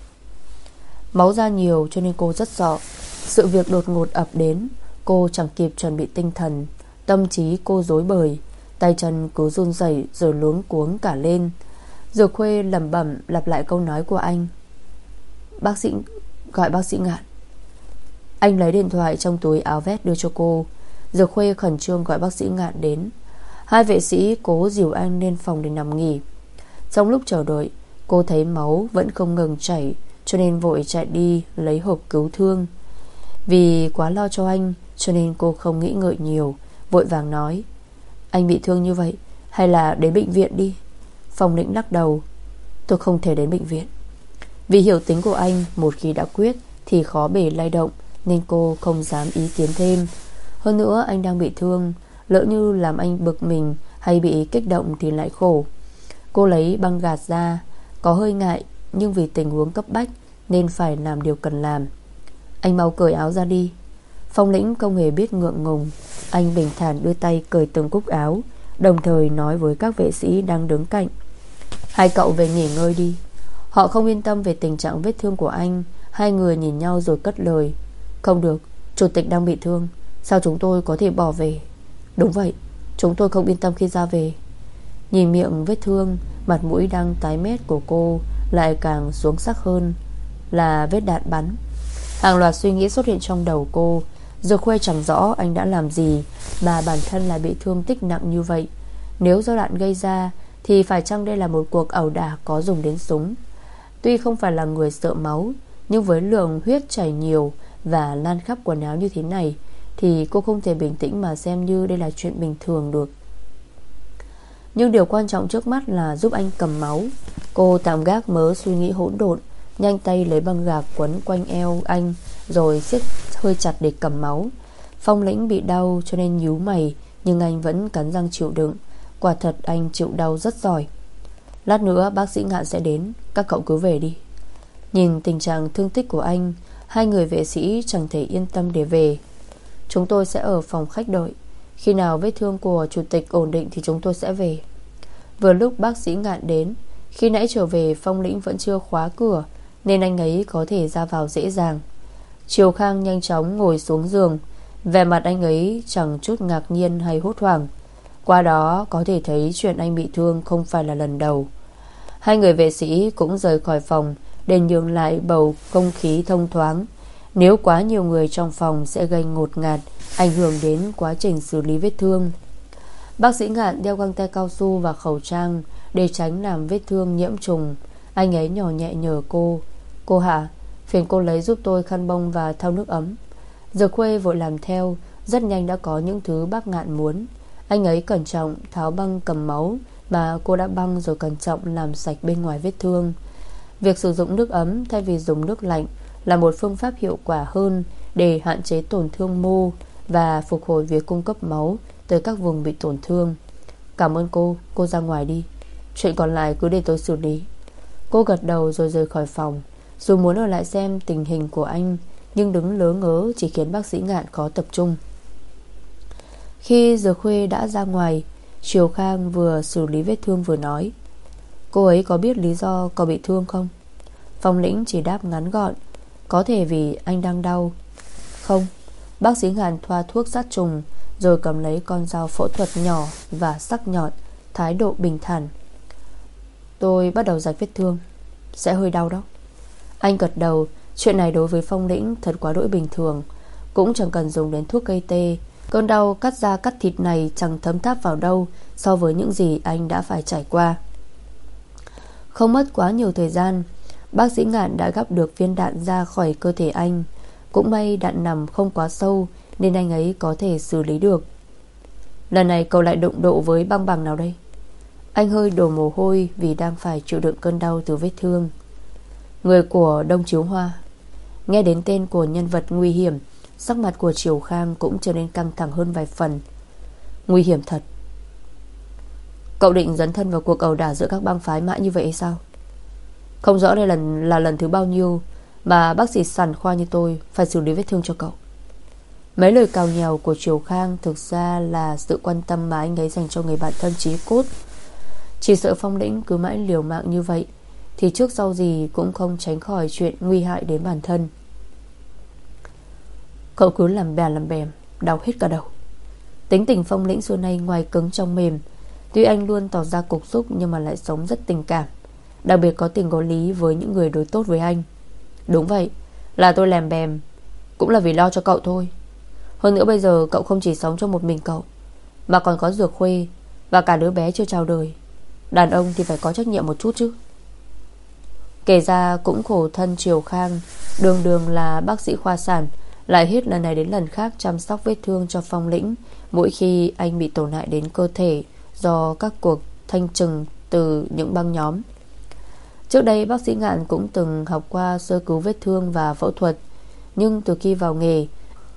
Máu ra nhiều cho nên cô rất sợ. Sự việc đột ngột ập đến, cô chẳng kịp chuẩn bị tinh thần. Tâm trí cô rối bời, tay chân cứ run rẩy rồi luống cuống cả lên. Dược Khuê lẩm bẩm lặp lại câu nói của anh. Bác sĩ, gọi bác sĩ Ngạn. Anh lấy điện thoại trong túi áo vest đưa cho cô. Dược Khuê khẩn trương gọi bác sĩ Ngạn đến. Hai vệ sĩ cố dìu anh lên phòng để nằm nghỉ. Trong lúc chờ đợi, cô thấy máu vẫn không ngừng chảy, cho nên vội chạy đi lấy hộp cứu thương. Vì quá lo cho anh cho nên cô không nghĩ ngợi nhiều, vội vàng nói. Anh bị thương như vậy, hay là đến bệnh viện đi. Phong Lĩnh lắc đầu. Tôi không thể đến bệnh viện. Vì hiểu tính của anh, một khi đã quyết thì khó bề lay động, nên cô không dám ý kiến thêm. Hơn nữa anh đang bị thương, Lỡ như làm anh bực mình hay bị kích động thì lại khổ. Cô lấy băng gạt ra, có hơi ngại, nhưng vì tình huống cấp bách nên phải làm điều cần làm. Anh mau cởi áo ra đi. Phong Lĩnh không hề biết ngượng ngùng. Anh bình thản đưa tay cởi từng cúc áo, đồng thời nói với các vệ sĩ đang đứng cạnh: hai cậu về nghỉ ngơi đi. Họ không yên tâm về tình trạng vết thương của anh. Hai người nhìn nhau rồi cất lời: không được, chủ tịch đang bị thương, sao chúng tôi có thể bỏ về? Đúng vậy, chúng tôi không yên tâm khi ra về. Nhìn miệng vết thương, mặt mũi đang tái mét của cô lại càng xuống sắc hơn. Là vết đạn bắn. Hàng loạt suy nghĩ xuất hiện trong đầu cô. Dược Khuê chẳng rõ anh đã làm gì mà bản thân lại bị thương tích nặng như vậy. Nếu do đạn gây ra thì phải chăng đây là một cuộc ẩu đả có dùng đến súng? Tuy không phải là người sợ máu, nhưng với lượng huyết chảy nhiều và lan khắp quần áo như thế này thì cô không thể bình tĩnh mà xem như đây là chuyện bình thường được. Nhưng điều quan trọng trước mắt là giúp anh cầm máu. Cô tạm gác mớ suy nghĩ hỗn độn, nhanh tay lấy băng gạc quấn quanh eo anh, rồi siết hơi chặt để cầm máu. Phong Lĩnh bị đau cho nên nhíu mày, nhưng anh vẫn cắn răng chịu đựng. Quả thật anh chịu đau rất giỏi. Lát nữa bác sĩ Ngạn sẽ đến, các cậu cứ về đi. Nhìn tình trạng thương tích của anh, hai người vệ sĩ chẳng thể yên tâm để về. Chúng tôi sẽ ở phòng khách đợi. Khi nào vết thương của chủ tịch ổn định thì chúng tôi sẽ về. Vừa lúc bác sĩ Ngạn đến. Khi nãy trở về, Phong Lĩnh vẫn chưa khóa cửa nên anh ấy có thể ra vào dễ dàng. Triều Khang nhanh chóng ngồi xuống giường. Vẻ mặt anh ấy chẳng chút ngạc nhiên hay hốt hoảng. Qua đó có thể thấy chuyện anh bị thương không phải là lần đầu. Hai người vệ sĩ cũng rời khỏi phòng để nhường lại bầu không khí thông thoáng. Nếu quá nhiều người trong phòng sẽ gây ngột ngạt, ảnh hưởng đến quá trình xử lý vết thương. Bác sĩ Ngạn đeo găng tay cao su và khẩu trang để tránh làm vết thương nhiễm trùng. Anh ấy nhỏ nhẹ nhờ cô: cô Hạ, phiền cô lấy giúp tôi khăn bông và thau nước ấm. Dược Khuê vội làm theo. Rất nhanh đã có những thứ bác Ngạn muốn. Anh ấy cẩn trọng tháo băng cầm máu mà cô đã băng, rồi cẩn trọng làm sạch bên ngoài vết thương. Việc sử dụng nước ấm thay vì dùng nước lạnh là một phương pháp hiệu quả hơn để hạn chế tổn thương mô và phục hồi việc cung cấp máu tới các vùng bị tổn thương. Cảm ơn cô, cô ra ngoài đi. Chuyện còn lại cứ để tôi xử lý. Cô gật đầu rồi rời khỏi phòng. Dù muốn ở lại xem tình hình của anh, nhưng đứng lớ ngớ chỉ khiến bác sĩ Ngạn khó tập trung. Khi Dược Khuê đã ra ngoài, Triều Khang vừa xử lý vết thương vừa nói: cô ấy có biết lý do cậu bị thương không? Phong Lĩnh chỉ đáp ngắn gọn: có thể vì anh đang đau. Không. Bác sĩ Ngạn thoa thuốc sát trùng rồi cầm lấy con dao phẫu thuật nhỏ và sắc nhọn, thái độ bình thản: tôi bắt đầu rạch vết thương. Sẽ hơi đau đó. Anh gật đầu. Chuyện này đối với Phong Lĩnh thật quá đỗi bình thường. Cũng chẳng cần dùng đến thuốc gây tê. Cơn đau cắt da cắt thịt này chẳng thấm tháp vào đâu so với những gì anh đã phải trải qua. Không mất quá nhiều thời gian, bác sĩ Ngạn đã gắp được viên đạn ra khỏi cơ thể anh. Cũng may đạn nằm không quá sâu nên anh ấy có thể xử lý được. Lần này cậu lại đụng độ với băng bằng nào đây? Anh hơi đổ mồ hôi vì đang phải chịu đựng cơn đau từ vết thương. Người của Đông Chiếu Hoa. Nghe đến tên của nhân vật nguy hiểm, sắc mặt của Triều Khang cũng trở nên căng thẳng hơn vài phần. Nguy hiểm thật. Cậu định dấn thân vào cuộc ẩu đả giữa các bang phái mãi như vậy hay sao? Không rõ đây là, là lần thứ bao nhiêu mà bác sĩ sản khoa như tôi phải xử lý vết thương cho cậu. Mấy lời cào nhèo của Triều Khang thực ra là sự quan tâm mà anh ấy dành cho người bạn thân chí cốt. Chỉ sợ Phong Lĩnh cứ mãi liều mạng như vậy thì trước sau gì cũng không tránh khỏi chuyện nguy hại đến bản thân. Cậu cứ làm bè làm bèm, đau hết cả đầu. Tính tình Phong Lĩnh xưa nay ngoài cứng trong mềm. Tuy anh luôn tỏ ra cục xúc nhưng mà lại sống rất tình cảm, đặc biệt có tình có lý với những người đối tốt với anh. Đúng vậy, là tôi làm bèm cũng là vì lo cho cậu thôi. Hơn nữa bây giờ cậu không chỉ sống cho một mình cậu, mà còn có Dược Khuê và cả đứa bé chưa chào đời. Đàn ông thì phải có trách nhiệm một chút chứ. Kể ra cũng khổ thân Triều Khang, đường đường là bác sĩ khoa sản, lại hết lần này đến lần khác chăm sóc vết thương cho Phong Lĩnh mỗi khi anh bị tổn hại đến cơ thể do các cuộc thanh trừng từ những băng nhóm. Trước đây bác sĩ Ngạn cũng từng học qua sơ cứu vết thương và phẫu thuật, nhưng từ khi vào nghề,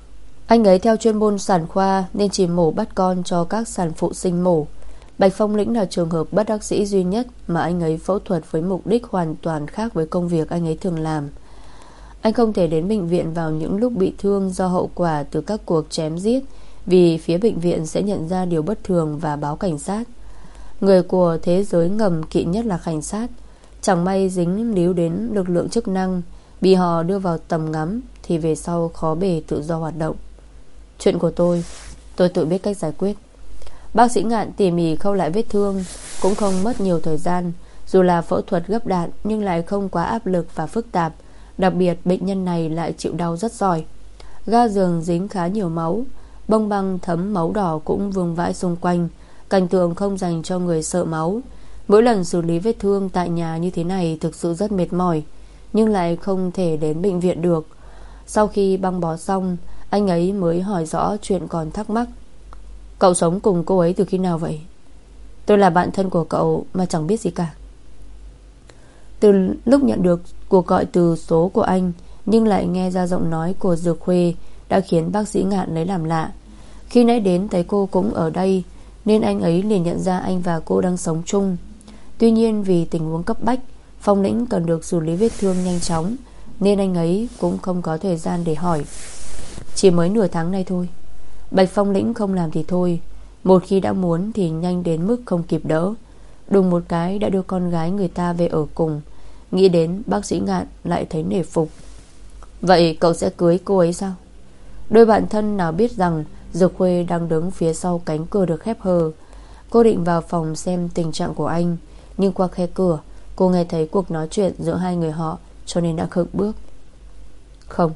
Anh ấy theo chuyên môn sản khoa nên chỉ mổ bắt con cho các sản phụ sinh mổ. Bạch Phong Lĩnh là trường hợp bất đắc dĩ duy nhất mà anh ấy phẫu thuật với mục đích hoàn toàn khác với công việc anh ấy thường làm. Anh không thể đến bệnh viện vào những lúc bị thương do hậu quả từ các cuộc chém giết, vì phía bệnh viện sẽ nhận ra điều bất thường và báo cảnh sát. Người của thế giới ngầm kỵ nhất là cảnh sát. Chẳng may dính líu đến lực lượng chức năng, bị họ đưa vào tầm ngắm thì về sau khó bề tự do hoạt động. Chuyện của tôi, tôi tự biết cách giải quyết. Bác sĩ Ngạn tỉ mỉ khâu lại vết thương, cũng không mất nhiều thời gian. Dù là phẫu thuật gấp đạn nhưng lại không quá áp lực và phức tạp. Đặc biệt bệnh nhân này lại chịu đau rất giỏi. Ga giường dính khá nhiều máu, bông băng thấm máu đỏ cũng vương vãi xung quanh. Cảnh tượng không dành cho người sợ máu. Mỗi lần xử lý vết thương tại nhà như thế này thực sự rất mệt mỏi, nhưng lại không thể đến bệnh viện được. Sau khi băng bó xong, anh ấy mới hỏi rõ chuyện còn thắc mắc. Cậu sống cùng cô ấy từ khi nào vậy? Tôi là bạn thân của cậu mà chẳng biết gì cả. Từ lúc nhận được cuộc gọi từ số của anh, nhưng lại nghe ra giọng nói của Dược Khuê, đã khiến bác sĩ Ngạn lấy làm lạ. Khi nãy đến thấy cô cũng ở đây, nên anh ấy liền nhận ra anh và cô đang sống chung. Tuy nhiên vì tình huống cấp bách, Phong Lĩnh cần được xử lý vết thương nhanh chóng, nên anh ấy cũng không có thời gian để hỏi. Chỉ mới nửa tháng nay thôi. Bạch Phong Lĩnh không làm thì thôi, một khi đã muốn thì nhanh đến mức không kịp đỡ. Đùng một cái đã đưa con gái người ta về ở cùng. Nghĩ đến bác sĩ Ngạn lại thấy nể phục. Vậy cậu sẽ cưới cô ấy sao? Đôi bạn thân nào biết rằng Dược Khuê đang đứng phía sau cánh cửa được khép hờ. Cô định vào phòng xem tình trạng của anh, nhưng qua khe cửa cô nghe thấy cuộc nói chuyện giữa hai người họ, cho nên đã khựng bước. Không.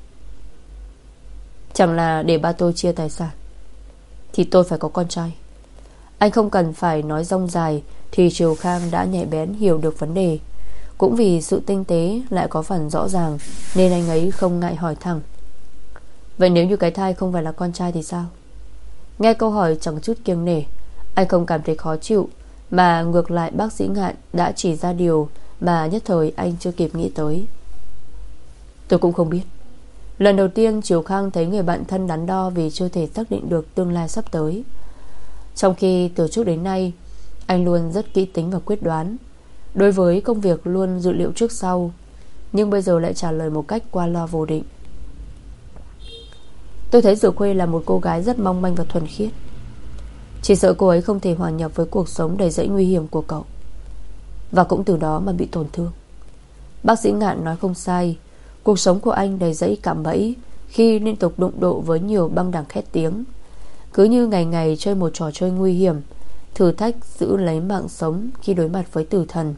Chẳng là để ba tôi chia tài sản thì tôi phải có con trai. Anh không cần phải nói rông dài thì Triều Khang đã nhạy bén hiểu được vấn đề. Cũng vì sự tinh tế lại có phần rõ ràng, nên anh ấy không ngại hỏi thẳng. Vậy nếu như cái thai không phải là con trai thì sao? Nghe câu hỏi chẳng chút kiêng nể, anh không cảm thấy khó chịu, mà ngược lại bác sĩ Ngạn đã chỉ ra điều mà nhất thời anh chưa kịp nghĩ tới. Tôi cũng không biết. Lần đầu tiên Triều Khang thấy người bạn thân đắn đo vì chưa thể xác định được tương lai sắp tới, trong khi từ trước đến nay anh luôn rất kỹ tính và quyết đoán. Đối với công việc luôn dự liệu trước sau, nhưng bây giờ lại trả lời một cách qua loa vô định. Tôi thấy Dược Khuê là một cô gái rất mong manh và thuần khiết. Chỉ sợ cô ấy không thể hòa nhập với cuộc sống đầy rẫy nguy hiểm của cậu, và cũng từ đó mà bị tổn thương. Bác sĩ Ngạn nói không sai. Cuộc sống của anh đầy rẫy cạm bẫy khi liên tục đụng độ với nhiều băng đảng khét tiếng. Cứ như ngày ngày chơi một trò chơi nguy hiểm, thử thách giữ lấy mạng sống khi đối mặt với tử thần.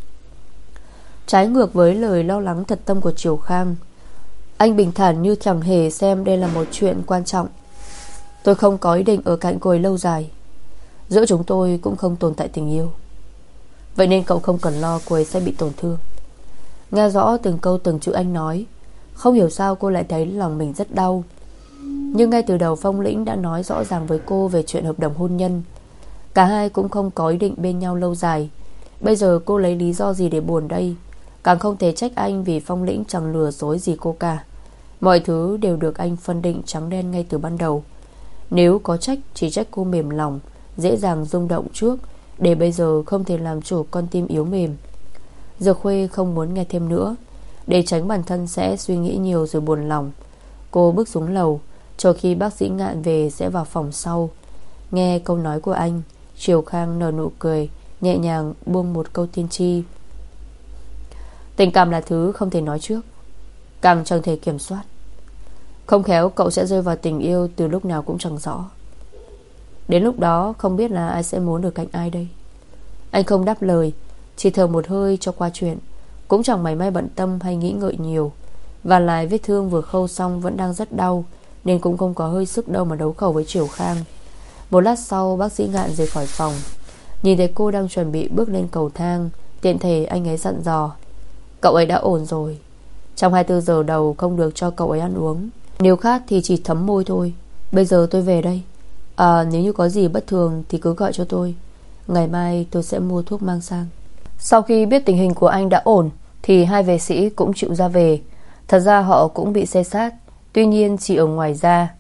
Trái ngược với lời lo lắng thật tâm của Triều Khang, anh bình thản như chẳng hề xem đây là một chuyện quan trọng. Tôi không có ý định ở cạnh cô ấy lâu dài. Giữa chúng tôi cũng không tồn tại tình yêu. Vậy nên cậu không cần lo cô ấy sẽ bị tổn thương. Nghe rõ từng câu từng chữ anh nói, không hiểu sao cô lại thấy lòng mình rất đau. Nhưng ngay từ đầu Phong Lĩnh đã nói rõ ràng với cô về chuyện hợp đồng hôn nhân. Cả hai cũng không có ý định bên nhau lâu dài. Bây giờ cô lấy lý do gì để buồn đây? Càng không thể trách anh vì Phong Lĩnh chẳng lừa dối gì cô cả. Mọi thứ đều được anh phân định trắng đen ngay từ ban đầu. Nếu có trách, chỉ trách cô mềm lòng, dễ dàng rung động trước, để bây giờ không thể làm chủ con tim yếu mềm. Dược Khuê không muốn nghe thêm nữa, để tránh bản thân sẽ suy nghĩ nhiều rồi buồn lòng. Cô bước xuống lầu, cho khi bác sĩ Ngạn về sẽ vào phòng sau. Nghe câu nói của anh, Triều Khang nở nụ cười, nhẹ nhàng buông một câu tiên tri. Tình cảm là thứ không thể nói trước, càng chẳng thể kiểm soát. Không khéo cậu sẽ rơi vào tình yêu từ lúc nào cũng chẳng rõ. Đến lúc đó không biết là ai sẽ muốn được cạnh ai đây. Anh không đáp lời, chỉ thở một hơi cho qua chuyện, cũng chẳng mảy may bận tâm hay nghĩ ngợi nhiều. Và lại vết thương vừa khâu xong vẫn đang rất đau, nên cũng không có hơi sức đâu mà đấu khẩu với Triều Khang. Một lát sau bác sĩ Ngạn rời khỏi phòng. Nhìn thấy cô đang chuẩn bị bước lên cầu thang, tiện thể anh ấy dặn dò. Cậu ấy đã ổn rồi, trong hai mươi bốn giờ đầu không được cho cậu ấy ăn uống. Nếu khát thì chỉ thấm môi thôi. Bây giờ tôi về đây. À, nếu như có gì bất thường thì cứ gọi cho tôi. Ngày mai tôi sẽ mua thuốc mang sang. Sau khi biết tình hình của anh đã ổn thì hai vệ sĩ cũng chịu ra về. Thật ra họ cũng bị xê sát, tuy nhiên chỉ ở ngoài da.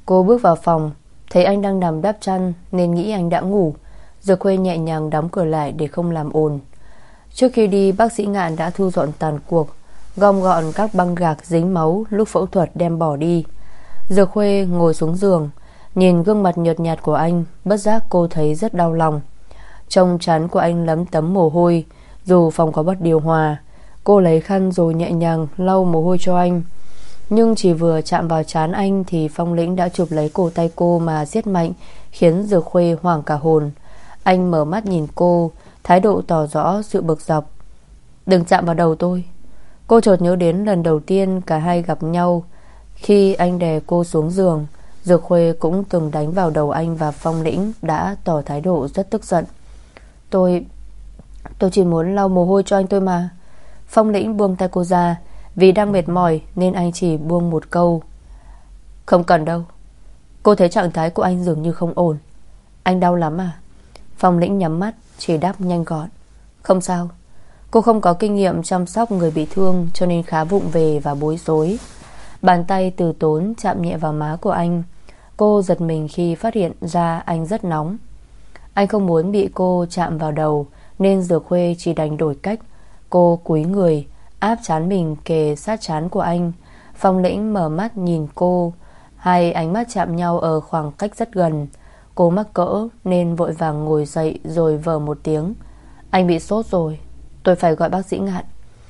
Cô bước vào phòng, thấy anh đang nằm đắp chăn nên nghĩ anh đã ngủ. Dược Khuê nhẹ nhàng đóng cửa lại để không làm ồn. Trước khi đi, bác sĩ Ngạn đã thu dọn tàn cuộc, gom gọn các băng gạc dính máu lúc phẫu thuật đem bỏ đi. Dược Khuê ngồi xuống giường, nhìn gương mặt nhợt nhạt của anh, bất giác cô thấy rất đau lòng. Trong trán của anh lấm tấm mồ hôi, dù phòng có bật điều hòa. Cô lấy khăn rồi nhẹ nhàng lau mồ hôi cho anh. Nhưng chỉ vừa chạm vào trán anh thì Phong Lĩnh đã chụp lấy cổ tay cô mà siết mạnh, khiến Dược Khuê hoảng cả hồn. Anh mở mắt nhìn cô, thái độ tỏ rõ sự bực dọc. Đừng chạm vào đầu tôi. Cô chợt nhớ đến lần đầu tiên cả hai gặp nhau. Khi anh đè cô xuống giường, Dược Khuê cũng từng đánh vào đầu anh và Phong Lĩnh đã tỏ thái độ rất tức giận. Tôi... tôi chỉ muốn lau mồ hôi cho anh tôi mà. Phong Lĩnh buông tay cô ra. Vì đang mệt mỏi nên anh chỉ buông một câu: Không cần đâu. Cô thấy trạng thái của anh dường như không ổn. Anh đau lắm à? Phong Lĩnh nhắm mắt, chỉ đáp nhanh gọn: Không sao. Cô không có kinh nghiệm chăm sóc người bị thương cho nên khá vụng về và bối rối. Bàn tay từ tốn chạm nhẹ vào má của anh. Cô giật mình khi phát hiện ra anh rất nóng. Anh không muốn bị cô chạm vào đầu nên Dược Khuê chỉ đành đổi cách. Cô cúi người áp trán mình kề sát trán của anh. Phong Lĩnh mở mắt nhìn cô. Hai ánh mắt chạm nhau ở khoảng cách rất gần. Cô mắc cỡ nên vội vàng ngồi dậy rồi vờ một tiếng: Anh bị sốt rồi, tôi phải gọi bác sĩ Ngạn.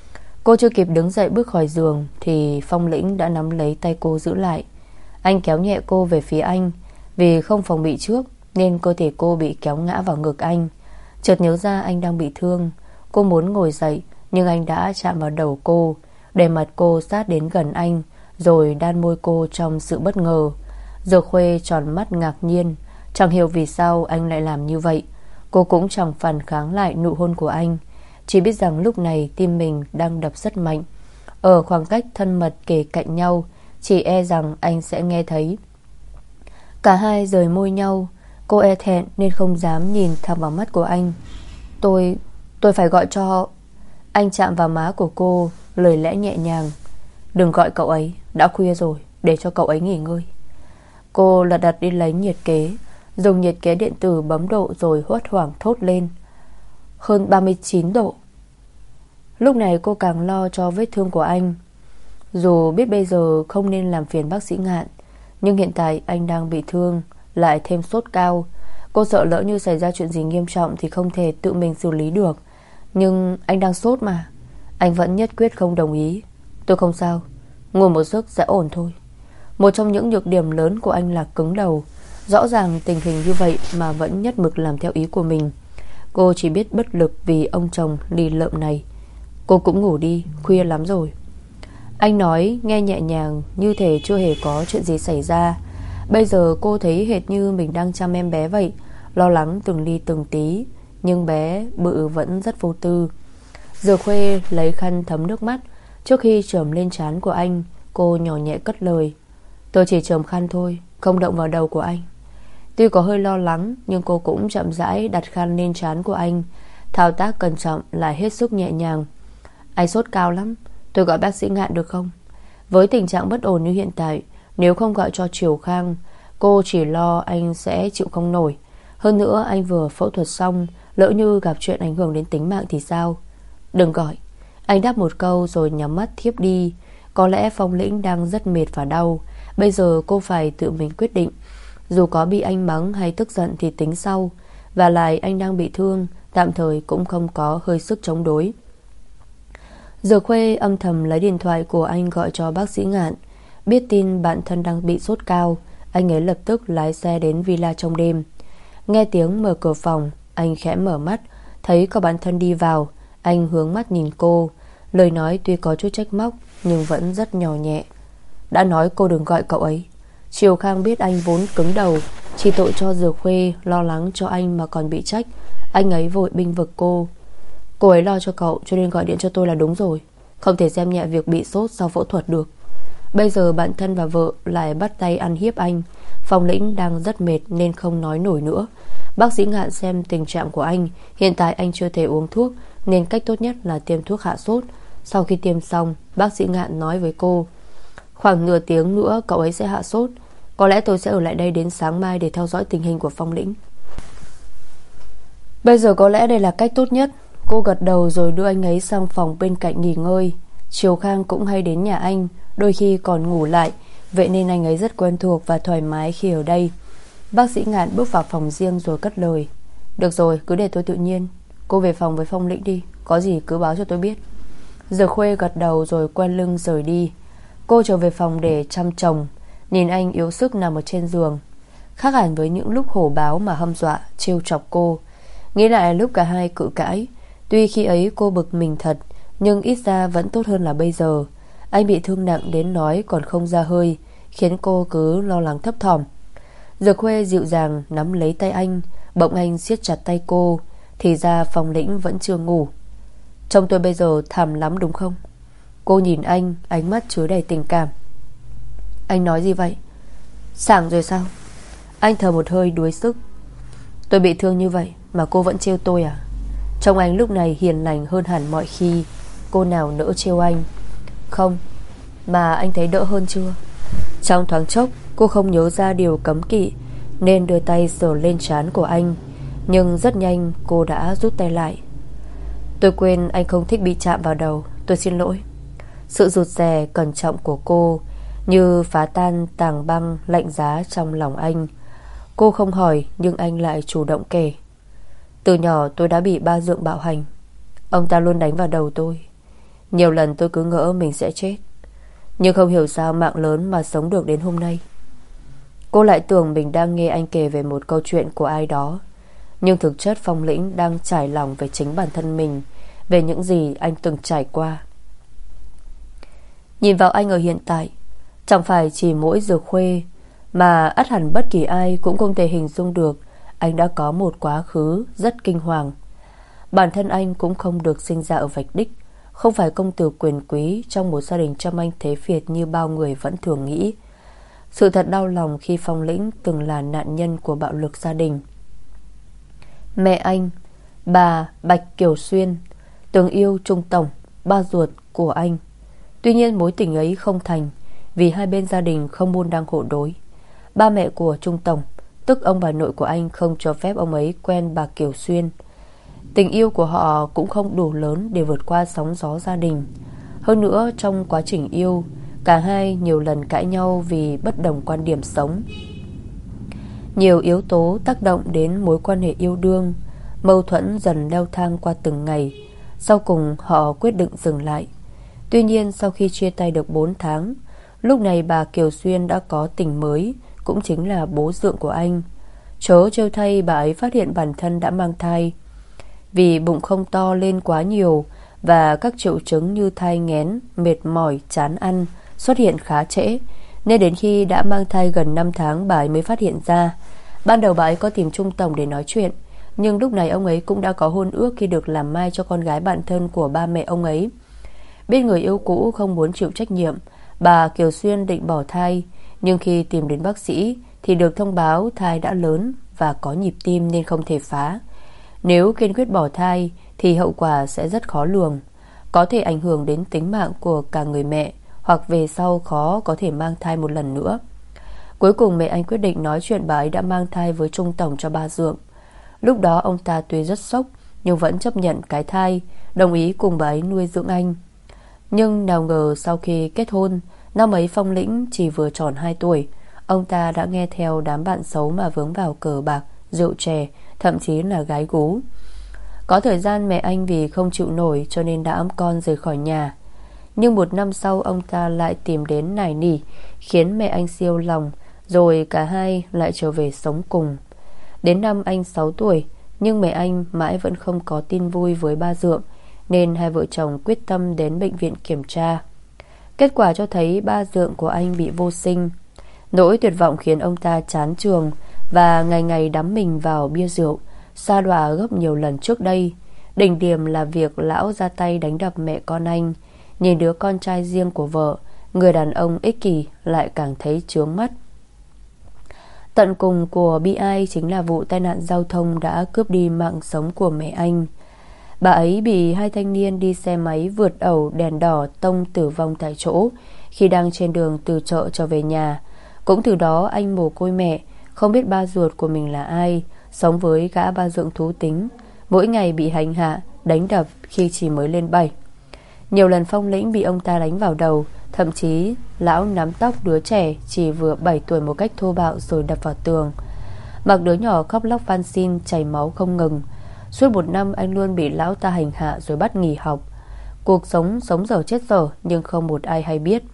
Cô chưa kịp đứng dậy bước khỏi giường thì Phong Lĩnh đã nắm lấy tay cô giữ lại. Anh kéo nhẹ cô về phía anh. Vì không phòng bị trước nên cơ thể cô bị kéo ngã vào ngực anh. Chợt nhớ ra anh đang bị thương, cô muốn ngồi dậy nhưng anh đã chạm vào đầu cô, để mặt cô sát đến gần anh, rồi đan môi cô trong sự bất ngờ. Dược Khuê tròn mắt ngạc nhiên, chẳng hiểu vì sao anh lại làm như vậy. Cô cũng chẳng phản kháng lại nụ hôn của anh, chỉ biết rằng lúc này tim mình đang đập rất mạnh. Ở khoảng cách thân mật kề cạnh nhau, chỉ e rằng anh sẽ nghe thấy. Cả hai rời môi nhau. Cô e thẹn nên không dám nhìn thẳng vào mắt của anh. Tôi... tôi phải gọi cho... Anh chạm vào má của cô, lời lẽ nhẹ nhàng: Đừng gọi cậu ấy, đã khuya rồi, để cho cậu ấy nghỉ ngơi. Cô lật đật đi lấy nhiệt kế, dùng nhiệt kế điện tử bấm độ rồi hốt hoảng thốt lên: Hơn ba mươi chín độ. Lúc này cô càng lo cho vết thương của anh. Dù biết bây giờ không nên làm phiền bác sĩ Ngạn, nhưng hiện tại anh đang bị thương, lại thêm sốt cao. Cô sợ lỡ như xảy ra chuyện gì nghiêm trọng thì không thể tự mình xử lý được. Nhưng anh đang sốt mà. Anh vẫn nhất quyết không đồng ý. Tôi không sao, ngủ một giấc sẽ ổn thôi. Một trong những nhược điểm lớn của anh là cứng đầu. Rõ ràng tình hình như vậy mà vẫn nhất mực làm theo ý của mình. Cô chỉ biết bất lực vì ông chồng lì lợm này. Cô cũng ngủ đi, khuya lắm rồi. Anh nói nghe nhẹ nhàng, như thể chưa hề có chuyện gì xảy ra. Bây giờ cô thấy hệt như mình đang chăm em bé vậy, lo lắng từng ly từng tí. Nhưng bé bự vẫn rất vô tư. Dược Khuê lấy khăn thấm nước mắt. Trước khi chườm lên trán của anh, cô nhỏ nhẹ cất lời: Tôi chỉ chườm khăn thôi, không động vào đầu của anh. Tuy có hơi lo lắng, nhưng cô cũng chậm rãi đặt khăn lên trán của anh. Thao tác cẩn trọng lại hết sức nhẹ nhàng. Anh sốt cao lắm, tôi gọi bác sĩ Ngạn được không? Với tình trạng bất ổn như hiện tại, nếu không gọi cho Triều Khang, cô chỉ lo anh sẽ chịu không nổi. Hơn nữa anh vừa phẫu thuật xong, lỡ như gặp chuyện ảnh hưởng đến tính mạng thì sao? Đừng gọi. Anh đáp một câu rồi nhắm mắt thiếp đi. Có lẽ Phong Lĩnh đang rất mệt và đau. Bây giờ cô phải tự mình quyết định. Dù có bị anh mắng hay tức giận thì tính sau. Và lại anh đang bị thương, tạm thời cũng không có hơi sức chống đối. Dược Khuê âm thầm lấy điện thoại của anh gọi cho bác sĩ Ngạn. Biết tin bạn thân đang bị sốt cao, anh ấy lập tức lái xe đến villa trong đêm. Nghe tiếng mở cửa phòng, anh khẽ mở mắt, thấy có bạn thân đi vào. Anh hướng mắt nhìn cô. Lời nói tuy có chút trách móc nhưng vẫn rất nhỏ nhẹ: Đã nói cô đừng gọi cậu ấy. Triều Khang biết anh vốn cứng đầu, chỉ tội cho Dược Khuê lo lắng cho anh mà còn bị trách. Anh ấy vội bênh vực cô: Cô ấy lo cho cậu cho nên gọi điện cho tôi là đúng rồi. Không thể xem nhẹ việc bị sốt sau phẫu thuật được. Bây giờ bạn thân và vợ lại bắt tay ăn hiếp anh. Phong Lĩnh đang rất mệt nên không nói nổi nữa. Bác sĩ Ngạn xem tình trạng của anh. Hiện tại anh chưa thể uống thuốc, nên cách tốt nhất là tiêm thuốc hạ sốt. Sau khi tiêm xong, bác sĩ Ngạn nói với cô: Khoảng nửa tiếng nữa cậu ấy sẽ hạ sốt. Có lẽ tôi sẽ ở lại đây đến sáng mai để theo dõi tình hình của Phong Lĩnh. Bây giờ có lẽ đây là cách tốt nhất. Cô gật đầu rồi đưa anh ấy sang phòng bên cạnh nghỉ ngơi. Triều Khang cũng hay đến nhà anh, đôi khi còn ngủ lại, vậy nên anh ấy rất quen thuộc và thoải mái khi ở đây. Bác sĩ Ngạn bước vào phòng riêng rồi cất lời: Được rồi, cứ để tôi tự nhiên. Cô về phòng với Phong Lĩnh đi, có gì cứ báo cho tôi biết. Dược Khuê gật đầu rồi quay lưng rời đi. Cô trở về phòng để chăm chồng, nhìn anh yếu sức nằm ở trên giường. Khác hẳn với những lúc hổ báo mà hăm dọa, trêu chọc cô. Nghĩ lại lúc cả hai cự cãi, tuy khi ấy cô bực mình thật, nhưng ít ra vẫn tốt hơn là bây giờ. Anh bị thương nặng đến nói còn không ra hơi, khiến cô cứ lo lắng thấp thỏm. Dược Khuê dịu dàng nắm lấy tay anh, bỗng anh siết chặt tay cô. Thì ra Phong Lĩnh vẫn chưa ngủ. Trông tôi bây giờ thảm lắm đúng không? Cô nhìn anh, ánh mắt chứa đầy tình cảm. Anh nói gì vậy? Sảng rồi sao? Anh thở một hơi đuối sức. Tôi bị thương như vậy mà cô vẫn trêu tôi à? Trông anh lúc này hiền lành hơn hẳn mọi khi. Cô nào nỡ trêu anh? Không. Mà anh thấy đỡ hơn chưa? Trong thoáng chốc cô không nhớ ra điều cấm kỵ, nên đưa tay sờ lên trán của anh. Nhưng rất nhanh cô đã rút tay lại. Tôi quên anh không thích bị chạm vào đầu, tôi xin lỗi. Sự rụt rè cẩn trọng của cô như phá tan tảng băng lạnh giá trong lòng anh. Cô không hỏi, nhưng anh lại chủ động kể. Từ nhỏ tôi đã bị ba dượng bạo hành. Ông ta luôn đánh vào đầu tôi. Nhiều lần tôi cứ ngỡ mình sẽ chết, nhưng không hiểu sao mạng lớn mà sống được đến hôm nay. Cô lại tưởng mình đang nghe anh kể về một câu chuyện của ai đó, nhưng thực chất Phong Lĩnh đang trải lòng về chính bản thân mình, về những gì anh từng trải qua. Nhìn vào anh ở hiện tại, chẳng phải chỉ mỗi Dược Khuê, mà ắt hẳn bất kỳ ai cũng không thể hình dung được anh đã có một quá khứ rất kinh hoàng. Bản thân anh cũng không được sinh ra ở vạch đích, không phải công tử quyền quý trong một gia đình trăm anh thế Việt như bao người vẫn thường nghĩ. Sự thật đau lòng khi Phong Lĩnh từng là nạn nhân của bạo lực gia đình. Mẹ anh, bà Bạch Kiều Xuyên, từng yêu Trung Tổng, ba ruột của anh. Tuy nhiên mối tình ấy không thành, vì hai bên gia đình không môn đăng hộ đối. Ba mẹ của Trung Tổng, tức ông bà nội của anh, không cho phép ông ấy quen bà Kiều Xuyên. Tình yêu của họ cũng không đủ lớn để vượt qua sóng gió gia đình. Hơn nữa trong quá trình yêu, cả hai nhiều lần cãi nhau vì bất đồng quan điểm sống. Nhiều yếu tố tác động đến mối quan hệ yêu đương. Mâu thuẫn dần leo thang qua từng ngày. Sau cùng họ quyết định dừng lại. Tuy nhiên sau khi chia tay được bốn tháng, lúc này bà Kiều Xuyên đã có tình mới, cũng chính là bố dượng của anh. Chớ trêu thay, bà ấy phát hiện bản thân đã mang thai. Vì bụng không to lên quá nhiều và các triệu chứng như thai nghén, mệt mỏi, chán ăn xuất hiện khá trễ, nên đến khi đã mang thai gần năm tháng bà ấy mới phát hiện ra. Ban đầu bà ấy có tìm Trung Tổng để nói chuyện, nhưng lúc này ông ấy cũng đã có hôn ước khi được làm mai cho con gái bạn thân của ba mẹ ông ấy. Biết người yêu cũ không muốn chịu trách nhiệm, bà Kiều Xuyên định bỏ thai. Nhưng khi tìm đến bác sĩ thì được thông báo thai đã lớn và có nhịp tim nên không thể phá. Nếu kiên quyết bỏ thai thì hậu quả sẽ rất khó lường, có thể ảnh hưởng đến tính mạng của cả người mẹ, hoặc về sau khó có thể mang thai một lần nữa. Cuối cùng mẹ anh quyết định nói chuyện bà ấy đã mang thai với Trung Tổng cho ba dượng. Lúc đó ông ta tuy rất sốc nhưng vẫn chấp nhận cái thai, đồng ý cùng bà ấy nuôi dưỡng anh. Nhưng nào ngờ sau khi kết hôn, năm ấy Phong Lĩnh chỉ vừa tròn hai tuổi, ông ta đã nghe theo đám bạn xấu mà vướng vào cờ bạc, rượu chè, thậm chí là gái gú. Có thời gian mẹ anh vì không chịu nổi cho nên đã ẵm con rời khỏi nhà. Nhưng một năm sau ông ta lại tìm đến nài nỉ, khiến mẹ anh siêu lòng, rồi cả hai lại trở về sống cùng. Đến năm anh sáu tuổi, nhưng mẹ anh mãi vẫn không có tin vui với ba dượng, nên hai vợ chồng quyết tâm đến bệnh viện kiểm tra. Kết quả cho thấy ba dượng của anh bị vô sinh. Nỗi tuyệt vọng khiến ông ta chán trường và ngày ngày đắm mình vào bia rượu, sa đọa gấp nhiều lần trước đây. Đỉnh điểm là việc lão ra tay đánh đập mẹ con anh. Nhìn đứa con trai riêng của vợ, người đàn ông ích kỷ, lại càng thấy chướng mắt. Tận cùng của bi ai chính là vụ tai nạn giao thông đã cướp đi mạng sống của mẹ anh. Bà ấy bị hai thanh niên đi xe máy vượt ẩu đèn đỏ tông tử vong tại chỗ khi đang trên đường từ chợ trở về nhà. Cũng từ đó anh mồ côi mẹ, không biết ba ruột của mình là ai, sống với gã ba dượng thú tính, mỗi ngày bị hành hạ, đánh đập khi chỉ mới lên bảy. Nhiều lần Phong Lĩnh bị ông ta đánh vào đầu, thậm chí lão nắm tóc đứa trẻ chỉ vừa bảy tuổi một cách thô bạo rồi đập vào tường. Mặc đứa nhỏ khóc lóc van xin, chảy máu không ngừng. Suốt một năm anh luôn bị lão ta hành hạ rồi bắt nghỉ học. Cuộc sống sống dở chết dở, nhưng không một ai hay biết.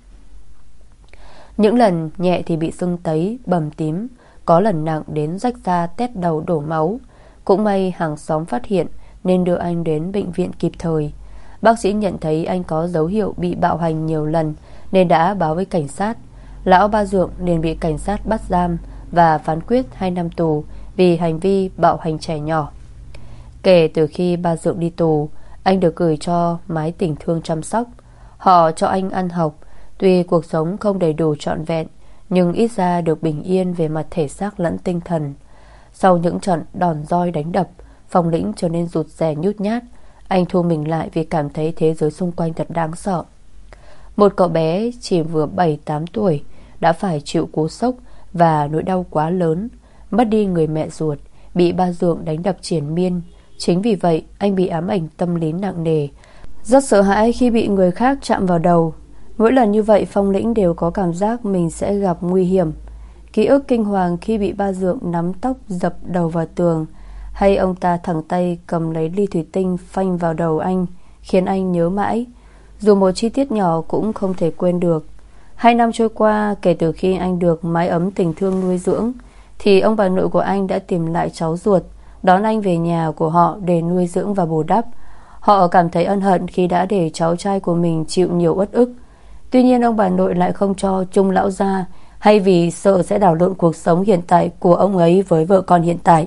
Những lần nhẹ thì bị sưng tấy, bầm tím, có lần nặng đến rách da, tét đầu, đổ máu. Cũng may hàng xóm phát hiện nên đưa anh đến bệnh viện kịp thời. Bác sĩ nhận thấy anh có dấu hiệu bị bạo hành nhiều lần nên đã báo với cảnh sát. Lão ba dượng liền bị cảnh sát bắt giam và phán quyết hai năm tù vì hành vi bạo hành trẻ nhỏ. Kể từ khi ba dượng đi tù, anh được gửi cho mái tình thương chăm sóc. Họ cho anh ăn học. Tuy cuộc sống không đầy đủ trọn vẹn, nhưng ít ra được bình yên về mặt thể xác lẫn tinh thần. Sau những trận đòn roi đánh đập, Phong Lĩnh trở nên rụt rè nhút nhát. Anh thu mình lại vì cảm thấy thế giới xung quanh thật đáng sợ. Một cậu bé chỉ vừa bảy tám tuổi đã phải chịu cú sốc và nỗi đau quá lớn, mất đi người mẹ ruột, bị ba dượng đánh đập triền miên. Chính vì vậy anh bị ám ảnh tâm lý nặng nề, rất sợ hãi khi bị người khác chạm vào đầu. Mỗi lần như vậy Phong Lĩnh đều có cảm giác mình sẽ gặp nguy hiểm. Ký ức kinh hoàng khi bị ba dượng nắm tóc dập đầu vào tường, hay ông ta thẳng tay cầm lấy ly thủy tinh phanh vào đầu anh, khiến anh nhớ mãi. Dù một chi tiết nhỏ cũng không thể quên được. Hai năm trôi qua kể từ khi anh được mái ấm tình thương nuôi dưỡng, thì ông bà nội của anh đã tìm lại cháu ruột, đón anh về nhà của họ để nuôi dưỡng và bù đắp. Họ cảm thấy ân hận khi đã để cháu trai của mình chịu nhiều uất ức. Tuy nhiên ông bà nội lại không cho chung lão gia, hay vì sợ sẽ đảo lộn cuộc sống hiện tại của ông ấy với vợ con hiện tại.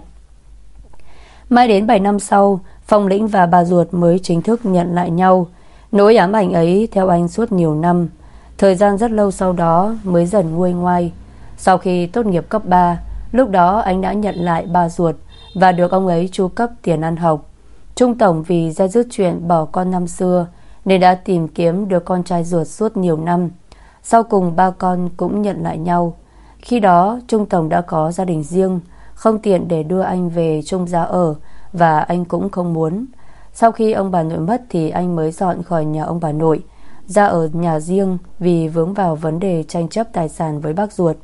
Mãi đến bảy năm sau, Phong Lĩnh và bà ruột mới chính thức nhận lại nhau. Nỗi ám ảnh ấy theo anh suốt nhiều năm. Thời gian rất lâu sau đó mới dần nguôi ngoai. Sau khi tốt nghiệp cấp ba, lúc đó anh đã nhận lại bà ruột và được ông ấy chu cấp tiền ăn học. Trung tổng vì ra dứt chuyện bỏ con năm xưa nên đã tìm kiếm được con trai ruột suốt nhiều năm. Sau cùng ba con cũng nhận lại nhau. Khi đó Trung tổng đã có gia đình riêng, không tiện để đưa anh về chung ra ở, và anh cũng không muốn. Sau khi ông bà nội mất thì anh mới dọn khỏi nhà ông bà nội, ra ở nhà riêng vì vướng vào vấn đề tranh chấp tài sản với bác ruột.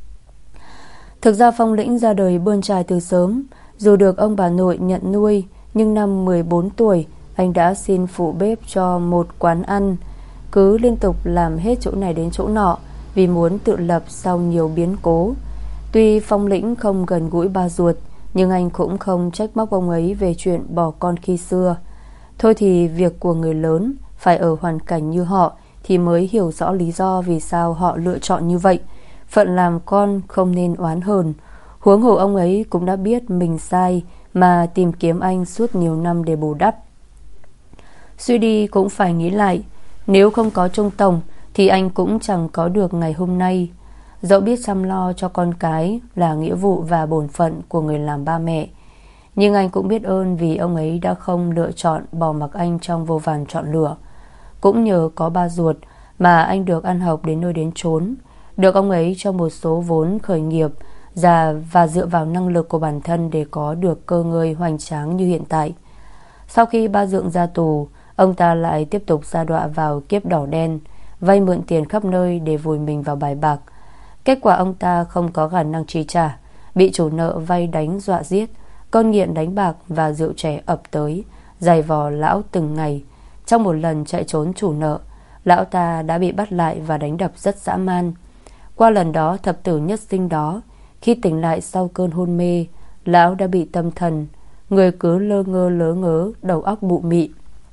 Thực ra Phong Lĩnh ra đời bươn chải từ sớm. Dù được ông bà nội nhận nuôi, nhưng năm mười bốn tuổi anh đã xin phụ bếp cho một quán ăn, cứ liên tục làm hết chỗ này đến chỗ nọ vì muốn tự lập sau nhiều biến cố. Tuy Phong Lĩnh không gần gũi ba ruột, nhưng anh cũng không trách móc ông ấy về chuyện bỏ con khi xưa. Thôi thì việc của người lớn phải ở hoàn cảnh như họ thì mới hiểu rõ lý do vì sao họ lựa chọn như vậy. Phận làm con không nên oán hờn. Huống hồ ông ấy cũng đã biết mình sai mà tìm kiếm anh suốt nhiều năm để bù đắp. Suy đi cũng phải nghĩ lại, nếu không có Trung tổng thì anh cũng chẳng có được ngày hôm nay. Dẫu biết chăm lo cho con cái là nghĩa vụ và bổn phận của người làm ba mẹ, nhưng anh cũng biết ơn vì ông ấy đã không lựa chọn bỏ mặc anh trong vô vàn chọn lựa. Cũng nhờ có ba ruột mà anh được ăn học đến nơi đến chốn, được ông ấy cho một số vốn khởi nghiệp và, và dựa vào năng lực của bản thân để có được cơ ngơi hoành tráng như hiện tại. Sau khi ba dượng ra tù, ông ta lại tiếp tục sa đọa vào kiếp đỏ đen, vay mượn tiền khắp nơi để vùi mình vào bài bạc. Kết quả ông ta không có khả năng chi trả, bị chủ nợ vay đánh dọa giết. Cơn nghiện đánh bạc và rượu chè ập tới, giày vò lão từng ngày. Trong một lần chạy trốn chủ nợ, lão ta đã bị bắt lại và đánh đập rất dã man. Qua lần đó thập tử nhất sinh đó, khi tỉnh lại sau cơn hôn mê, lão đã bị tâm thần, người cứ lơ ngơ lớ ngớ, đầu óc bụ mị.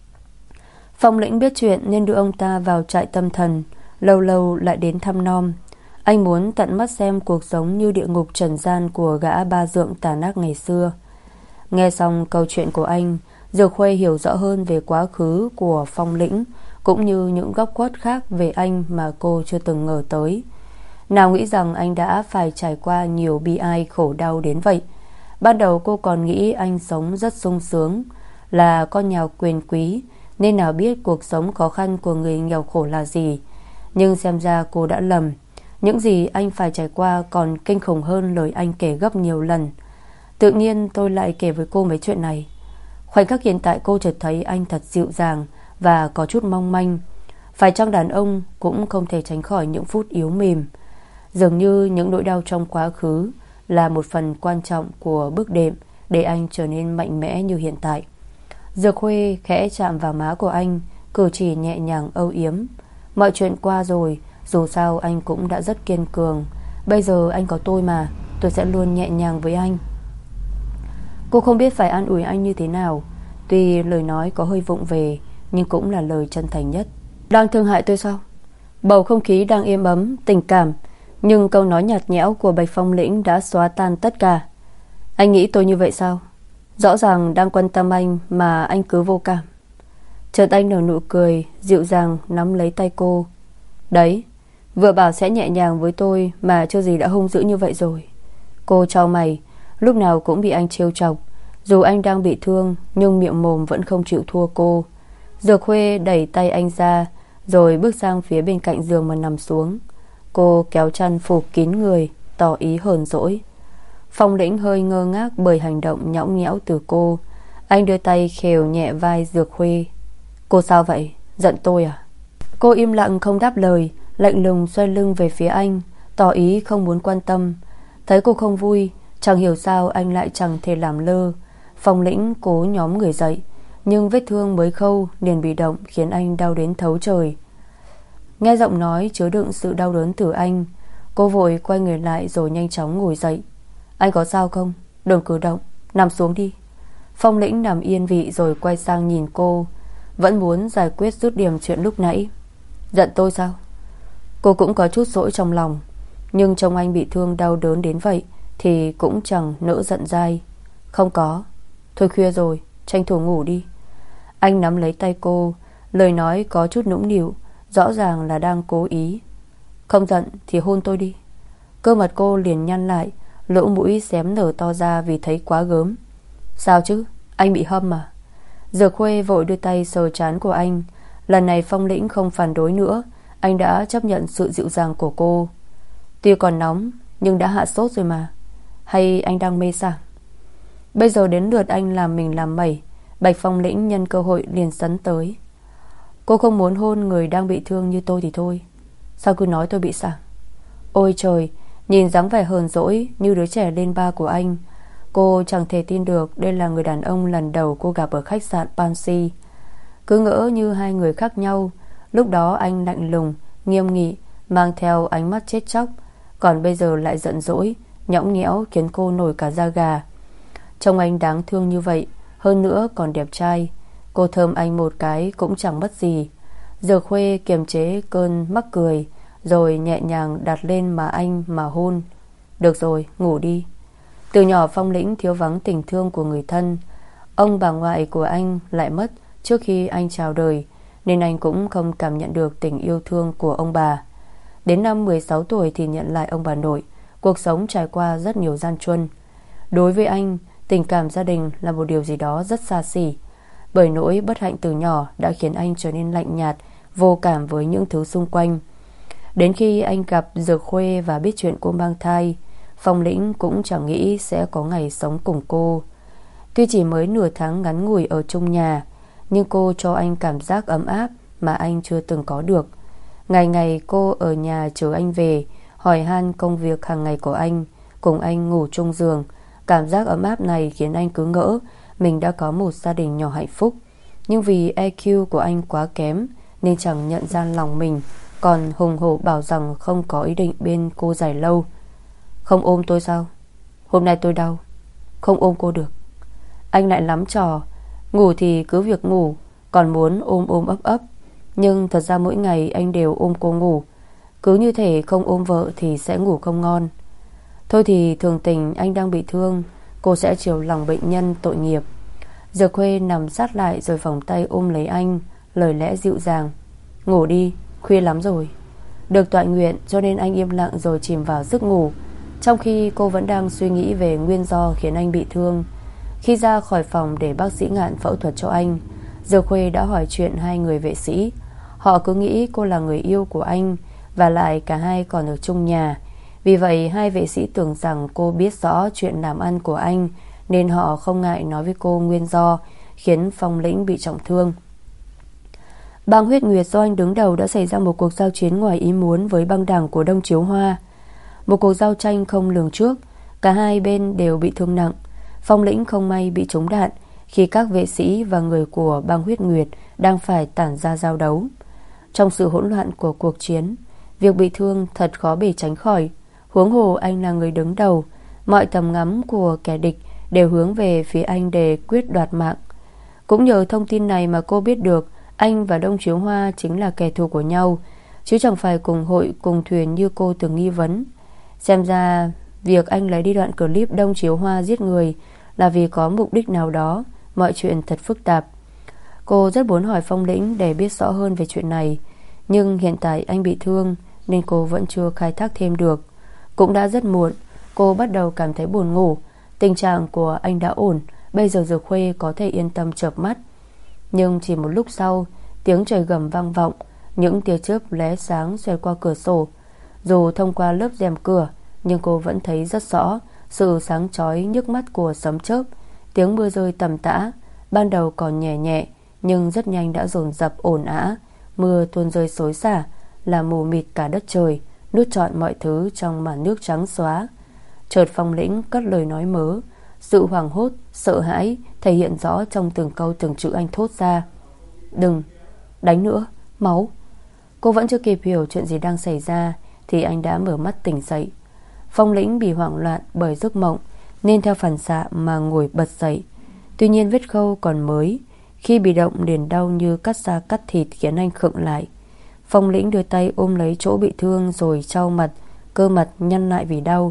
Phong Lĩnh biết chuyện nên đưa ông ta vào trại tâm thần, lâu lâu lại đến thăm nom. Anh muốn tận mắt xem cuộc sống như địa ngục trần gian của gã ba dượng tàn ác ngày xưa. Nghe xong câu chuyện của anh, Dược Khuê hiểu rõ hơn về quá khứ của Phong Lĩnh, cũng như những góc khuất khác về anh mà cô chưa từng ngờ tới. Nào nghĩ rằng anh đã phải trải qua nhiều bi ai khổ đau đến vậy. Ban đầu cô còn nghĩ anh sống rất sung sướng, là con nhà quyền quý, nên nào biết cuộc sống khó khăn của người nghèo khổ là gì. Nhưng xem ra cô đã lầm. Những gì anh phải trải qua còn kinh khủng hơn lời anh kể gấp nhiều lần. Tự nhiên tôi lại kể với cô mấy chuyện này. Khoảnh khắc hiện tại cô chợt thấy anh thật dịu dàng và có chút mong manh. Phải chăng đàn ông cũng không thể tránh khỏi những phút yếu mềm. Dường như những nỗi đau trong quá khứ là một phần quan trọng của bước đệm để anh trở nên mạnh mẽ như hiện tại. Dược Khuê khẽ chạm vào má của anh, cử chỉ nhẹ nhàng âu yếm. Mọi chuyện qua rồi, dù sao anh cũng đã rất kiên cường. Bây giờ anh có tôi mà, tôi sẽ luôn nhẹ nhàng với anh. Cô không biết phải an ủi anh như thế nào. Tuy lời nói có hơi vụng về, nhưng cũng là lời chân thành nhất. Đang thương hại tôi sao? Bầu không khí đang êm ấm, tình cảm, nhưng câu nói nhạt nhẽo của Bạch Phong Lĩnh đã xóa tan tất cả. Anh nghĩ tôi như vậy sao? Rõ ràng đang quan tâm anh mà anh cứ vô cảm. Chợt anh nở nụ cười dịu dàng, nắm lấy tay cô. Đấy, vừa bảo sẽ nhẹ nhàng với tôi mà chưa gì đã hung dữ như vậy rồi. Cô chau mày, lúc nào cũng bị anh trêu chọc. Dù anh đang bị thương, nhưng miệng mồm vẫn không chịu thua cô. Dược Khuê đẩy tay anh ra, rồi bước sang phía bên cạnh giường mà nằm xuống. Cô kéo chăn phủ kín người, tỏ ý hờn dỗi. Phong Lĩnh hơi ngơ ngác bởi hành động nhõng nhẽo từ cô. Anh đưa tay khều nhẹ vai Dược Khuê. Cô sao vậy? Giận tôi à? Cô im lặng không đáp lời, lạnh lùng xoay lưng về phía anh, tỏ ý không muốn quan tâm. Thấy cô không vui, chẳng hiểu sao anh lại chẳng thể làm lơ. Phong Lĩnh cố nhóm người dậy, nhưng vết thương mới khâu liền bị động, khiến anh đau đến thấu trời. Nghe giọng nói chứa đựng sự đau đớn từ anh, cô vội quay người lại rồi nhanh chóng ngồi dậy. Anh có sao không? Đừng cử động, nằm xuống đi. Phong Lĩnh nằm yên vị rồi quay sang nhìn cô, vẫn muốn giải quyết dứt điểm chuyện lúc nãy. Giận tôi sao? Cô cũng có chút dỗi trong lòng, nhưng trông anh bị thương đau đớn đến vậy thì cũng chẳng nỡ giận dai. Không có. Thôi khuya rồi, tranh thủ ngủ đi. Anh nắm lấy tay cô, lời nói có chút nũng nịu, rõ ràng là đang cố ý. Không giận thì hôn tôi đi. Cơ mặt cô liền nhăn lại, lỗ mũi xém nở to ra vì thấy quá gớm. Sao chứ? Anh bị hâm à? Dược Khuê vội đưa tay sờ trán của anh. Lần này Phong Lĩnh không phản đối nữa, anh đã chấp nhận sự dịu dàng của cô. Tuy còn nóng nhưng đã hạ sốt rồi mà. Hay anh đang mê sảng? Bây giờ đến lượt anh làm mình làm mẩy. Bạch Phong Lĩnh nhân cơ hội liền sấn tới. Cô không muốn hôn người đang bị thương như tôi thì thôi, sao cứ nói tôi bị sảng? Ôi trời, nhìn dáng vẻ hờn dỗi như đứa trẻ lên ba của anh, cô chẳng thể tin được đây là người đàn ông lần đầu cô gặp ở khách sạn Pansy. Cứ ngỡ như hai người khác nhau. Lúc đó anh lạnh lùng, nghiêm nghị, mang theo ánh mắt chết chóc, còn bây giờ lại giận dỗi, nhõng nhẽo khiến cô nổi cả da gà. Trông anh đáng thương như vậy, hơn nữa còn đẹp trai. Cô thơm anh một cái cũng chẳng mất gì. Dược Khuê kiềm chế cơn mắc cười, rồi nhẹ nhàng đặt lên má anh mà hôn. Được rồi, ngủ đi. Từ nhỏ Phong Lĩnh thiếu vắng tình thương của người thân. Ông bà ngoại của anh lại mất trước khi anh chào đời, nên anh cũng không cảm nhận được tình yêu thương của ông bà. Đến năm mười sáu tuổi thì nhận lại ông bà nội. Cuộc sống trải qua rất nhiều gian truân. Đối với anh, tình cảm gia đình là một điều gì đó rất xa xỉ. Bởi nỗi bất hạnh từ nhỏ đã khiến anh trở nên lạnh nhạt, vô cảm với những thứ xung quanh. Đến khi anh gặp Dược Khuê và biết chuyện cô mang thai, Phong Lĩnh cũng chẳng nghĩ sẽ có ngày sống cùng cô. Tuy chỉ mới nửa tháng ngắn ngủi ở chung nhà, nhưng cô cho anh cảm giác ấm áp mà anh chưa từng có được. Ngày ngày cô ở nhà chờ anh về, hỏi han công việc hàng ngày của anh, cùng anh ngủ chung giường. Cảm giác ấm áp này khiến anh cứ ngỡ mình đã có một gia đình nhỏ hạnh phúc. Nhưng vì e quy của anh quá kém nên chẳng nhận ra lòng mình, còn hùng hổ bảo rằng không có ý định bên cô dài lâu. Không ôm tôi sao? Hôm nay tôi đau, không ôm cô được. Anh lại lắm trò, ngủ thì cứ việc ngủ, còn muốn ôm ôm ấp ấp. Nhưng thật ra mỗi ngày anh đều ôm cô ngủ. Cứ như thể không ôm vợ thì sẽ ngủ không ngon. Thôi thì thường tình anh đang bị thương, cô sẽ chiều lòng bệnh nhân tội nghiệp. Dược Khuê nằm sát lại rồi vòng tay ôm lấy anh, lời lẽ dịu dàng. Ngủ đi, khuya lắm rồi. Được tọa nguyện cho nên anh im lặng rồi chìm vào giấc ngủ, trong khi cô vẫn đang suy nghĩ về nguyên do khiến anh bị thương. Khi ra khỏi phòng để bác sĩ Ngạn phẫu thuật cho anh, Dược Khuê đã hỏi chuyện hai người vệ sĩ. Họ cứ nghĩ cô là người yêu của anh Và lại cả hai còn ở chung nhà. Vì vậy hai vệ sĩ tưởng rằng cô biết rõ chuyện làm ăn của anh, nên họ không ngại nói với cô nguyên do khiến Phong Lĩnh bị trọng thương. Bang Huyết Nguyệt do anh đứng đầu đã xảy ra một cuộc giao chiến ngoài ý muốn với băng đảng của Đông Chiếu Hoa. Một cuộc giao tranh không lường trước. Cả hai bên đều bị thương nặng. Phong Lĩnh không may bị trúng đạn khi các vệ sĩ và người của bang Huyết Nguyệt đang phải tản ra giao đấu. Trong sự hỗn loạn của cuộc chiến, việc bị thương thật khó bề tránh khỏi. Huống hồ anh là người đứng đầu, mọi tầm ngắm của kẻ địch đều hướng về phía anh để quyết đoạt mạng. Cũng nhờ thông tin này mà cô biết được anh và Đông Chiếu Hoa chính là kẻ thù của nhau, chứ chẳng phải cùng hội cùng thuyền như cô từng nghi vấn. Xem ra việc anh lấy đi đoạn clip Đông Chiếu Hoa giết người là vì có mục đích nào đó. Mọi chuyện thật phức tạp. Cô rất muốn hỏi Phong Lĩnh để biết rõ hơn về chuyện này, nhưng hiện tại anh bị thương nên cô vẫn chưa khai thác thêm được. Cũng đã rất muộn. Cô bắt đầu cảm thấy buồn ngủ. Tình trạng của anh đã ổn, bây giờ Dược Khuê có thể yên tâm chợp mắt. Nhưng chỉ một lúc sau, tiếng trời gầm vang vọng. Những tia chớp lóe sáng xuyên qua cửa sổ. Dù thông qua lớp rèm cửa, nhưng cô vẫn thấy rất rõ sự sáng chói nhức mắt của sấm chớp. Tiếng mưa rơi tầm tã. Ban đầu còn nhẹ nhẹ, nhưng rất nhanh đã dồn dập ồn ào. Mưa tuôn rơi xối xả, làm mù mịt cả đất trời, nuốt trọn mọi thứ trong màn nước trắng xóa. Chợt Phong Lĩnh cất lời nói mớ. Sự hoảng hốt, sợ hãi thể hiện rõ trong từng câu từng chữ anh thốt ra. Đừng đánh nữa, máu. Cô vẫn chưa kịp hiểu chuyện gì đang xảy ra thì anh đã mở mắt tỉnh dậy. Phong Lĩnh bị hoảng loạn bởi giấc mộng nên theo phản xạ mà ngồi bật dậy. Tuy nhiên vết khâu còn mới, khi bị động liền đau như cắt da cắt thịt khiến anh khựng lại. Phong Lĩnh đưa tay ôm lấy chỗ bị thương rồi trao mặt, cơ mặt nhăn lại vì đau.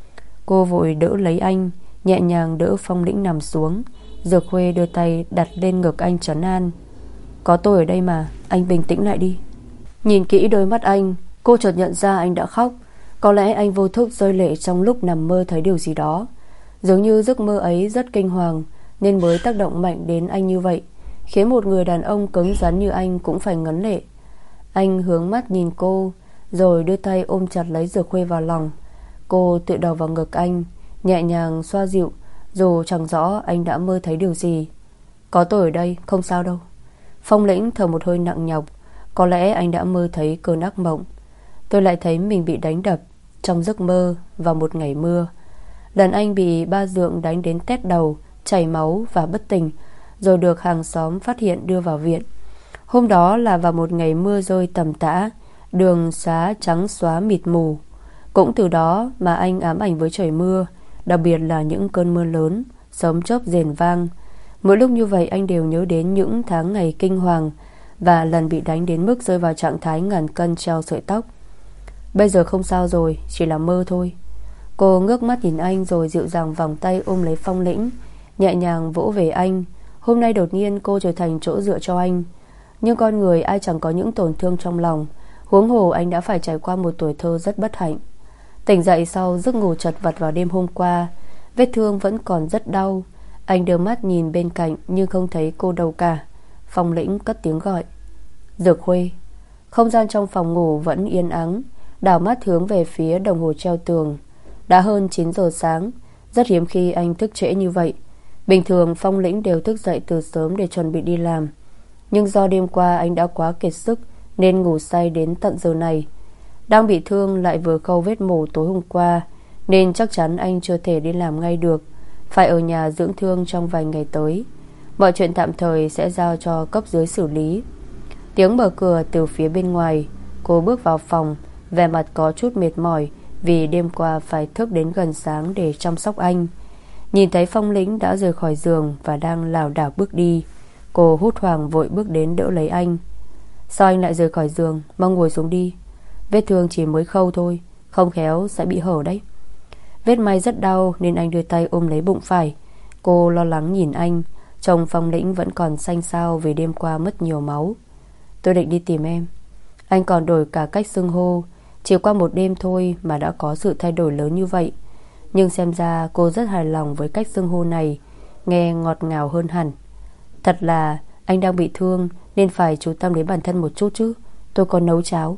Cô vội đỡ lấy anh, nhẹ nhàng đỡ Phong Lĩnh nằm xuống. Dược Khuê đưa tay đặt lên ngực anh trấn an. Có tôi ở đây mà, anh bình tĩnh lại đi. Nhìn kỹ đôi mắt anh, cô chợt nhận ra anh đã khóc. Có lẽ anh vô thức rơi lệ trong lúc nằm mơ thấy điều gì đó. Dường như giấc mơ ấy rất kinh hoàng nên mới tác động mạnh đến anh như vậy, khiến một người đàn ông cứng rắn như anh cũng phải ngấn lệ. Anh hướng mắt nhìn cô, rồi đưa tay ôm chặt lấy Dược Khuê vào lòng. Cô tựa đầu vào ngực anh, nhẹ nhàng xoa dịu, dù chẳng rõ anh đã mơ thấy điều gì. Có tôi ở đây, không sao đâu. Phong Lĩnh thở một hơi nặng nhọc. Có lẽ anh đã mơ thấy cơn ác mộng. Tôi lại thấy mình bị đánh đập trong giấc mơ vào một ngày mưa. Lần anh bị ba dượng đánh đến tét đầu, chảy máu và bất tỉnh, rồi được hàng xóm phát hiện đưa vào viện. Hôm đó là vào một ngày mưa rơi tầm tã, đường xá trắng xóa mịt mù. Cũng từ đó mà anh ám ảnh với trời mưa, đặc biệt là những cơn mưa lớn, sấm chớp rền vang. Mỗi lúc như vậy anh đều nhớ đến những tháng ngày kinh hoàng và lần bị đánh đến mức rơi vào trạng thái ngàn cân treo sợi tóc. Bây giờ không sao rồi, chỉ là mơ thôi. Cô ngước mắt nhìn anh rồi dịu dàng vòng tay ôm lấy Phong Lĩnh, nhẹ nhàng vỗ về anh. Hôm nay đột nhiên cô trở thành chỗ dựa cho anh. Nhưng con người ai chẳng có những tổn thương trong lòng. Huống hồ anh đã phải trải qua một tuổi thơ rất bất hạnh. Tỉnh dậy sau giấc ngủ chật vật vào đêm hôm qua, vết thương vẫn còn rất đau. Anh đưa mắt nhìn bên cạnh nhưng không thấy cô đâu cả. Phong Lĩnh cất tiếng gọi. Dược Khuê. Không gian trong phòng ngủ vẫn yên ắng. Đảo mắt hướng về phía đồng hồ treo tường. Đã hơn chín giờ sáng. Rất hiếm khi anh thức trễ như vậy. Bình thường Phong Lĩnh đều thức dậy từ sớm để chuẩn bị đi làm. Nhưng do đêm qua anh đã quá kiệt sức nên ngủ say đến tận giờ này. Đang bị thương lại vừa khâu vết mổ tối hôm qua nên chắc chắn anh chưa thể đi làm ngay được, phải ở nhà dưỡng thương trong vài ngày tới. Mọi chuyện tạm thời sẽ giao cho cấp dưới xử lý. Tiếng mở cửa từ phía bên ngoài. Cô bước vào phòng, vẻ mặt có chút mệt mỏi vì đêm qua phải thức đến gần sáng để chăm sóc anh. Nhìn thấy Phong Lĩnh đã rời khỏi giường và đang lảo đảo bước đi, cô hốt hoảng vội bước đến đỡ lấy anh. Sao anh lại rời khỏi giường? Mau ngồi xuống đi. Vết thương chỉ mới khâu thôi, không khéo sẽ bị hở đấy. Vết may rất đau nên anh đưa tay ôm lấy bụng phải. Cô lo lắng nhìn anh. Trông Phong Lĩnh vẫn còn xanh xao vì đêm qua mất nhiều máu. Tôi định đi tìm em. Anh còn đổi cả cách xưng hô. Chỉ qua một đêm thôi mà đã có sự thay đổi lớn như vậy. Nhưng xem ra cô rất hài lòng với cách xưng hô này, nghe ngọt ngào hơn hẳn. Thật là anh đang bị thương nên phải chú tâm đến bản thân một chút chứ. Tôi còn nấu cháo.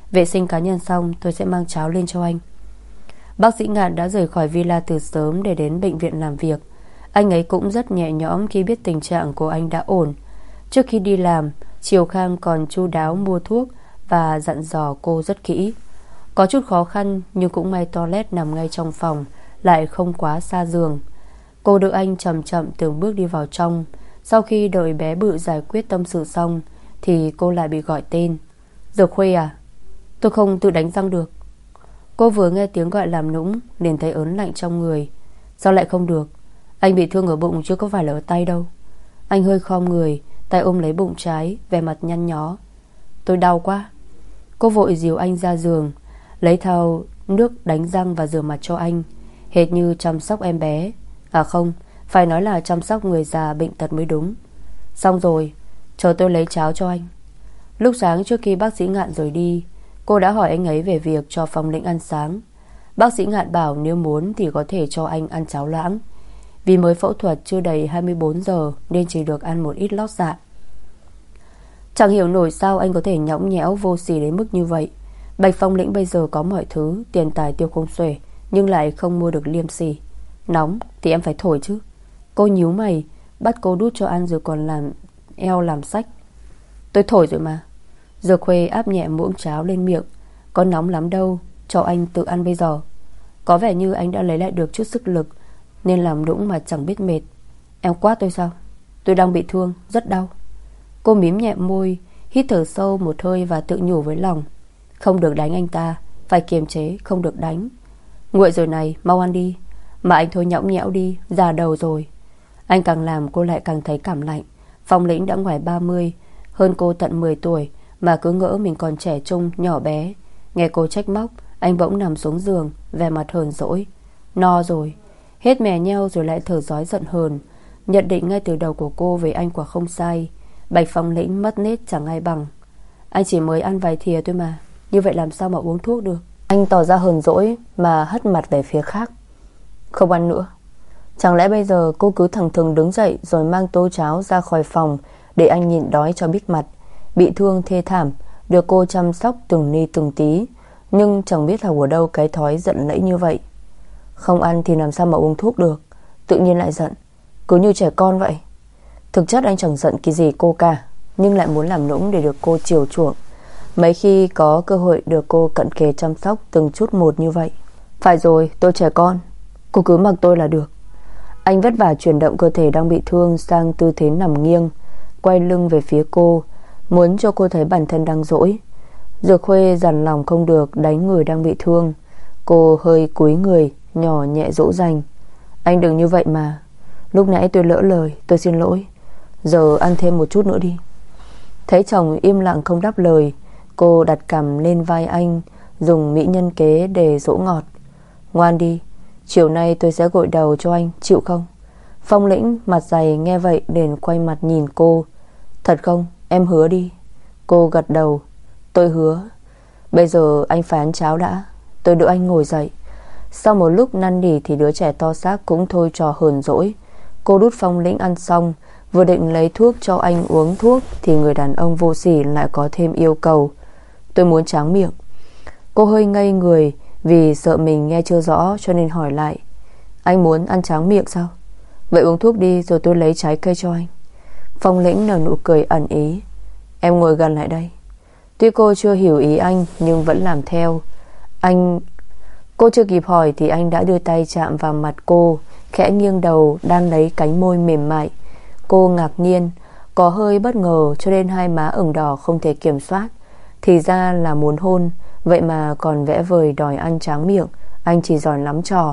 Vệ sinh cá nhân xong tôi sẽ mang cháo lên cho anh. Bác sĩ Ngạn đã rời khỏi villa từ sớm để đến bệnh viện làm việc. Anh ấy cũng rất nhẹ nhõm khi biết tình trạng của anh đã ổn. Trước khi đi làm, Triều Khang còn chu đáo mua thuốc và dặn dò cô rất kỹ. Có chút khó khăn, nhưng cũng may toilet nằm ngay trong phòng, lại không quá xa giường. Cô đỡ anh chậm chậm từng bước đi vào trong. Sau khi đợi bé Bự giải quyết tâm sự xong thì cô lại bị gọi tên. Dược Khuê à? Tôi không tự đánh răng được. Cô vừa nghe tiếng gọi làm nũng liền thấy ớn lạnh trong người. Sao lại không được? Anh bị thương ở bụng chứ có phải là ở tay đâu. Anh hơi khom người, tay ôm lấy bụng trái, vẻ mặt nhăn nhó. Tôi đau quá. Cô vội dìu anh ra giường, lấy thau nước đánh răng và rửa mặt cho anh, hệt như chăm sóc em bé. À không, phải nói là chăm sóc người già bệnh tật mới đúng. Xong rồi, chờ tôi lấy cháo cho anh. Lúc sáng trước khi bác sĩ Ngạn rời đi, cô đã hỏi anh ấy về việc cho Phong Lĩnh ăn sáng. Bác sĩ Ngạn bảo nếu muốn thì có thể cho anh ăn cháo loãng, vì mới phẫu thuật chưa đầy hai mươi bốn giờ nên chỉ được ăn một ít lót dạ. Chẳng hiểu nổi sao anh có thể nhõng nhẽo vô sỉ đến mức như vậy. Bạch Phong Lĩnh bây giờ có mọi thứ, tiền tài tiêu không xuể, nhưng lại không mua được liêm sỉ. Nóng thì em phải thổi chứ. Cô nhíu mày, bắt cô đút cho ăn rồi còn làm eo làm sách. Tôi thổi rồi mà. Dược Khuê áp nhẹ muỗng cháo lên miệng. Có nóng lắm đâu, cho anh tự ăn bây giờ. Có vẻ như anh đã lấy lại được chút sức lực nên làm nũng mà chẳng biết mệt. Em quát tôi sao? Tôi đang bị thương, rất đau. Cô mím nhẹ môi, hít thở sâu một hơi và tự nhủ với lòng. Không được đánh anh ta, phải kiềm chế, không được đánh. Nguội rồi này, mau ăn đi. Mà anh thôi nhõng nhẽo đi, già đầu rồi. Anh càng làm cô lại càng thấy cảm lạnh. Phong Lĩnh đã ngoài ba mươi, hơn cô tận mười tuổi, mà cứ ngỡ mình còn trẻ trung, nhỏ bé. Nghe cô trách móc, anh bỗng nằm xuống giường, vẻ mặt hờn dỗi. No rồi. Hết mè nheo rồi lại thở rói giận hờn. Nhận định ngay từ đầu của cô về anh quả không sai. Bạch Phong Lĩnh mất nết chẳng ai bằng. Anh chỉ mới ăn vài thìa thôi mà, như vậy làm sao mà uống thuốc được? Anh tỏ ra hờn dỗi mà hất mặt về phía khác. Không ăn nữa. Chẳng lẽ bây giờ cô cứ thẳng thừng đứng dậy rồi mang tô cháo ra khỏi phòng để anh nhịn đói cho bít mặt. Bị thương thê thảm, được cô chăm sóc từng ni từng tí, nhưng chẳng biết là của đâu cái thói giận lẫy như vậy. Không ăn thì làm sao mà uống thuốc được, tự nhiên lại giận, cứ như trẻ con vậy. Thực chất anh chẳng giận cái gì cô cả, nhưng lại muốn làm nũng để được cô chiều chuộng. Mấy khi có cơ hội được cô cận kề chăm sóc từng chút một như vậy. Phải rồi, tôi trẻ con, cô cứ mặc tôi là được. Anh vất vả chuyển động cơ thể đang bị thương sang tư thế nằm nghiêng, quay lưng về phía cô, muốn cho cô thấy bản thân đang dỗi. Dược Khuê dằn lòng không được đánh người đang bị thương. Cô hơi cúi người, nhỏ nhẹ dỗ dành. Anh đừng như vậy mà. Lúc nãy tôi lỡ lời, tôi xin lỗi. Giờ ăn thêm một chút nữa đi. Thấy chồng im lặng không đáp lời, cô đặt cằm lên vai anh, dùng mỹ nhân kế để dỗ ngọt. Ngoan đi, chiều nay tôi sẽ gội đầu cho anh, chịu không? Phong Lĩnh mặt dày nghe vậy liền quay mặt nhìn cô. Thật không? Em hứa đi. Cô gật đầu. Tôi hứa. Bây giờ anh phải ăn cháo đã. Tôi đỡ anh ngồi dậy. Sau một lúc năn nỉ thì đứa trẻ to xác cũng thôi trò hờn dỗi. Cô đút Phong Lĩnh ăn xong, vừa định lấy thuốc cho anh uống thuốc thì người đàn ông vô sỉ lại có thêm yêu cầu. Tôi muốn tráng miệng. Cô hơi ngây người vì sợ mình nghe chưa rõ cho nên hỏi lại. Anh muốn ăn tráng miệng sao? Vậy uống thuốc đi rồi tôi lấy trái cây cho anh. Phong Lĩnh nở nụ cười ẩn ý. Em ngồi gần lại đây. Tuy cô chưa hiểu ý anh nhưng vẫn làm theo. Anh... Cô chưa kịp hỏi thì anh đã đưa tay chạm vào mặt cô, khẽ nghiêng đầu đan lấy cánh môi mềm mại. Cô ngạc nhiên, có hơi bất ngờ cho nên hai má ửng đỏ không thể kiểm soát. Thì ra là muốn hôn, vậy mà còn vẽ vời đòi ăn tráng miệng. Anh chỉ giỏi lắm trò.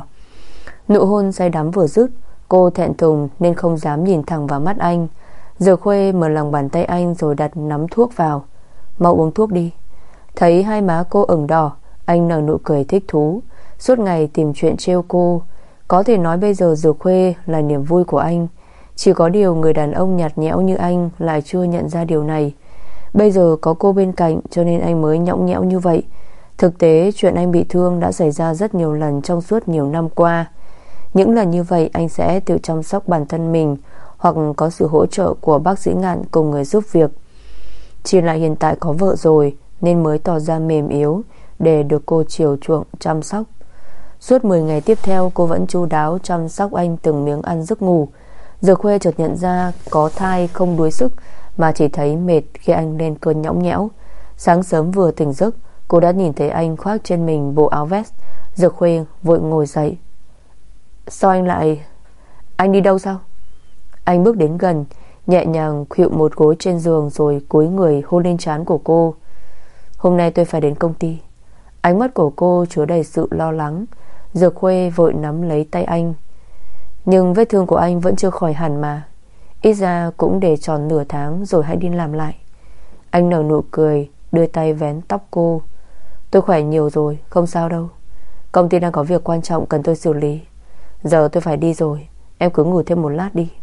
Nụ hôn say đắm vừa dứt, cô thẹn thùng nên không dám nhìn thẳng vào mắt anh. Dược Khuê mở lòng bàn tay anh rồi đặt nắm thuốc vào. Mau uống thuốc đi. Thấy hai má cô ửng đỏ, anh nở nụ cười thích thú. Suốt ngày tìm chuyện trêu cô. Có thể nói bây giờ Dược Khuê là niềm vui của anh. Chỉ có điều người đàn ông nhạt nhẽo như anh lại chưa nhận ra điều này. Bây giờ có cô bên cạnh cho nên anh mới nhõng nhẽo như vậy. Thực tế chuyện anh bị thương đã xảy ra rất nhiều lần trong suốt nhiều năm qua. Những lần như vậy anh sẽ tự chăm sóc bản thân mình, hoặc có sự hỗ trợ của bác sĩ Ngạn cùng người giúp việc. Chỉ là hiện tại có vợ rồi nên mới tỏ ra mềm yếu để được cô chiều chuộng chăm sóc. Suốt mười ngày tiếp theo, cô vẫn chu đáo chăm sóc anh từng miếng ăn giấc ngủ. Giờ khuya chợt nhận ra có thai không đuối sức, mà chỉ thấy mệt khi anh lên cơn nhõng nhẽo. Sáng sớm vừa tỉnh giấc, cô đã nhìn thấy anh khoác trên mình bộ áo vest. Giờ khuya vội ngồi dậy. Sao anh lại... Anh đi đâu sao? Anh bước đến gần, nhẹ nhàng khuỵu một gối trên giường rồi cúi người hôn lên trán của cô. Hôm nay tôi phải đến công ty. Ánh mắt của cô chứa đầy sự lo lắng. Giờ khuê vội nắm lấy tay anh. Nhưng vết thương của anh vẫn chưa khỏi hẳn mà. Ít ra cũng để tròn nửa tháng rồi hãy đi làm lại. Anh nở nụ cười, đưa tay vén tóc cô. Tôi khỏe nhiều rồi, không sao đâu. Công ty đang có việc quan trọng cần tôi xử lý. Giờ tôi phải đi rồi, em cứ ngủ thêm một lát đi.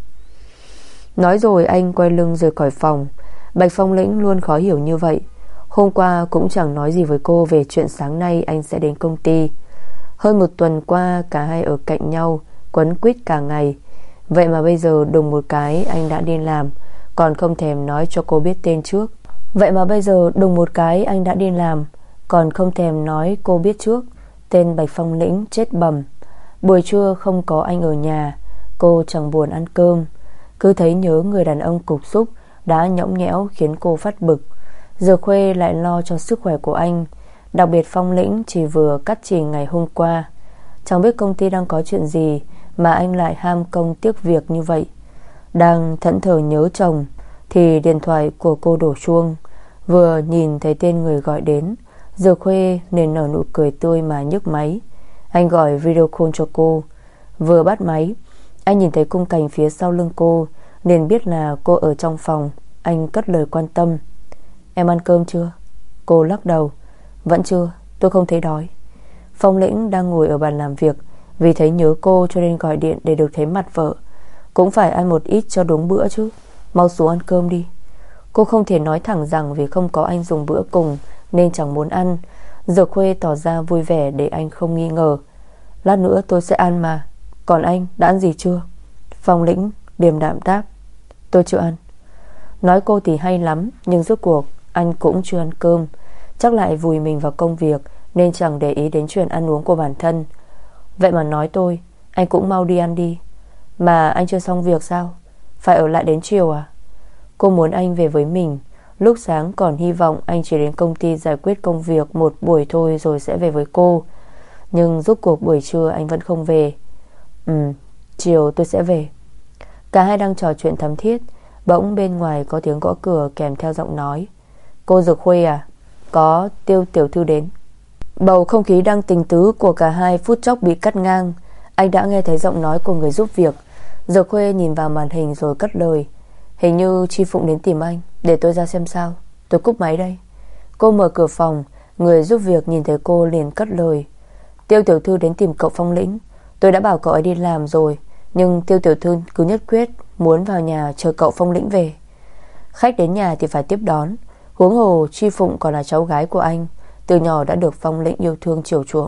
Nói rồi anh quay lưng rời khỏi phòng. Bạch Phong Lĩnh luôn khó hiểu như vậy. Hôm qua cũng chẳng nói gì với cô về chuyện sáng nay anh sẽ đến công ty. Hơn một tuần qua cả hai ở cạnh nhau, quấn quýt cả ngày. Vậy mà bây giờ đùng một cái anh đã đi làm, còn không thèm nói cho cô biết tên trước. Vậy mà bây giờ đùng một cái anh đã đi làm, còn không thèm nói cô biết trước. Tên Bạch Phong Lĩnh chết bầm. Buổi trưa không có anh ở nhà, cô chẳng buồn ăn cơm. Cứ thấy nhớ người đàn ông cục xúc đã nhõng nhẽo khiến cô phát bực. Giờ khuê lại lo cho sức khỏe của anh. Đặc biệt Phong Lĩnh chỉ vừa cắt chỉ ngày hôm qua. Chẳng biết công ty đang có chuyện gì mà anh lại ham công tiếc việc như vậy. Đang thẫn thờ nhớ chồng thì điện thoại của cô đổ chuông. Vừa nhìn thấy tên người gọi đến, Giờ khuê nên nở nụ cười tươi mà nhấc máy. Anh gọi video call cho cô. Vừa bắt máy, anh nhìn thấy khung cảnh phía sau lưng cô nên biết là cô ở trong phòng. Anh cất lời quan tâm. Em ăn cơm chưa? Cô lắc đầu. Vẫn chưa, tôi không thấy đói. Phong Lĩnh đang ngồi ở bàn làm việc. Vì thấy nhớ cô cho nên gọi điện để được thấy mặt vợ. Cũng phải ăn một ít cho đúng bữa chứ. Mau xuống ăn cơm đi. Cô không thể nói thẳng rằng vì không có anh dùng bữa cùng nên chẳng muốn ăn. Giờ khuê tỏ ra vui vẻ để anh không nghi ngờ. Lát nữa tôi sẽ ăn mà. Còn anh đã ăn gì chưa? Phong Lĩnh điềm đạm đáp. Tôi chưa ăn. Nói cô thì hay lắm, nhưng rốt cuộc anh cũng chưa ăn cơm. Chắc lại vùi mình vào công việc nên chẳng để ý đến chuyện ăn uống của bản thân. Vậy mà nói tôi, anh cũng mau đi ăn đi. Mà anh chưa xong việc sao? Phải ở lại đến chiều à? Cô muốn anh về với mình. Lúc sáng còn hy vọng anh chỉ đến công ty giải quyết công việc một buổi thôi rồi sẽ về với cô. Nhưng rốt cuộc buổi trưa anh vẫn không về. Ừ, chiều tôi sẽ về. Cả hai đang trò chuyện thắm thiết. Bỗng bên ngoài có tiếng gõ cửa kèm theo giọng nói. Cô Dược Khuê à? Có Tiêu tiểu thư đến. Bầu không khí đang tình tứ của cả hai phút chốc bị cắt ngang. Anh đã nghe thấy giọng nói của người giúp việc. Dược Khuê nhìn vào màn hình rồi cất lời. Hình như Chi Phụng đến tìm anh. Để tôi ra xem sao. Tôi cúp máy đây. Cô mở cửa phòng. Người giúp việc nhìn thấy cô liền cất lời. Tiêu tiểu thư đến tìm cậu Phong Lĩnh. Tôi đã bảo cậu ấy đi làm rồi, nhưng Tiêu tiểu thư cứ nhất quyết muốn vào nhà chờ cậu Phong Lĩnh về. Khách đến nhà thì phải tiếp đón. Huống hồ Chi Phụng còn là cháu gái của anh, từ nhỏ đã được Phong Lĩnh yêu thương chiều chuộng.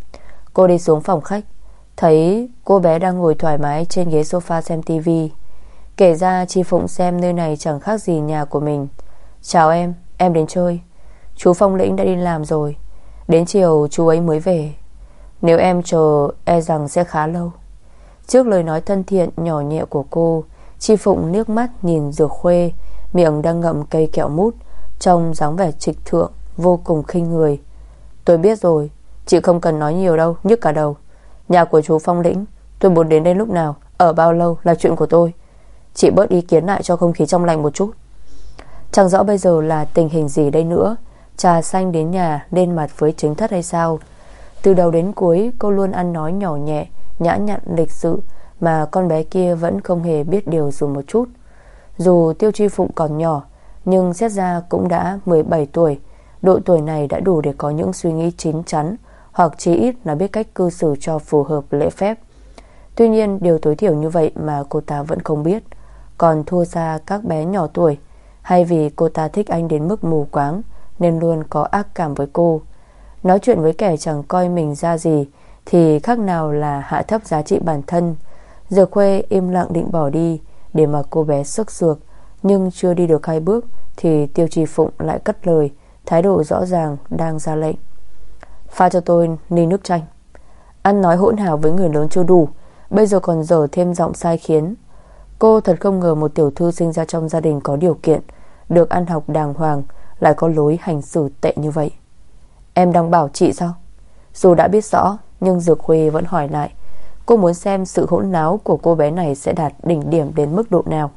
Cô đi xuống phòng khách, thấy cô bé đang ngồi thoải mái trên ghế sofa xem tivi. Kể ra Chi Phụng xem nơi này chẳng khác gì nhà của mình. Chào em, em đến chơi. Chú Phong Lĩnh đã đi làm rồi. Đến chiều chú ấy mới về. Nếu em chờ e rằng sẽ khá lâu. Trước lời nói thân thiện nhỏ nhẹ của cô, Chi Phụng liếc mắt nhìn Dược Khuê, miệng đang ngậm cây kẹo mút, trông dáng vẻ trịch thượng, vô cùng khinh người. Tôi biết rồi, chị không cần nói nhiều đâu, nhức cả đầu. Nhà của chú Phong Lĩnh, tôi muốn đến đây lúc nào, ở bao lâu là chuyện của tôi. Chị bớt ý kiến lại cho không khí trong lành một chút. Chẳng rõ bây giờ là tình hình gì đây nữa. Trà xanh đến nhà lên mặt với chính thất hay sao? Từ đầu đến cuối cô luôn ăn nói nhỏ nhẹ, nhã nhặn lịch sự, mà con bé kia vẫn không hề biết điều dù một chút. Dù Tiêu Chi Phụng còn nhỏ, nhưng xét ra cũng đã mười bảy tuổi. Độ tuổi này đã đủ để có những suy nghĩ chín chắn, hoặc chí ít là biết cách cư xử cho phù hợp lễ phép. Tuy nhiên điều tối thiểu như vậy mà cô ta vẫn không biết, còn thua xa các bé nhỏ tuổi. Hay vì cô ta thích anh đến mức mù quáng nên luôn có ác cảm với cô. Nói chuyện với kẻ chẳng coi mình ra gì thì khác nào là hạ thấp giá trị bản thân. Dược Khuê im lặng định bỏ đi để mà cô bé sức sược, nhưng chưa đi được hai bước thì Tiêu Chi Phụng lại cất lời, thái độ rõ ràng đang ra lệnh. Pha cho tôi ly nước chanh. Ăn nói hỗn hào với người lớn chưa đủ, bây giờ còn dở thêm giọng sai khiến. Cô thật không ngờ một tiểu thư sinh ra trong gia đình có điều kiện, được ăn học đàng hoàng, lại có lối hành xử tệ như vậy. Em đang bảo chị sao? Dù đã biết rõ, nhưng Dược Khuê vẫn hỏi lại. Cô muốn xem sự hỗn láo của cô bé này sẽ đạt đỉnh điểm đến mức độ nào.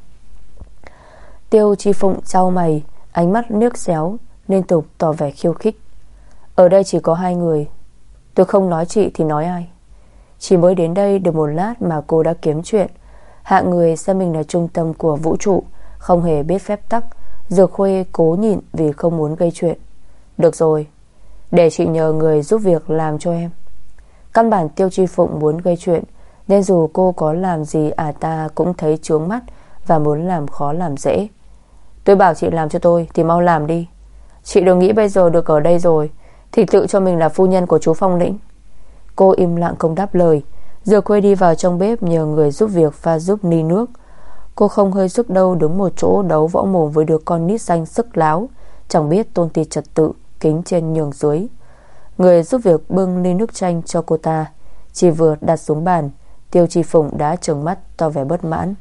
Tiêu Chi Phụng chau mày, ánh mắt nước xéo, liên tục tỏ vẻ khiêu khích. Ở đây chỉ có hai người, tôi không nói chị thì nói ai? Chỉ mới đến đây được một lát mà cô đã kiếm chuyện. Hạng người xem mình là trung tâm của vũ trụ, không hề biết phép tắc. Dược Khuê cố nhịn vì không muốn gây chuyện. Được rồi, để chị nhờ người giúp việc làm cho em. Căn bản Tiêu Chi Phụng muốn gây chuyện, nên dù cô có làm gì à ta cũng thấy chướng mắt và muốn làm khó làm dễ. Tôi bảo chị làm cho tôi thì mau làm đi. Chị đừng nghĩ bây giờ được ở đây rồi thì tự cho mình là phu nhân của chú Phong Lĩnh. Cô im lặng không đáp lời. Dược Khuê đi vào trong bếp nhờ người giúp việc pha giúp ly nước. Cô không hơi sức đâu đứng một chỗ đấu võ mồm với đứa con nít xanh sức láo, chẳng biết tôn ti trật tự, kính trên nhường dưới. Người giúp việc bưng ly nước chanh cho cô ta. Chỉ vừa đặt xuống bàn, Tiêu Chi Phụng đã trừng mắt tỏ vẻ bất mãn.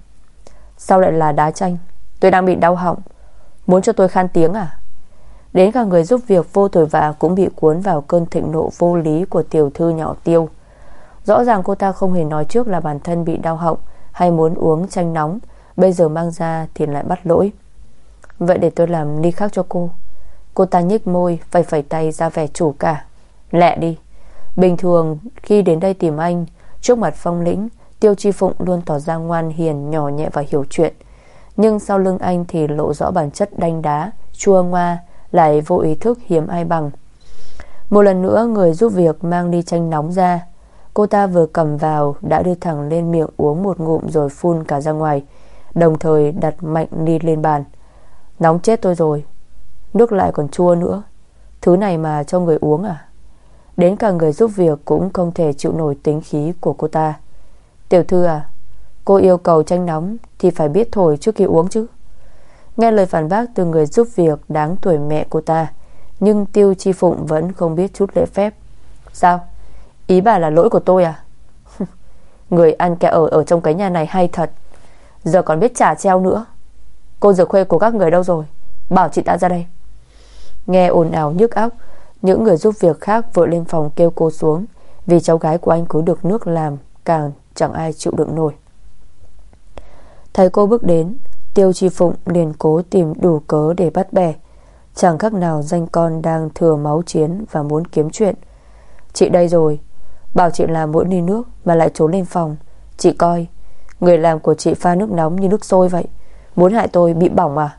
Sao lại là đá chanh? Tôi đang bị đau họng. Muốn cho tôi khan tiếng à? Đến cả người giúp việc vô tội vạ cũng bị cuốn vào cơn thịnh nộ vô lý của tiểu thư nhỏ Tiêu. Rõ ràng cô ta không hề nói trước là bản thân bị đau họng hay muốn uống chanh nóng, bây giờ mang ra thì lại bắt lỗi. Vậy để tôi làm ly khác cho cô. Cô ta nhếch môi, phẩy phẩy tay ra vẻ chủ cả. Lẹ đi. Bình thường khi đến đây tìm anh, trước mặt Phong Lĩnh, Tiêu Chi Phụng luôn tỏ ra ngoan hiền, nhỏ nhẹ và hiểu chuyện. Nhưng sau lưng anh thì lộ rõ bản chất đanh đá, chua ngoa, lại vô ý thức hiếm ai bằng. Một lần nữa người giúp việc mang ly chanh nóng ra. Cô ta vừa cầm vào đã đưa thẳng lên miệng uống một ngụm rồi phun cả ra ngoài, đồng thời đặt mạnh ly lên bàn. Nóng chết tôi rồi. Nước lại còn chua nữa. Thứ này mà cho người uống à? Đến cả người giúp việc cũng không thể chịu nổi tính khí của cô ta. Tiểu thư à, cô yêu cầu chanh nóng thì phải biết thổi trước khi uống chứ. Nghe lời phản bác từ người giúp việc đáng tuổi mẹ cô ta, nhưng Tiêu Chi Phụng vẫn không biết chút lễ phép. Sao? Ý bà là lỗi của tôi à? Người ăn kẻ ở ở trong cái nhà này hay thật, giờ còn biết trả treo nữa. Cô Dược Khuê của các người đâu rồi? Bảo chị ta ra đây. Nghe ồn ào nhức óc, những người giúp việc khác vội lên phòng kêu cô xuống, vì cháu gái của anh cứ được nước làm càng chẳng ai chịu đựng nổi. Thấy cô bước đến, Tiêu Chi Phụng liền cố tìm đủ cớ để bắt bẻ, chẳng khác nào danh con đang thừa máu chiến và muốn kiếm chuyện. Chị đây rồi, bảo chị làm mỗi ly nước mà lại trốn lên phòng. Chị coi, người làm của chị pha nước nóng như nước sôi vậy, muốn hại tôi bị bỏng à?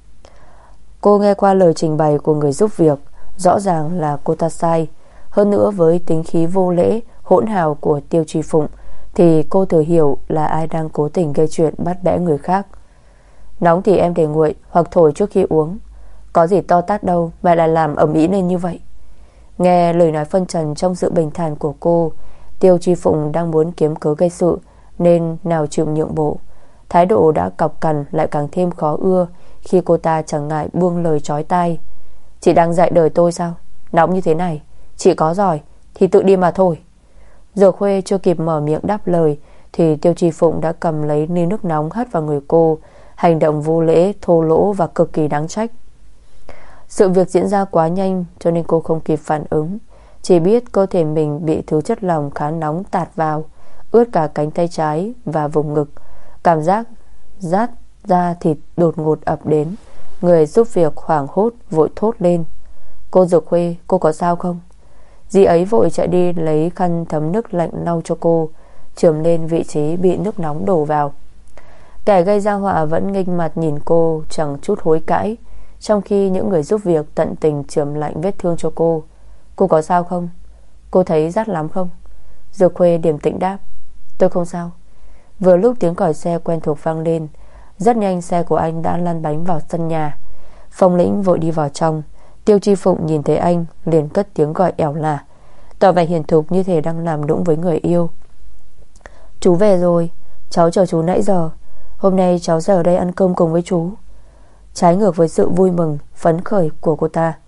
Cô nghe qua lời trình bày của người giúp việc, rõ ràng là cô ta sai. Hơn nữa với tính khí vô lễ, hỗn hào của Tiêu Chi Phụng thì cô thừa hiểu là ai đang cố tình gây chuyện bắt bẽ người khác. Nóng thì em để nguội hoặc thổi trước khi uống. Có gì to tát đâu mà lại làm ầm ĩ lên như vậy. Nghe lời nói phân trần trong sự bình thản của cô, Tiêu Chi Phụng đang muốn kiếm cớ gây sự nên nào chịu nhượng bộ. Thái độ đã cọc cằn lại càng thêm khó ưa khi cô ta chẳng ngại buông lời chói tai. Chị đang dạy đời tôi sao? Nóng như thế này, chị có giỏi thì tự đi mà thôi. Dược Khuê chưa kịp mở miệng đáp lời thì Tiêu Chi Phụng đã cầm lấy ly nước nóng hất vào người cô. Hành động vô lễ, thô lỗ và cực kỳ đáng trách. Sự việc diễn ra quá nhanh cho nên cô không kịp phản ứng, chỉ biết cơ thể mình bị thứ chất lỏng khá nóng tạt vào, ướt cả cánh tay trái và vùng ngực. Cảm giác rát da thịt đột ngột ập đến. Người giúp việc hoảng hốt vội thốt lên. Cô Dược Khuê, cô có sao không? Dì ấy vội chạy đi lấy khăn thấm nước lạnh lau cho cô, chườm lên vị trí bị nước nóng đổ vào. Kẻ gây ra họa vẫn nghênh mặt nhìn cô chẳng chút hối cãi, trong khi những người giúp việc tận tình chườm lạnh vết thương cho cô. Cô có sao không? Cô thấy rát lắm không? Dược Khuê điềm tĩnh đáp. Tôi không sao. Vừa lúc tiếng còi xe quen thuộc vang lên, rất nhanh xe của anh đã lăn bánh vào sân nhà. Phong Lĩnh vội đi vào trong. Tiêu Chi Phụng nhìn thấy anh liền cất tiếng gọi ẻo lả, tỏ vẻ hiền thục như thể đang làm nũng với người yêu. Chú về rồi, cháu chờ chú nãy giờ. Hôm nay cháu sẽ ở đây ăn cơm cùng với chú. Trái ngược với sự vui mừng phấn khởi của cô ta,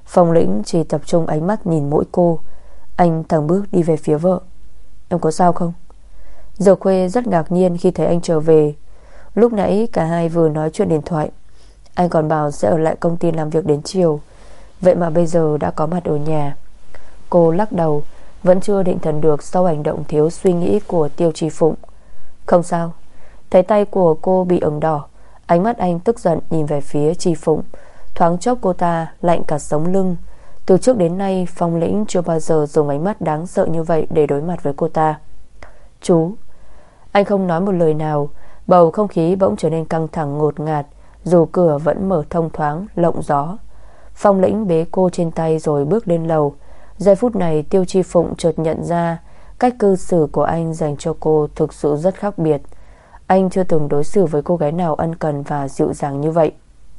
Phong Lĩnh chỉ tập trung ánh mắt nhìn mỗi cô. Anh thẳng bước đi về phía vợ. Em có sao không? Dược Khuê rất ngạc nhiên khi thấy anh trở về. Lúc nãy cả hai vừa nói chuyện điện thoại, anh còn bảo sẽ ở lại công ty làm việc đến chiều, vậy mà bây giờ đã có mặt ở nhà. Cô lắc đầu, vẫn chưa định thần được sau hành động thiếu suy nghĩ của Tiêu Chi Phụng. Không sao. Thấy tay của cô bị ửng đỏ, ánh mắt anh tức giận nhìn về phía Chi Phụng. Thoáng chốc cô ta lạnh cả sống lưng. Từ trước đến nay Phong Lĩnh chưa bao giờ dùng ánh mắt đáng sợ như vậy để đối mặt với cô ta. Chú. Anh không nói một lời nào. Bầu không khí bỗng trở nên căng thẳng ngột ngạt, dù cửa vẫn mở thông thoáng lộng gió. Phong Lĩnh bế cô trên tay rồi bước lên lầu. Giây phút này Tiêu Chi Phụng chợt nhận ra cách cư xử của anh dành cho cô thực sự rất khác biệt. Anh chưa từng đối xử với cô gái nào ân cần và dịu dàng như vậy.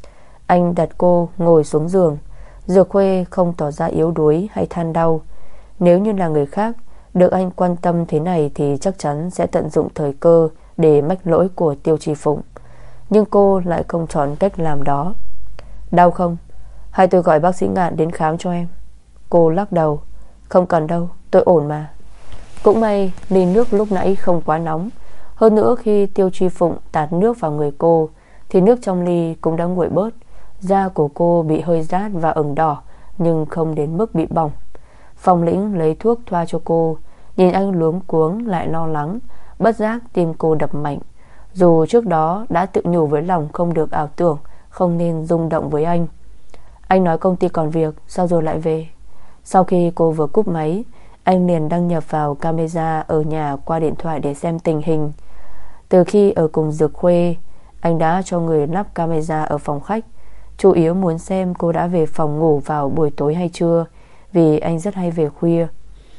Anh đặt cô ngồi xuống giường. Dược Khuê không tỏ ra yếu đuối hay than đau. Nếu như là người khác, được anh quan tâm thế này thì chắc chắn sẽ tận dụng thời cơ để mách lỗi của Tiêu Chi Phụng. Nhưng cô lại không chọn cách làm đó. Đau không? Hay tôi gọi bác sĩ Ngạn đến khám cho em? Cô lắc đầu. Không cần đâu, tôi ổn mà. Cũng may ly nước lúc nãy không quá nóng. Hơn nữa khi Tiêu Chi Phụng tạt nước vào người cô thì nước trong ly cũng đã nguội bớt. Da của cô bị hơi rát và ửng đỏ, nhưng không đến mức bị bỏng. Phong Lĩnh lấy thuốc thoa cho cô. Nhìn anh luống cuống lại lo lắng, bất giác tim cô đập mạnh. Dù trước đó đã tự nhủ với lòng không được ảo tưởng, không nên rung động với anh. Anh nói công ty còn việc, sao rồi lại về? Sau khi cô vừa cúp máy, anh liền đăng nhập vào camera ở nhà qua điện thoại để xem tình hình. Từ khi ở cùng Dược Khuê, anh đã cho người lắp camera ở phòng khách, chủ yếu muốn xem cô đã về phòng ngủ vào buổi tối hay chưa, vì anh rất hay về khuya.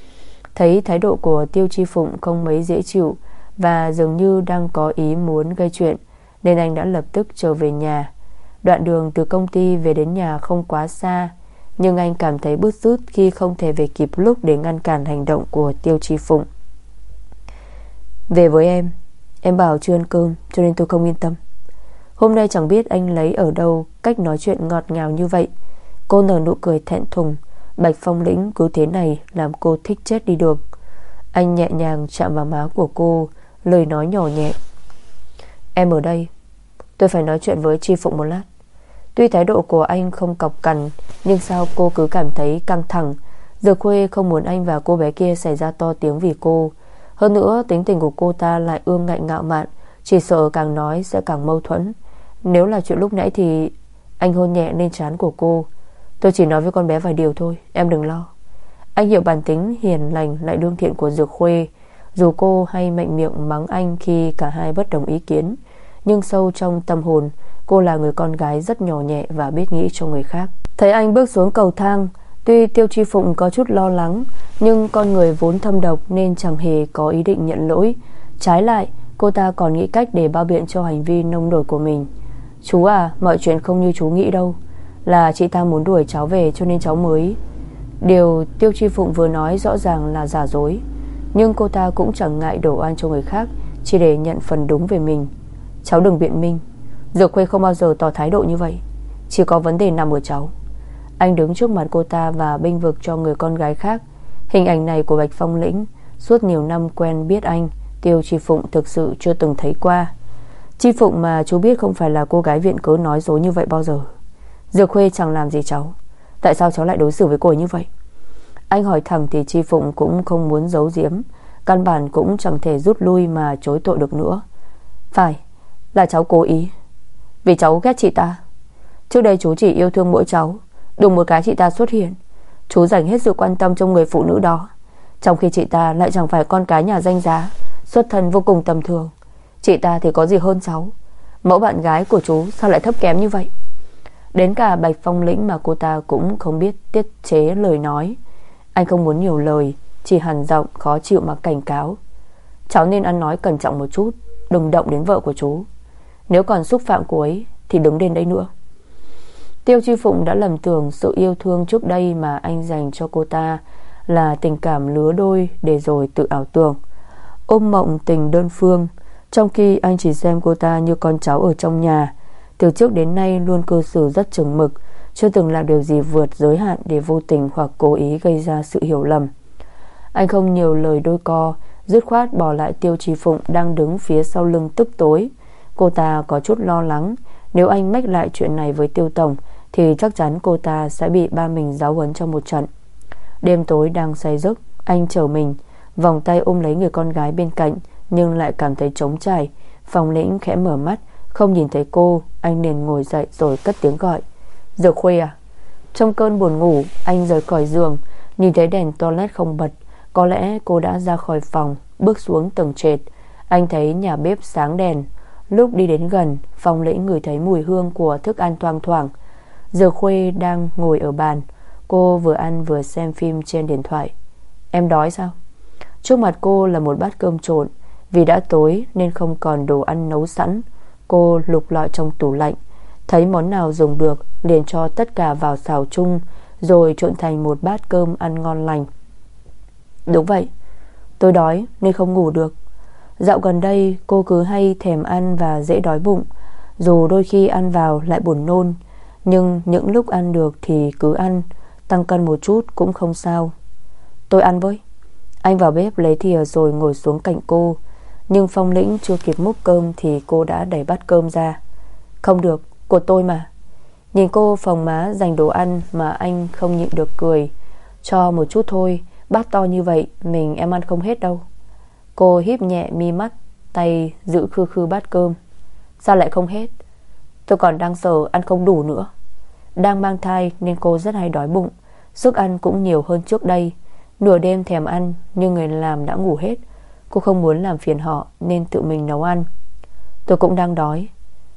Thấy thái độ của Tiêu Chi Phụng không mấy dễ chịu và dường như đang có ý muốn gây chuyện, nên anh đã lập tức trở về nhà. Đoạn đường từ công ty về đến nhà không quá xa, nhưng anh cảm thấy bứt rứt khi không thể về kịp lúc để ngăn cản hành động của Tiêu Chi Phụng. Về với em. Em bảo chưa ăn cơm cho nên tôi không yên tâm. Hôm nay chẳng biết anh lấy ở đâu cách nói chuyện ngọt ngào như vậy. Cô nở nụ cười thẹn thùng. Bạch Phong Lĩnh cứ thế này làm cô thích chết đi được. Anh nhẹ nhàng chạm vào má của cô, lời nói nhỏ nhẹ. Em ở đây, tôi phải nói chuyện với Chi Phụng một lát. Tuy thái độ của anh không cọc cằn, nhưng sao cô cứ cảm thấy căng thẳng. Dược Khuê không muốn anh và cô bé kia xảy ra to tiếng vì cô. Hơn nữa tính tình của cô ta lại ương ngạnh ngạo mạn, chỉ sợ càng nói sẽ càng mâu thuẫn. Nếu là chuyện lúc nãy thì anh hôn nhẹ lên trán của cô. Tôi chỉ nói với con bé vài điều thôi, em đừng lo. Anh hiểu bản tính hiền lành lại lương thiện của Dược Khuê. Dù cô hay mạnh miệng mắng anh khi cả hai bất đồng ý kiến, nhưng sâu trong tâm hồn cô là người con gái rất nhỏ nhẹ và biết nghĩ cho người khác. Thấy anh bước xuống cầu thang, tuy Tiêu Chi Phụng có chút lo lắng, nhưng con người vốn thâm độc nên chẳng hề có ý định nhận lỗi. Trái lại, cô ta còn nghĩ cách để bao biện cho hành vi nông nổi của mình. Chú à, mọi chuyện không như chú nghĩ đâu. Là chị ta muốn đuổi cháu về cho nên cháu mới. Điều Tiêu Chi Phụng vừa nói rõ ràng là giả dối, nhưng cô ta cũng chẳng ngại đổ oan cho người khác, chỉ để nhận phần đúng về mình. Cháu đừng biện minh. Dược Khuê không bao giờ tỏ thái độ như vậy. Chỉ có vấn đề nằm ở cháu. Anh đứng trước mặt cô ta và bênh vực cho người con gái khác. Hình ảnh này của Bạch Phong Lĩnh, suốt nhiều năm quen biết anh, Tiêu Chi Phụng thực sự chưa từng thấy qua. Chi Phụng mà chú biết không phải là cô gái viện cớ nói dối như vậy bao giờ. Dược Khuê chẳng làm gì cháu, tại sao cháu lại đối xử với cô ấy như vậy? Anh hỏi thẳng thì Chi Phụng cũng không muốn giấu giếm, căn bản cũng chẳng thể rút lui mà chối tội được nữa. Phải, là cháu cố ý. Vì cháu ghét chị ta. Trước đây chú chỉ yêu thương mỗi cháu, đùng một cái chị ta xuất hiện, chú dành hết sự quan tâm cho người phụ nữ đó, trong khi chị ta lại chẳng phải con cái nhà danh giá, xuất thân vô cùng tầm thường. Chị ta thì có gì hơn cháu. Mẫu bạn gái của chú sao lại thấp kém như vậy? Đến cả Bạch Phong Lĩnh mà cô ta cũng không biết tiết chế lời nói. Anh không muốn nhiều lời, chỉ hằn giọng khó chịu mà cảnh cáo. Cháu nên ăn nói cẩn trọng một chút, đừng động đến vợ của chú. Nếu còn xúc phạm cô ấy thì đừng đến đây nữa. Tiêu Chi Phụng đã lầm tưởng sự yêu thương trước đây mà anh dành cho cô ta là tình cảm lứa đôi, để rồi tự ảo tưởng, ôm mộng tình đơn phương, trong khi anh chỉ xem cô ta như con cháu ở trong nhà. Từ trước đến nay luôn cư xử rất chừng mực, chưa từng làm điều gì vượt giới hạn để vô tình hoặc cố ý gây ra sự hiểu lầm. Anh không nhiều lời đôi co, dứt khoát bỏ lại Tiêu Chí Phụng đang đứng phía sau lưng tức tối. Cô ta có chút lo lắng, nếu anh mách lại chuyện này với Tiêu tổng thì chắc chắn cô ta sẽ bị ba mình giáo huấn cho một trận. Đêm tối đang say giấc, anh trở mình, vòng tay ôm lấy người con gái bên cạnh, nhưng lại cảm thấy trống trải. Phong Lĩnh khẽ mở mắt, không nhìn thấy cô, anh liền ngồi dậy rồi cất tiếng gọi. Giờ khuya à? Trong cơn buồn ngủ, anh rời khỏi giường, nhìn thấy đèn toilet không bật. Có lẽ cô đã ra khỏi phòng, bước xuống tầng trệt. Anh thấy nhà bếp sáng đèn. Lúc đi đến gần, Phong Lĩnh ngửi thấy mùi hương của thức ăn thoang thoảng. Giờ Khuê đang ngồi ở bàn. Cô vừa ăn vừa xem phim trên điện thoại. Em đói sao? Trước mặt cô là một bát cơm trộn. Vì đã tối nên không còn đồ ăn nấu sẵn. Cô lục lọi trong tủ lạnh, thấy món nào dùng được liền cho tất cả vào xào chung, rồi trộn thành một bát cơm ăn ngon lành. Đúng vậy, tôi đói nên không ngủ được. Dạo gần đây cô cứ hay thèm ăn và dễ đói bụng. Dù đôi khi ăn vào lại buồn nôn, nhưng những lúc ăn được thì cứ ăn. Tăng cân một chút cũng không sao. Tôi ăn với. Anh vào bếp lấy thìa rồi ngồi xuống cạnh cô. Nhưng Phong Lĩnh chưa kịp múc cơm thì cô đã đẩy bát cơm ra. Không được, của tôi mà. Nhìn cô phồng má giành đồ ăn mà anh không nhịn được cười. Cho một chút thôi, bát to như vậy mình em ăn không hết đâu. Cô híp nhẹ mi mắt, tay giữ khư khư bát cơm. Sao lại không hết? Tôi còn đang sợ ăn không đủ nữa. Đang mang thai nên cô rất hay đói bụng, sức ăn cũng nhiều hơn trước đây. Nửa đêm thèm ăn nhưng người làm đã ngủ hết. Cô không muốn làm phiền họ nên tự mình nấu ăn. Tôi cũng đang đói.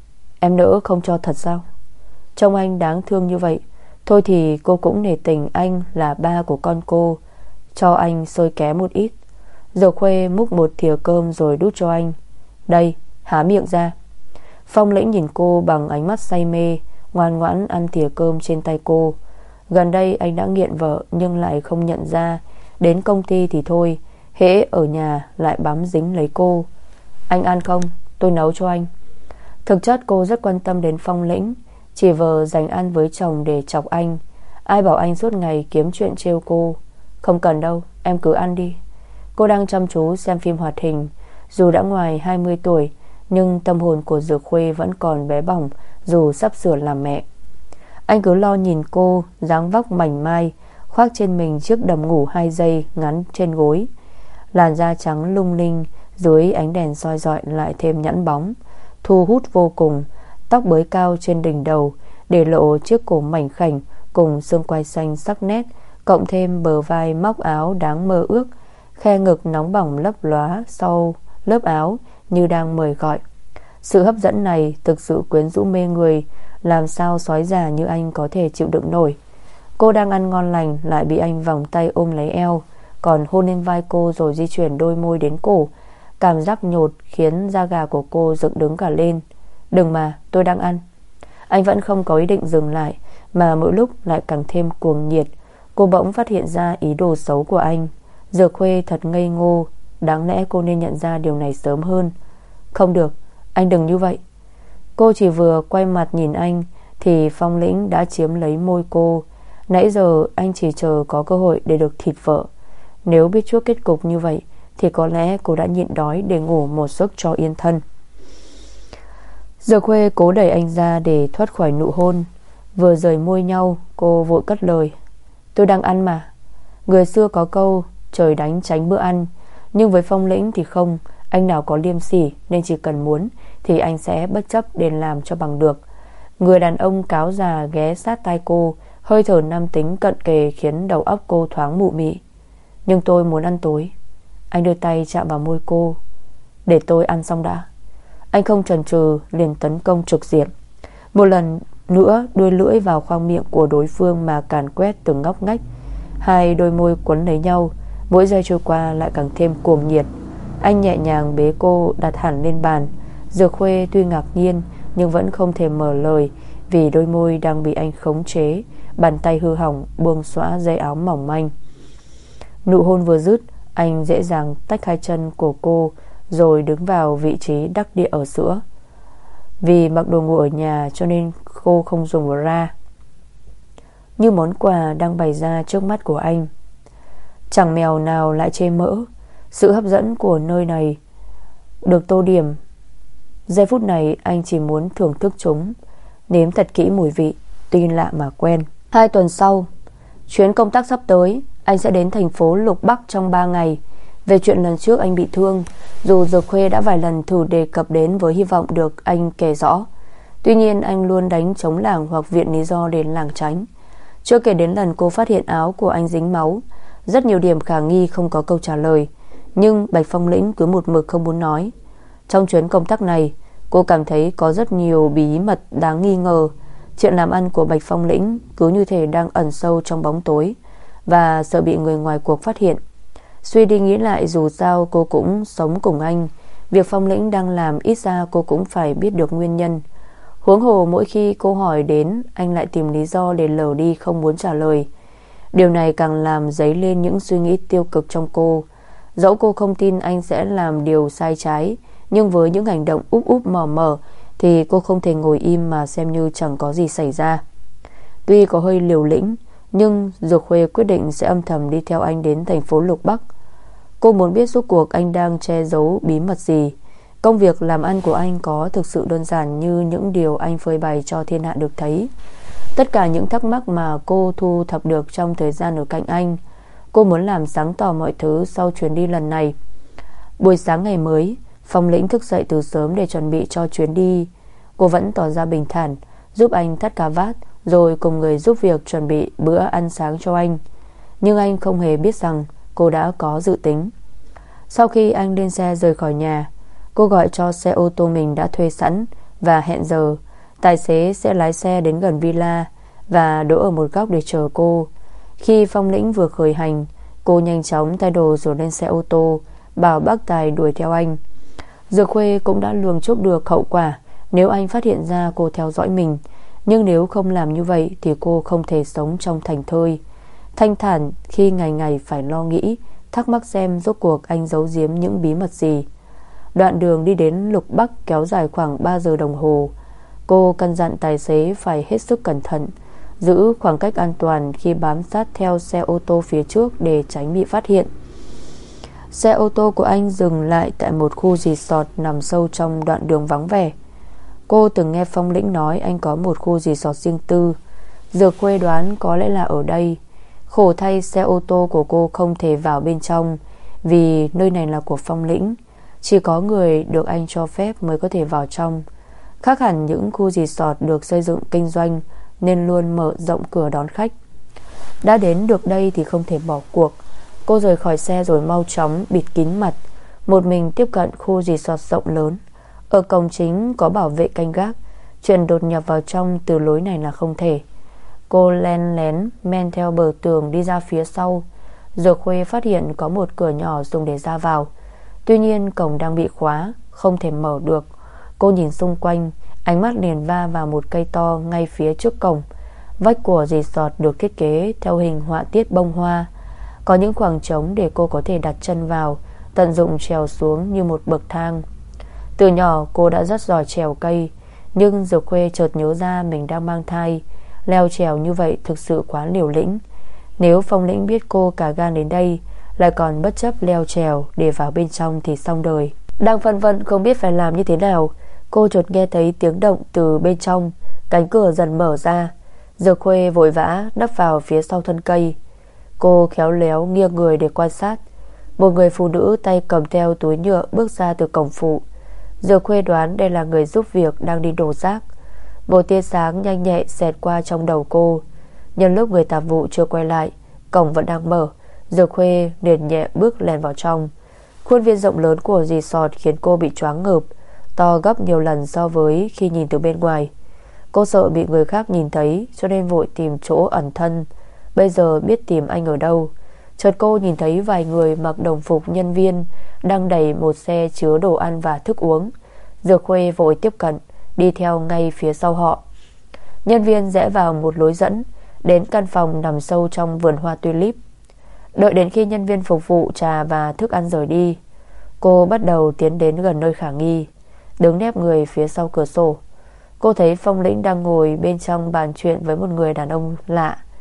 Em nỡ không cho thật sao? Trông anh đáng thương như vậy. Thôi thì cô cũng nể tình anh là ba của con cô, cho anh xôi ké một ít. Giờ Khuê múc một thìa cơm rồi đút cho anh. Đây, há miệng ra. Phong Lĩnh nhìn cô bằng ánh mắt say mê, ngoan ngoãn ăn thìa cơm trên tay cô. Gần đây anh đã nghiện vợ nhưng lại không nhận ra. Đến công ty thì thôi, hễ ở nhà lại bám dính lấy cô. Anh ăn không? Tôi nấu cho anh. Thực chất cô rất quan tâm đến Phong Lĩnh, chỉ vờ dành ăn với chồng để chọc anh. Ai bảo anh suốt ngày kiếm chuyện trêu cô. Không cần đâu, em cứ ăn đi. Cô đang chăm chú xem phim hoạt hình. Dù đã ngoài hai mươi tuổi, nhưng tâm hồn của Dược Khuê vẫn còn bé bỏng, dù sắp sửa làm mẹ. Anh cứ lo nhìn cô, dáng vóc mảnh mai, khoác trên mình chiếc đầm ngủ hai dây ngắn trên gối. Làn da trắng lung linh dưới ánh đèn soi rọi lại thêm nhẵn bóng, thu hút vô cùng. Tóc bới cao trên đỉnh đầu để lộ chiếc cổ mảnh khảnh cùng xương quai xanh sắc nét, cộng thêm bờ vai móc áo đáng mơ ước, khe ngực nóng bỏng lấp lóa sau lớp áo như đang mời gọi. Sự hấp dẫn này thực sự quyến rũ mê người, làm sao sói già như anh có thể chịu đựng nổi. Cô đang ăn ngon lành lại bị anh vòng tay ôm lấy eo, còn hôn lên vai cô rồi di chuyển đôi môi đến cổ. Cảm giác nhột khiến da gà của cô dựng đứng cả lên. Đừng mà, tôi đang ăn. Anh vẫn không có ý định dừng lại, mà mỗi lúc lại càng thêm cuồng nhiệt. Cô bỗng phát hiện ra ý đồ xấu của anh. Dược Khuê thật ngây ngô. Đáng lẽ cô nên nhận ra điều này sớm hơn. Không được, anh đừng như vậy. Cô chỉ vừa quay mặt nhìn anh thì Phong Lĩnh đã chiếm lấy môi cô. Nãy giờ anh chỉ chờ có cơ hội để được thịt vợ. Nếu biết trước kết cục như vậy thì có lẽ cô đã nhịn đói để ngủ một giấc cho yên thân. Dược Khuê cố đẩy anh ra để thoát khỏi nụ hôn. Vừa rời môi nhau, cô vội cất lời. Tôi đang ăn mà. Người xưa có câu trời đánh tránh bữa ăn, nhưng với Phong Lĩnh thì không. Anh nào có liêm sỉ nên chỉ cần muốn thì anh sẽ bất chấp để làm cho bằng được. Người đàn ông cáo già ghé sát tai cô, hơi thở nam tính cận kề khiến đầu óc cô thoáng mụ mị. Nhưng tôi muốn ăn tối. Anh đưa tay chạm vào môi cô. Để tôi ăn xong đã. Anh không chần chừ liền tấn công trực diện. Một lần nữa đuôi lưỡi vào khoang miệng của đối phương mà càn quét từng ngóc ngách. Hai đôi môi quấn lấy nhau, mỗi giây trôi qua lại càng thêm cuồng nhiệt. Anh nhẹ nhàng bế cô đặt hẳn lên bàn. Dược Khuê tuy ngạc nhiên nhưng vẫn không thể mở lời, vì đôi môi đang bị anh khống chế. Bàn tay hư hỏng buông xõa dây áo mỏng manh. Nụ hôn vừa dứt, anh dễ dàng tách hai chân của cô rồi đứng vào vị trí đắc địa ở giữa. Vì mặc đồ ngủ ở nhà cho nên cô không dùng bra. như món quà đang bày ra trước mắt của anh. Chẳng mèo nào lại chê mỡ. Sự hấp dẫn của nơi này được tô điểm. Giây phút này anh chỉ muốn thưởng thức chúng, nếm thật kỹ mùi vị, tuy lạ mà quen. Hai tuần sau, chuyến công tác sắp tới, anh sẽ đến thành phố Lục Bắc trong ba ngày. Về chuyện lần trước anh bị thương, dù Dược Khuê đã vài lần thử đề cập đến với hy vọng được anh kể rõ, tuy nhiên anh luôn đánh chống lảng hoặc viện lý do để lảng tránh. Chưa kể đến lần cô phát hiện áo của anh dính máu, rất nhiều điểm khả nghi không có câu trả lời, nhưng Bạch Phong Lĩnh cứ một mực không muốn nói. Trong chuyến công tác này, cô cảm thấy có rất nhiều bí mật đáng nghi ngờ. Chuyện làm ăn của Bạch Phong Lĩnh cứ như thể đang ẩn sâu trong bóng tối, và sợ bị người ngoài cuộc phát hiện. Suy đi nghĩ lại, dù sao cô cũng sống cùng anh, việc Phong Lĩnh đang làm ít ra cô cũng phải biết được nguyên nhân. Huống hồ mỗi khi cô hỏi đến, anh lại tìm lý do để lờ đi không muốn trả lời. Điều này càng làm dấy lên những suy nghĩ tiêu cực trong cô. Dẫu cô không tin anh sẽ làm điều sai trái, nhưng với những hành động úp úp mở mở thì cô không thể ngồi im mà xem như chẳng có gì xảy ra. Tuy có hơi liều lĩnh, nhưng Dược Khuê quyết định sẽ âm thầm đi theo anh đến thành phố Lục Bắc. Cô muốn biết rốt cuộc anh đang che giấu bí mật gì. Công việc làm ăn của anh có thực sự đơn giản như những điều anh phơi bày cho thiên hạ được thấy? Tất cả những thắc mắc mà cô thu thập được trong thời gian ở cạnh anh, cô muốn làm sáng tỏ mọi thứ sau chuyến đi lần này. Buổi sáng ngày mới, Phong Lĩnh thức dậy từ sớm để chuẩn bị cho chuyến đi. Cô vẫn tỏ ra bình thản, giúp anh thắt cà vạt, rồi cùng người giúp việc chuẩn bị bữa ăn sáng cho anh. Nhưng anh không hề biết rằng cô đã có dự tính. Sau khi anh lên xe rời khỏi nhà, cô gọi cho xe ô tô mình đã thuê sẵn và hẹn giờ. Tài xế sẽ lái xe đến gần villa và đỗ ở một góc để chờ cô. Khi Phong Lĩnh vừa khởi hành, cô nhanh chóng thay đồ rồi lên xe ô tô, bảo bác tài đuổi theo anh. Dược Khuê cũng đã lường trước được hậu quả nếu anh phát hiện ra cô theo dõi mình. Nhưng nếu không làm như vậy thì cô không thể sống trong thành thơi thanh thản khi ngày ngày phải lo nghĩ, thắc mắc xem rốt cuộc anh giấu giếm những bí mật gì. Đoạn đường đi đến Lục Bắc kéo dài khoảng ba giờ đồng hồ. Cô căn dặn tài xế phải hết sức cẩn thận, giữ khoảng cách an toàn khi bám sát theo xe ô tô phía trước để tránh bị phát hiện. Xe ô tô của anh dừng lại tại một khu resort nằm sâu trong đoạn đường vắng vẻ. Cô từng nghe Phong Lĩnh nói anh có một khu resort riêng tư. Dược Khuê đoán có lẽ là ở đây. Khổ thay, xe ô tô của cô không thể vào bên trong, vì nơi này là của Phong Lĩnh. Chỉ có người được anh cho phép mới có thể vào trong. Khác hẳn những khu resort được xây dựng kinh doanh, nên luôn mở rộng cửa đón khách. Đã đến được đây thì không thể bỏ cuộc. Cô rời khỏi xe rồi mau chóng bịt kín mặt, một mình tiếp cận khu resort rộng lớn. Ở cổng chính có bảo vệ canh gác, chuyện đột nhập vào trong từ lối này là không thể. Cô len lén men theo bờ tường đi ra phía sau. Dược Khuê phát hiện có một cửa nhỏ dùng để ra vào. Tuy nhiên cổng đang bị khóa, không thể mở được. Cô nhìn xung quanh, ánh mắt liền va vào một cây to ngay phía trước cổng. Vách của resort được thiết kế theo hình họa tiết bông hoa, có những khoảng trống để cô có thể đặt chân vào, tận dụng trèo xuống như một bậc thang. Từ nhỏ cô đã rất giỏi trèo cây, nhưng Dược Khuê chợt nhớ ra mình đang mang thai. Leo trèo như vậy thực sự quá liều lĩnh. Nếu Phong Lĩnh biết cô cả gan đến đây, lại còn bất chấp leo trèo để vào bên trong thì xong đời. Đang phân vân không biết phải làm như thế nào, cô chợt nghe thấy tiếng động từ bên trong. Cánh cửa dần mở ra. Dược Khuê vội vã nấp vào phía sau thân cây. Cô khéo léo nghiêng người để quan sát. Một người phụ nữ tay cầm theo túi nhựa bước ra từ cổng phụ. Dược Khuê đoán đây là người giúp việc đang đi đổ rác. Một tia sáng nhanh nhẹ xẹt qua trong đầu cô. Nhân lúc người tạp vụ chưa quay lại, cổng vẫn đang mở. Dược Khuê liền nhẹ bước lèn vào trong. Khuôn viên rộng lớn của resort khiến cô bị choáng ngợp, to gấp nhiều lần so với khi nhìn từ bên ngoài. Cô sợ bị người khác nhìn thấy, cho nên vội tìm chỗ ẩn thân. Bây giờ biết tìm anh ở đâu. Chợt cô nhìn thấy vài người mặc đồng phục nhân viên đang đẩy một xe chứa đồ ăn và thức uống. Dược Khuê vội tiếp cận, đi theo ngay phía sau họ. Nhân viên rẽ vào một lối dẫn đến căn phòng nằm sâu trong vườn hoa tulip. Đợi đến khi nhân viên phục vụ trà và thức ăn rời đi, cô bắt đầu tiến đến gần nơi khả nghi, đứng nép người phía sau cửa sổ. Cô thấy Phong Lĩnh đang ngồi bên trong bàn chuyện với một người đàn ông lạ.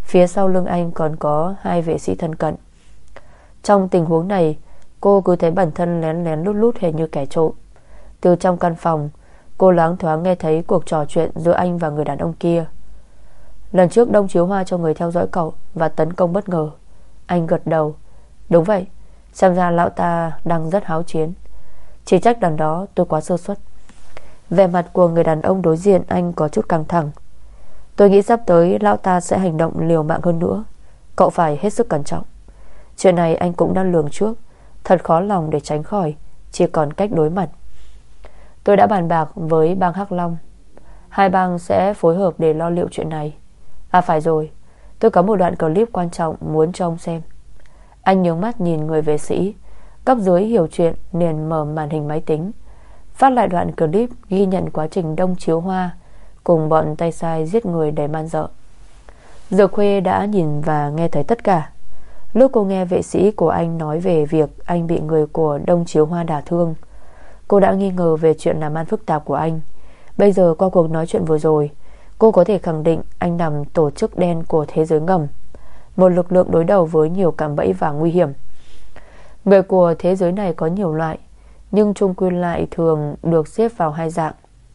Phía sau lưng anh còn có hai vệ sĩ thân cận. Trong tình huống này, cô cứ thấy bản thân lén lén lút lút hệt như kẻ trộm. Từ trong căn phòng, cô loáng thoáng nghe thấy cuộc trò chuyện giữa anh và người đàn ông kia. Lần trước Đông Chiếu Hoa cho người theo dõi cậu và tấn công bất ngờ. Anh gật đầu. Đúng vậy, xem ra lão ta đang rất háo chiến. Chỉ trách lần đó tôi quá sơ suất. Vẻ mặt của người đàn ông đối diện anh có chút căng thẳng. Tôi nghĩ sắp tới lão ta sẽ hành động liều mạng hơn nữa. Cậu phải hết sức cẩn trọng. Chuyện này anh cũng đã lường trước. Thật khó lòng để tránh khỏi. Chỉ còn cách đối mặt. Tôi đã bàn bạc với bang Hắc Long. Hai bang sẽ phối hợp để lo liệu chuyện này. À phải rồi, tôi có một đoạn clip quan trọng muốn cho ông xem. Anh nhướng mắt nhìn người vệ sĩ. Cấp dưới hiểu chuyện liền mở màn hình máy tính, phát lại đoạn clip ghi nhận quá trình Đông Chiếu Hoa cùng bọn tay sai giết người đầy man dợ. Dược Khuê đã nhìn và nghe thấy tất cả. Lúc cô nghe vệ sĩ của anh nói về việc anh bị người của Đông Chiếu Hoa đả thương, cô đã nghi ngờ về chuyện làm ăn phức tạp của anh. Bây giờ qua cuộc nói chuyện vừa rồi, cô có thể khẳng định anh nằm tổ chức đen của thế giới ngầm, một lực lượng đối đầu với nhiều cạm bẫy và nguy hiểm. Người của thế giới này có nhiều loại, nhưng chung quy lại thường được xếp vào hai dạng.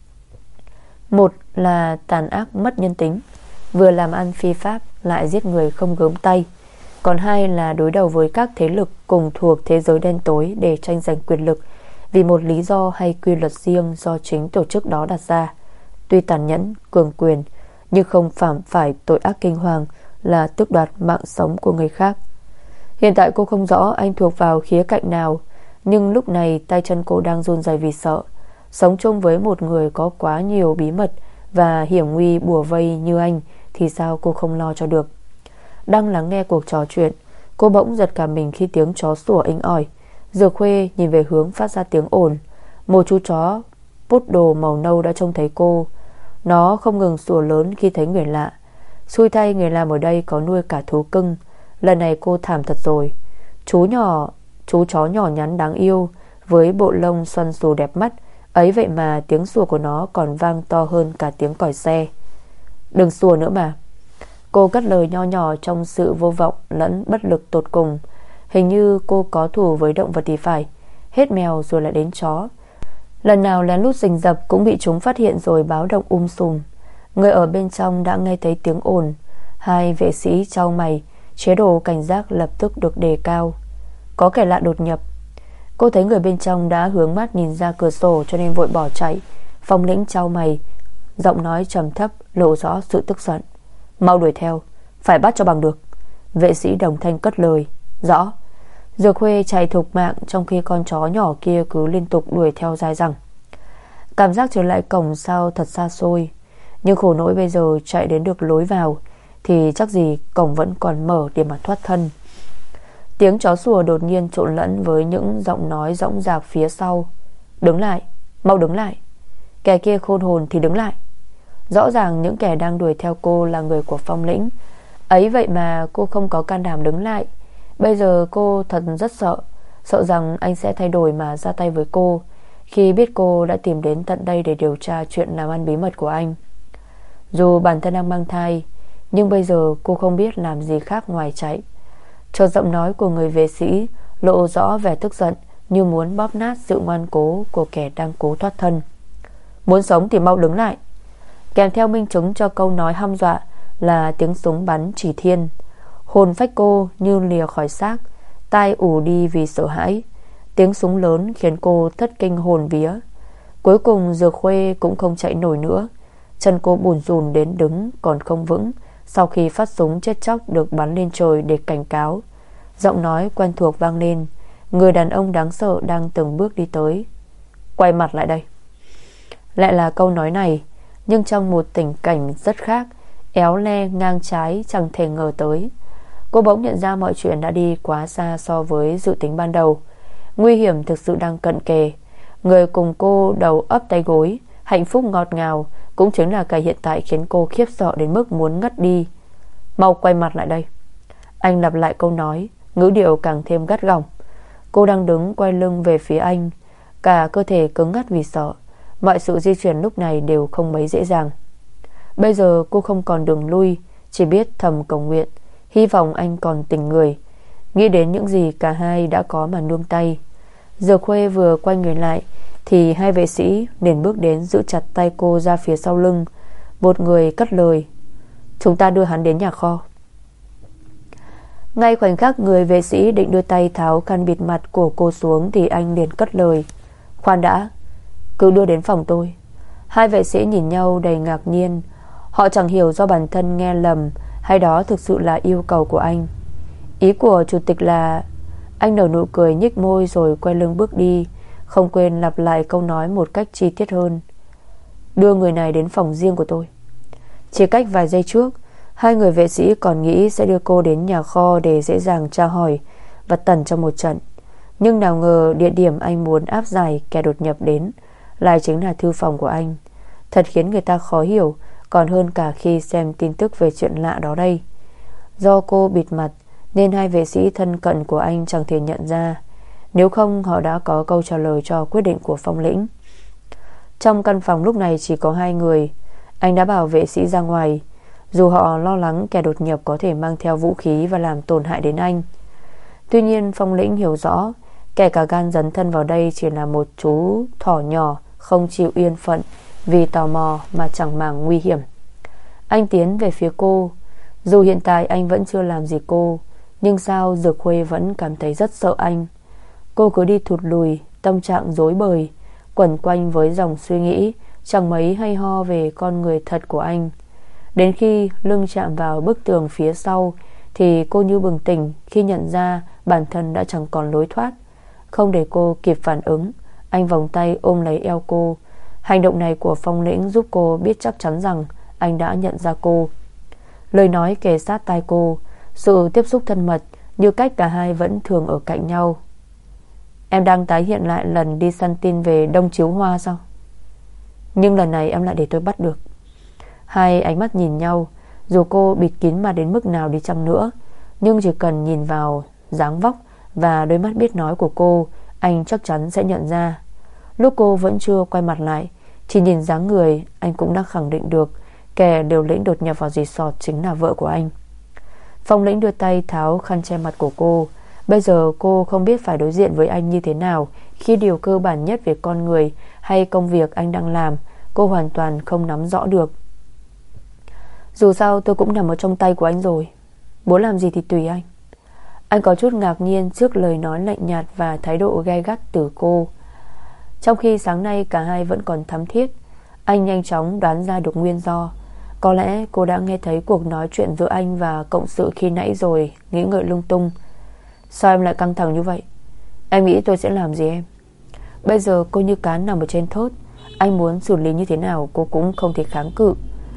Một là tàn ác mất nhân tính, vừa làm ăn phi pháp lại giết người không gớm tay. Còn hai là đối đầu với các thế lực cùng thuộc thế giới đen tối để tranh giành quyền lực vì một lý do hay quy luật riêng do chính tổ chức đó đặt ra. Tuy tàn nhẫn, cường quyền, nhưng không phạm phải tội ác kinh hoàng là tước đoạt mạng sống của người khác. Hiện tại cô không rõ anh thuộc vào khía cạnh nào, nhưng lúc này tay chân cô đang run rẩy vì sợ. Sống chung với một người có quá nhiều bí mật và hiểm nguy bủa vây như anh thì sao cô không lo cho được. Đang lắng nghe cuộc trò chuyện, cô bỗng giật cả mình khi tiếng chó sủa inh ỏi. Dược Khuê nhìn về hướng phát ra tiếng ồn. Một chú chó poodle màu nâu đã trông thấy cô. Nó không ngừng sủa lớn khi thấy người lạ. Xui thay người làm ở đây có nuôi cả thú cưng. Lần này cô thảm thật rồi. Chú nhỏ Chú chó nhỏ nhắn đáng yêu với bộ lông xoăn xù đẹp mắt, ấy vậy mà tiếng sủa của nó còn vang to hơn cả tiếng còi xe. Đừng sủa nữa mà. Cô cất lời nho nhỏ trong sự vô vọng lẫn bất lực tột cùng. Hình như cô có thù với động vật thì phải. Hết mèo rồi lại đến chó. Lần nào lén lút rình rập cũng bị chúng phát hiện rồi báo động um sùm. Người ở bên trong đã nghe thấy tiếng ồn. Hai vệ sĩ chau mày. Chế độ cảnh giác lập tức được đề cao. Có kẻ lạ đột nhập. Cô thấy người bên trong đã hướng mắt nhìn ra cửa sổ cho nên vội bỏ chạy. Phong Lĩnh chau mày, giọng nói trầm thấp lộ rõ sự tức giận. Mau đuổi theo, phải bắt cho bằng được. Vệ sĩ đồng thanh cất lời. Rõ. Dược Khuê chạy thục mạng trong khi con chó nhỏ kia cứ liên tục đuổi theo dai dẳng. Cảm giác trở lại cổng sao thật xa xôi. Nhưng khổ nỗi bây giờ chạy đến được lối vào thì chắc gì cổng vẫn còn mở để mà thoát thân. Tiếng chó sủa đột nhiên trộn lẫn với những giọng nói dõng dạc phía sau. Đứng lại, mau đứng lại. Kẻ kia khôn hồn thì đứng lại. Rõ ràng những kẻ đang đuổi theo cô là người của Phong Lĩnh. Ấy vậy mà cô không có can đảm đứng lại. Bây giờ cô thật rất sợ. Sợ rằng anh sẽ thay đổi mà ra tay với cô khi biết cô đã tìm đến tận đây để điều tra chuyện làm ăn bí mật của anh. Dù bản thân đang mang thai, nhưng bây giờ cô không biết làm gì khác ngoài chạy. Chợt giọng nói của người vệ sĩ lộ rõ vẻ tức giận, như muốn bóp nát sự ngoan cố của kẻ đang cố thoát thân. Muốn sống thì mau đứng lại. Kèm theo minh chứng cho câu nói hăm dọa là tiếng súng bắn chỉ thiên. Hồn phách cô như lìa khỏi xác, tai ù đi vì sợ hãi. Tiếng súng lớn khiến cô thất kinh hồn vía. Cuối cùng Dược Khuê cũng không chạy nổi nữa. Chân cô bùn rùn đến đứng còn không vững sau khi phát súng chết chóc được bắn lên trời để cảnh cáo. Giọng nói quen thuộc vang lên. Người đàn ông đáng sợ đang từng bước đi tới. Quay mặt lại đây. Lại là câu nói này, nhưng trong một tình cảnh rất khác, éo le ngang trái chẳng thể ngờ tới. Cô bỗng nhận ra mọi chuyện đã đi quá xa so với dự tính ban đầu. Nguy hiểm thực sự đang cận kề. Người cùng cô đầu ấp tay gối, hạnh phúc ngọt ngào, cũng chính là cái hiện tại khiến cô khiếp sợ đến mức muốn ngất đi. Mau quay mặt lại đây. Anh lặp lại câu nói, ngữ điệu càng thêm gắt gỏng. Cô đang đứng quay lưng về phía anh, cả cơ thể cứng ngắt vì sợ. Mọi sự di chuyển lúc này đều không mấy dễ dàng. Bây giờ cô không còn đường lui, chỉ biết thầm cầu nguyện, hy vọng anh còn tỉnh người. Nghĩ đến những gì cả hai đã có mà nương tay. Dược Khuê vừa quay người lại thì hai vệ sĩ liền bước đến, giữ chặt tay cô ra phía sau lưng. Một người cất lời: "Chúng ta đưa hắn đến nhà kho." Ngay khoảnh khắc người vệ sĩ định đưa tay tháo khăn bịt mặt của cô xuống thì anh liền cất lời: "Khoan đã, cứ đưa đến phòng tôi." Hai vệ sĩ nhìn nhau đầy ngạc nhiên. Họ chẳng hiểu do bản thân nghe lầm hay đó thực sự là yêu cầu của anh. Ý của chủ tịch là... Anh nở nụ cười nhếch môi rồi quay lưng bước đi, không quên lặp lại câu nói một cách chi tiết hơn: "Đưa người này đến phòng riêng của tôi." Chỉ cách vài giây trước, hai người vệ sĩ còn nghĩ sẽ đưa cô đến nhà kho để dễ dàng tra hỏi và tẩn trong một trận. Nhưng nào ngờ địa điểm anh muốn áp giải kẻ đột nhập đến lại chính là thư phòng của anh. Thật khiến người ta khó hiểu, còn hơn cả khi xem tin tức về chuyện lạ đó đây. Do cô bịt mặt nên hai vệ sĩ thân cận của anh chẳng thể nhận ra, nếu không họ đã có câu trả lời cho quyết định của Phong Lĩnh. Trong căn phòng lúc này chỉ có hai người. Anh đã bảo vệ sĩ ra ngoài, dù họ lo lắng kẻ đột nhập có thể mang theo vũ khí và làm tổn hại đến anh. Tuy nhiên Phong Lĩnh hiểu rõ kẻ cả gan dấn thân vào đây chỉ là một chú thỏ nhỏ không chịu yên phận vì tò mò mà chẳng màng nguy hiểm. Anh tiến về phía cô. Dù hiện tại anh vẫn chưa làm gì cô, nhưng sao Dược Khuê vẫn cảm thấy rất sợ anh. Cô cứ đi thụt lùi, tâm trạng rối bời, quẩn quanh với dòng suy nghĩ chẳng mấy hay ho về con người thật của anh. Đến khi lưng chạm vào bức tường phía sau thì cô như bừng tỉnh khi nhận ra bản thân đã chẳng còn lối thoát. Không để cô kịp phản ứng, anh vòng tay ôm lấy eo cô. Hành động này của Phong Lĩnh giúp cô biết chắc chắn rằng anh đã nhận ra cô. Lời nói kề sát tai cô, sự tiếp xúc thân mật như cách cả hai vẫn thường ở cạnh nhau. "Em đang tái hiện lại lần đi săn tin về Đông Chiếu Hoa sao? Nhưng lần này em lại để tôi bắt được." Hai ánh mắt nhìn nhau. Dù cô bịt kín mặt đến mức nào đi chăng nữa, nhưng chỉ cần nhìn vào dáng vóc và đôi mắt biết nói của cô, anh chắc chắn sẽ nhận ra. Lúc cô vẫn chưa quay mặt lại, chỉ nhìn dáng người, anh cũng đã khẳng định được kẻ liều lĩnh đột nhập vào resort chính là vợ của anh. Phong Lĩnh đưa tay tháo khăn che mặt của cô. Bây giờ cô không biết phải đối diện với anh như thế nào, khi điều cơ bản nhất về con người hay công việc anh đang làm cô hoàn toàn không nắm rõ được. "Dù sao tôi cũng nằm ở trong tay của anh rồi, muốn làm gì thì tùy anh." Anh có chút ngạc nhiên trước lời nói lạnh nhạt và thái độ gay gắt từ cô. Trong khi sáng nay cả hai vẫn còn thắm thiết, anh nhanh chóng đoán ra được nguyên do. Có lẽ cô đã nghe thấy cuộc nói chuyện giữa anh và cộng sự khi nãy rồi nghĩ ngợi lung tung. "Sao em lại căng thẳng như vậy? Em nghĩ tôi sẽ làm gì em?" Bây giờ cô như cá nằm ở trên thớt. Anh muốn xử lý như thế nào cô cũng không thể kháng cự.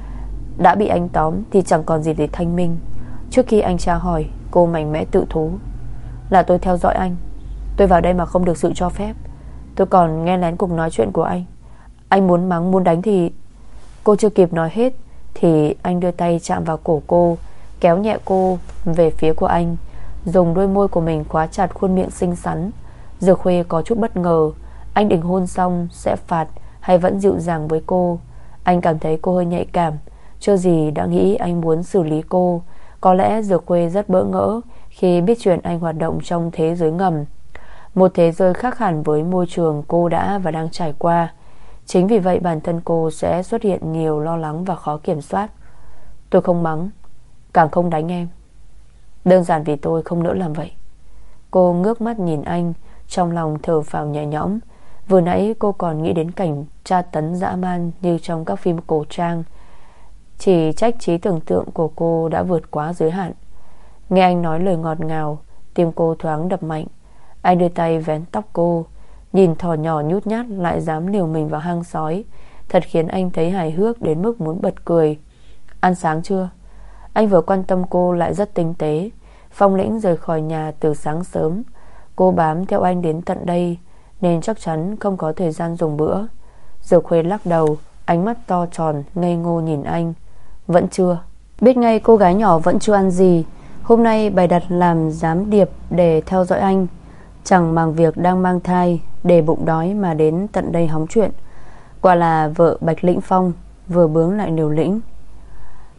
Đã bị anh tóm thì chẳng còn gì để thanh minh. Trước khi anh tra hỏi, cô mạnh mẽ tự thú: "Là tôi theo dõi anh. Tôi vào đây mà không được sự cho phép. Tôi còn nghe lén cuộc nói chuyện của anh. Anh muốn mắng muốn đánh thì..." Cô chưa kịp nói hết thì anh đưa tay chạm vào cổ cô, kéo nhẹ cô về phía của anh, dùng đôi môi của mình khóa chặt khuôn miệng xinh xắn. Dược Khuê có chút bất ngờ. Anh định hôn xong sẽ phạt hay vẫn dịu dàng với cô. Anh cảm thấy cô hơi nhạy cảm, chưa gì đã nghĩ anh muốn xử lý cô. Có lẽ Dược Khuê rất bỡ ngỡ khi biết chuyện anh hoạt động trong thế giới ngầm, một thế giới khác hẳn với môi trường cô đã và đang trải qua. Chính vì vậy bản thân cô sẽ xuất hiện nhiều lo lắng và khó kiểm soát. "Tôi không mắng, càng không đánh em. Đơn giản vì tôi không nỡ làm vậy." Cô ngước mắt nhìn anh, trong lòng thở phào nhẹ nhõm. Vừa nãy cô còn nghĩ đến cảnh tra tấn dã man như trong các phim cổ trang. Chỉ trách trí tưởng tượng của cô đã vượt quá giới hạn. Nghe anh nói lời ngọt ngào, tim cô thoáng đập mạnh. Anh đưa tay vén tóc cô. Nhìn thỏ nhỏ nhút nhát lại dám liều mình vào hang sói, thật khiến anh thấy hài hước đến mức muốn bật cười. "Ăn sáng chưa?" Anh vừa quan tâm cô lại rất tinh tế. Phong Lĩnh rời khỏi nhà từ sáng sớm. Cô bám theo anh đến tận đây nên chắc chắn không có thời gian dùng bữa. Dược Khuê lắc đầu, ánh mắt to tròn ngây ngô nhìn anh. "Vẫn chưa." Biết ngay cô gái nhỏ vẫn chưa ăn gì. Hôm nay bày đặt làm gián điệp để theo dõi anh, chẳng màng việc đang mang thai, để bụng đói mà đến tận đây hóng chuyện. Quả là vợ Bạch Lĩnh Phong, vừa bướng lại liều lĩnh.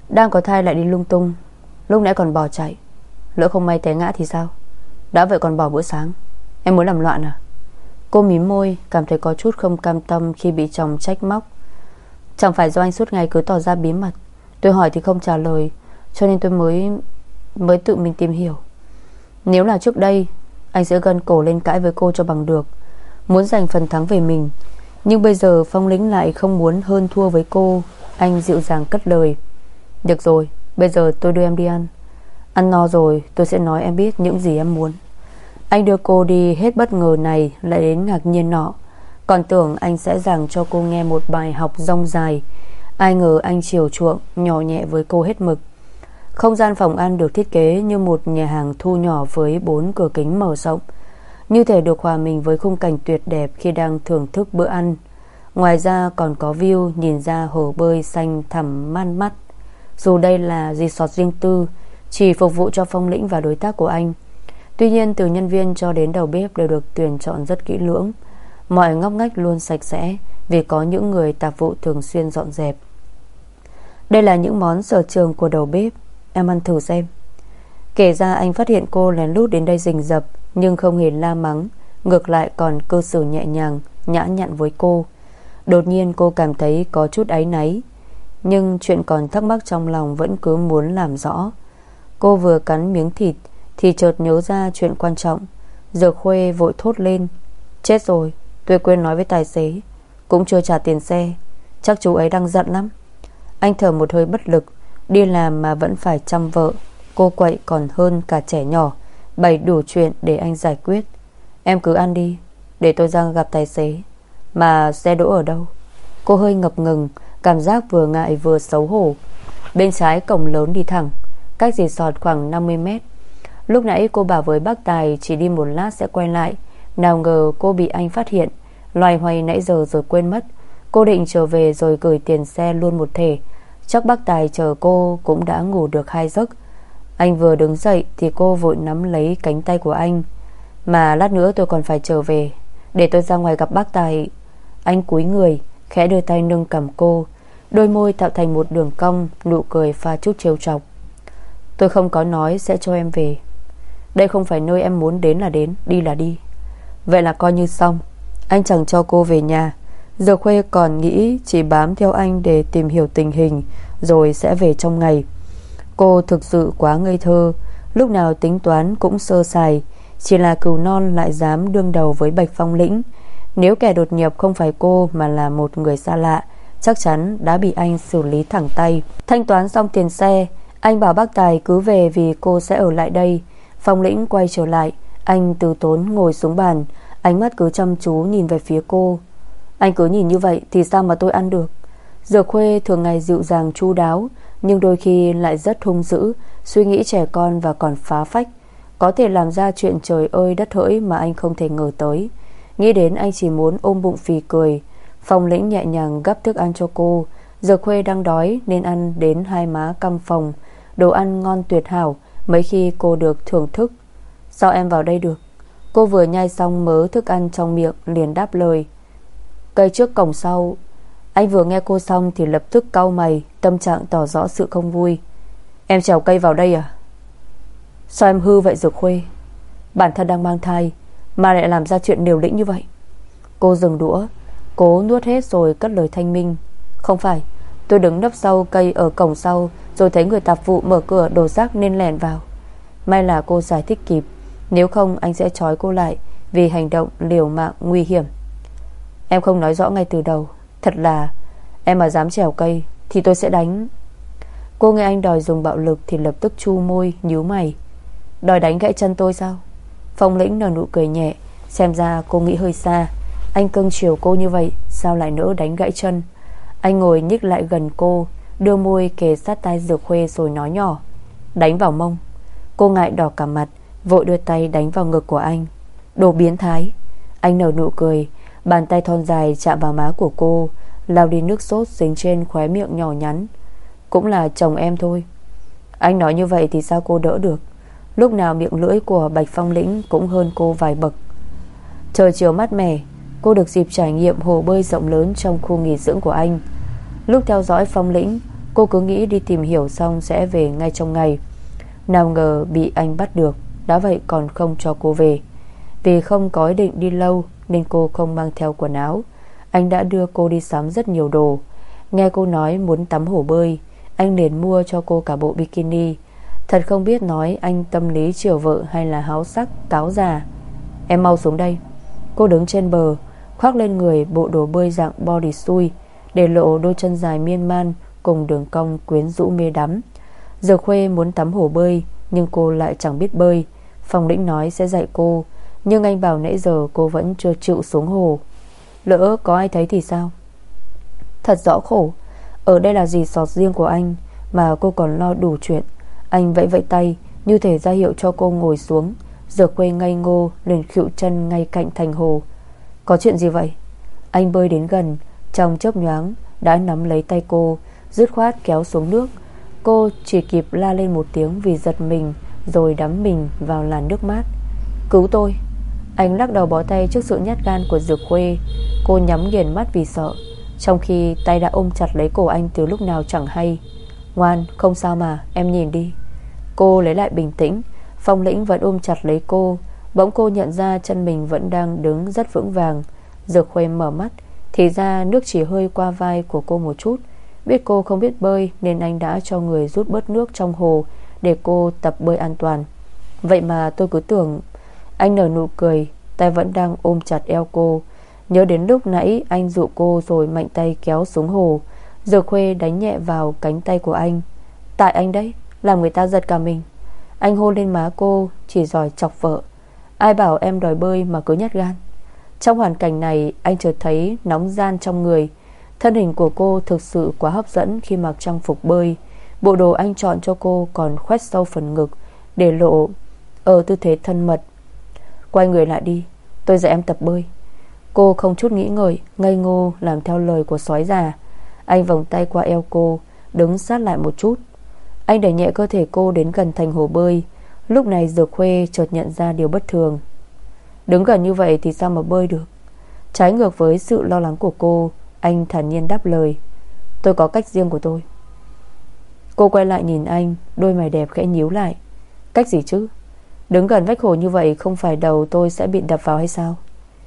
Đang có thai lại đi lung tung, lúc nãy còn bỏ chạy, lỡ không may té ngã thì sao? Đã vậy còn bỏ bữa sáng. Em muốn làm loạn à? Cô mím môi, cảm thấy có chút không cam tâm khi bị chồng trách móc. Chẳng phải do anh suốt ngày cứ tỏ ra bí mật, tôi hỏi thì không trả lời, cho nên tôi mới Mới tự mình tìm hiểu. Nếu là trước đây, anh sẽ gân cổ lên cãi với cô cho bằng được, muốn giành phần thắng về mình. Nhưng bây giờ Phong Lĩnh lại không muốn hơn thua với cô. Anh dịu dàng cất lời: được rồi, bây giờ tôi đưa em đi ăn. Ăn no rồi tôi sẽ nói em biết những gì em muốn. Anh đưa cô đi hết bất ngờ này lại đến ngạc nhiên nọ. Còn tưởng anh sẽ giảng cho cô nghe một bài học dông dài, ai ngờ anh chiều chuộng nhỏ nhẹ với cô hết mực. Không gian phòng ăn được thiết kế như một nhà hàng thu nhỏ với bốn cửa kính mở rộng, như thể được hòa mình với khung cảnh tuyệt đẹp khi đang thưởng thức bữa ăn. Ngoài ra còn có view nhìn ra hồ bơi xanh thẳm man mắt. Dù đây là resort riêng tư, chỉ phục vụ cho Phong Lĩnh và đối tác của anh, tuy nhiên từ nhân viên cho đến đầu bếp đều được tuyển chọn rất kỹ lưỡng. Mọi ngóc ngách luôn sạch sẽ vì có những người tạp vụ thường xuyên dọn dẹp. Đây là những món sở trường của đầu bếp, em ăn thử xem. Kể ra anh phát hiện cô lén lút đến đây rình rập, nhưng không hề la mắng, ngược lại còn cư xử nhẹ nhàng, nhã nhặn với cô. Đột nhiên cô cảm thấy có chút áy náy, nhưng chuyện còn thắc mắc trong lòng vẫn cứ muốn làm rõ. Cô vừa cắn miếng thịt thì chợt nhớ ra chuyện quan trọng. Dược Khuê vội thốt lên: chết rồi, tôi quên nói với tài xế, cũng chưa trả tiền xe. Chắc chú ấy đang giận lắm. Anh thở một hơi bất lực. Đi làm mà vẫn phải chăm vợ, cô quậy còn hơn cả trẻ nhỏ, bày đủ chuyện để anh giải quyết. Em cứ ăn đi, để tôi ra gặp tài xế. Mà xe đỗ ở đâu? Cô hơi ngập ngừng, cảm giác vừa ngại vừa xấu hổ. Bên trái cổng lớn đi thẳng, cách resort khoảng năm mươi mét. Lúc nãy cô bảo với bác Tài chỉ đi một lát sẽ quay lại, nào ngờ cô bị anh phát hiện, loay hoay nãy giờ rồi quên mất. Cô định trở về rồi gửi tiền xe luôn một thể. Chắc bác Tài chờ cô cũng đã ngủ được hai giấc. Anh vừa đứng dậy thì cô vội nắm lấy cánh tay của anh: mà lát nữa tôi còn phải trở về, để tôi ra ngoài gặp bác Tài. Anh cúi người, khẽ đưa tay nâng cằm cô, đôi môi tạo thành một đường cong, nụ cười pha chút trêu chọc. Tôi không có nói sẽ cho em về. Đây không phải nơi em muốn đến là đến, đi là đi. Vậy là coi như xong. Anh chẳng cho cô về nhà. Giờ Khuê còn nghĩ chỉ bám theo anh để tìm hiểu tình hình rồi sẽ về trong ngày. Cô thực sự quá ngây thơ, lúc nào tính toán cũng sơ sài. Chỉ là cừu non lại dám đương đầu với Bạch Phong Lĩnh. Nếu kẻ đột nhập không phải cô mà là một người xa lạ, chắc chắn đã bị anh xử lý thẳng tay. Thanh toán xong tiền xe, anh bảo bác Tài cứ về vì cô sẽ ở lại đây. Phong Lĩnh quay trở lại, anh từ tốn ngồi xuống bàn, ánh mắt cứ chăm chú nhìn về phía cô. Anh cứ nhìn như vậy thì sao mà tôi ăn được? Dược Khuê thường ngày dịu dàng chu đáo, nhưng đôi khi lại rất hung dữ, suy nghĩ trẻ con và còn phá phách, có thể làm ra chuyện trời ơi đất hỡi mà anh không thể ngờ tới. Nghĩ đến anh chỉ muốn ôm bụng phì cười. Phong Lĩnh nhẹ nhàng gắp thức ăn cho cô. Dược Khuê đang đói nên ăn đến hai má căng phồng. Đồ ăn ngon tuyệt hảo, mấy khi cô được thưởng thức. Sao em vào đây được? Cô vừa nhai xong mớ thức ăn trong miệng liền đáp lời: cây trước cổng sau. Anh vừa nghe cô xong thì lập tức cau mày, tâm trạng tỏ rõ sự không vui. Em trèo cây vào đây à? Sao em hư vậy Dược Khuê? Bản thân đang mang thai mà lại làm ra chuyện liều lĩnh như vậy. Cô dừng đũa, cố nuốt hết rồi cất lời thanh minh. Không phải, tôi đứng nấp sau cây ở cổng sau, rồi thấy người tạp vụ mở cửa đổ rác nên lẻn vào. May là cô giải thích kịp, nếu không anh sẽ trói cô lại vì hành động liều mạng nguy hiểm. Em không nói rõ ngay từ đầu. Thật là em mà dám trèo cây thì tôi sẽ đánh. Cô nghe anh đòi dùng bạo lực thì lập tức chu môi nhíu mày. Đòi đánh gãy chân tôi sao? Phong Lĩnh nở nụ cười nhẹ. Xem ra cô nghĩ hơi xa. Anh cưng chiều cô như vậy, sao lại nỡ đánh gãy chân? Anh ngồi nhích lại gần cô, đưa môi kề sát tai Dược Khuê rồi nói nhỏ: đánh vào mông. Cô ngại đỏ cả mặt, vội đưa tay đánh vào ngực của anh. Đồ biến thái. Anh nở nụ cười, bàn tay thon dài chạm vào má của cô, lau đi nước sốt dính trên khóe miệng nhỏ nhắn. Cũng là chồng em thôi. Anh nói như vậy thì sao cô đỡ được? Lúc nào miệng lưỡi của Bạch Phong Lĩnh cũng hơn cô vài bậc. Trời chiều mát mẻ, cô được dịp trải nghiệm hồ bơi rộng lớn trong khu nghỉ dưỡng của anh. Lúc theo dõi Phong Lĩnh, Cô cứ nghĩ đi tìm hiểu xong sẽ về ngay trong ngày. Nào ngờ bị anh bắt được. Đã vậy còn không cho cô về. Vì không có ý định đi lâu nên cô không mang theo quần áo. Anh đã đưa cô đi sắm rất nhiều đồ. Nghe cô nói muốn tắm hồ bơi, anh liền mua cho cô cả bộ bikini. Thật không biết nói anh tâm lý chiều vợ hay là háo sắc cáo già. Em mau xuống đây. Cô đứng trên bờ, khoác lên người bộ đồ bơi dạng bodysuit, để lộ đôi chân dài miên man cùng đường cong quyến rũ mê đắm. Dược Khuê muốn tắm hồ bơi, nhưng cô lại chẳng biết bơi. Phong Lĩnh nói sẽ dạy cô, nhưng anh bảo nãy giờ cô vẫn chưa chịu xuống hồ. Lỡ có ai thấy thì sao? Thật rõ khổ. Ở đây là resort riêng của anh mà cô còn lo đủ chuyện. Anh vẫy vẫy tay như thể ra hiệu cho cô ngồi xuống. Dược Khuê ngây ngô liền khuỵu chân ngay cạnh thành hồ. Có chuyện gì vậy? Anh bơi đến gần, trong chớp nhoáng đã nắm lấy tay cô, dứt khoát kéo xuống nước. Cô chỉ kịp la lên một tiếng vì giật mình, rồi đắm mình vào làn nước mát. Cứu tôi. Anh lắc đầu bó tay trước sự nhát gan của Dược Khuê. Cô nhắm nghiền mắt vì sợ, trong khi tay đã ôm chặt lấy cổ anh từ lúc nào chẳng hay. Ngoan, không sao mà, em nhìn đi. Cô lấy lại bình tĩnh. Phong Lĩnh vẫn ôm chặt lấy cô. Bỗng cô nhận ra chân mình vẫn đang đứng rất vững vàng. Dược Khuê mở mắt, thì ra nước chỉ hơi qua vai của cô một chút. Biết cô không biết bơi nên anh đã cho người rút bớt nước trong hồ để cô tập bơi an toàn. Vậy mà tôi cứ tưởng. Anh nở nụ cười, tay vẫn đang ôm chặt eo cô. Nhớ đến lúc nãy anh dụ cô rồi mạnh tay kéo xuống hồ. Dược Khuê đánh nhẹ vào cánh tay của anh. Tại anh đấy, làm người ta giật cả mình. Anh hôn lên má cô, chỉ giỏi chọc vợ. Ai bảo em đòi bơi mà cứ nhát gan. Trong hoàn cảnh này, anh chợt thấy nóng gian trong người. Thân hình của cô thực sự quá hấp dẫn khi mặc trang phục bơi. Bộ đồ anh chọn cho cô còn khoét sâu phần ngực, để lộ ở tư thế thân mật. Quay người lại đi, tôi dạy em tập bơi. Cô không chút nghĩ ngợi, ngây ngô làm theo lời của sói già. Anh vòng tay qua eo cô, đứng sát lại một chút. Anh đẩy nhẹ cơ thể cô đến gần thành hồ bơi. Lúc này Dược Khuê chợt nhận ra điều bất thường. Đứng gần như vậy thì sao mà bơi được? Trái ngược với sự lo lắng của cô, anh thản nhiên đáp lời. Tôi có cách riêng của tôi. Cô quay lại nhìn anh, đôi mày đẹp khẽ nhíu lại. Cách gì chứ? Đứng gần vách hồ như vậy không phải đầu tôi sẽ bị đập vào hay sao?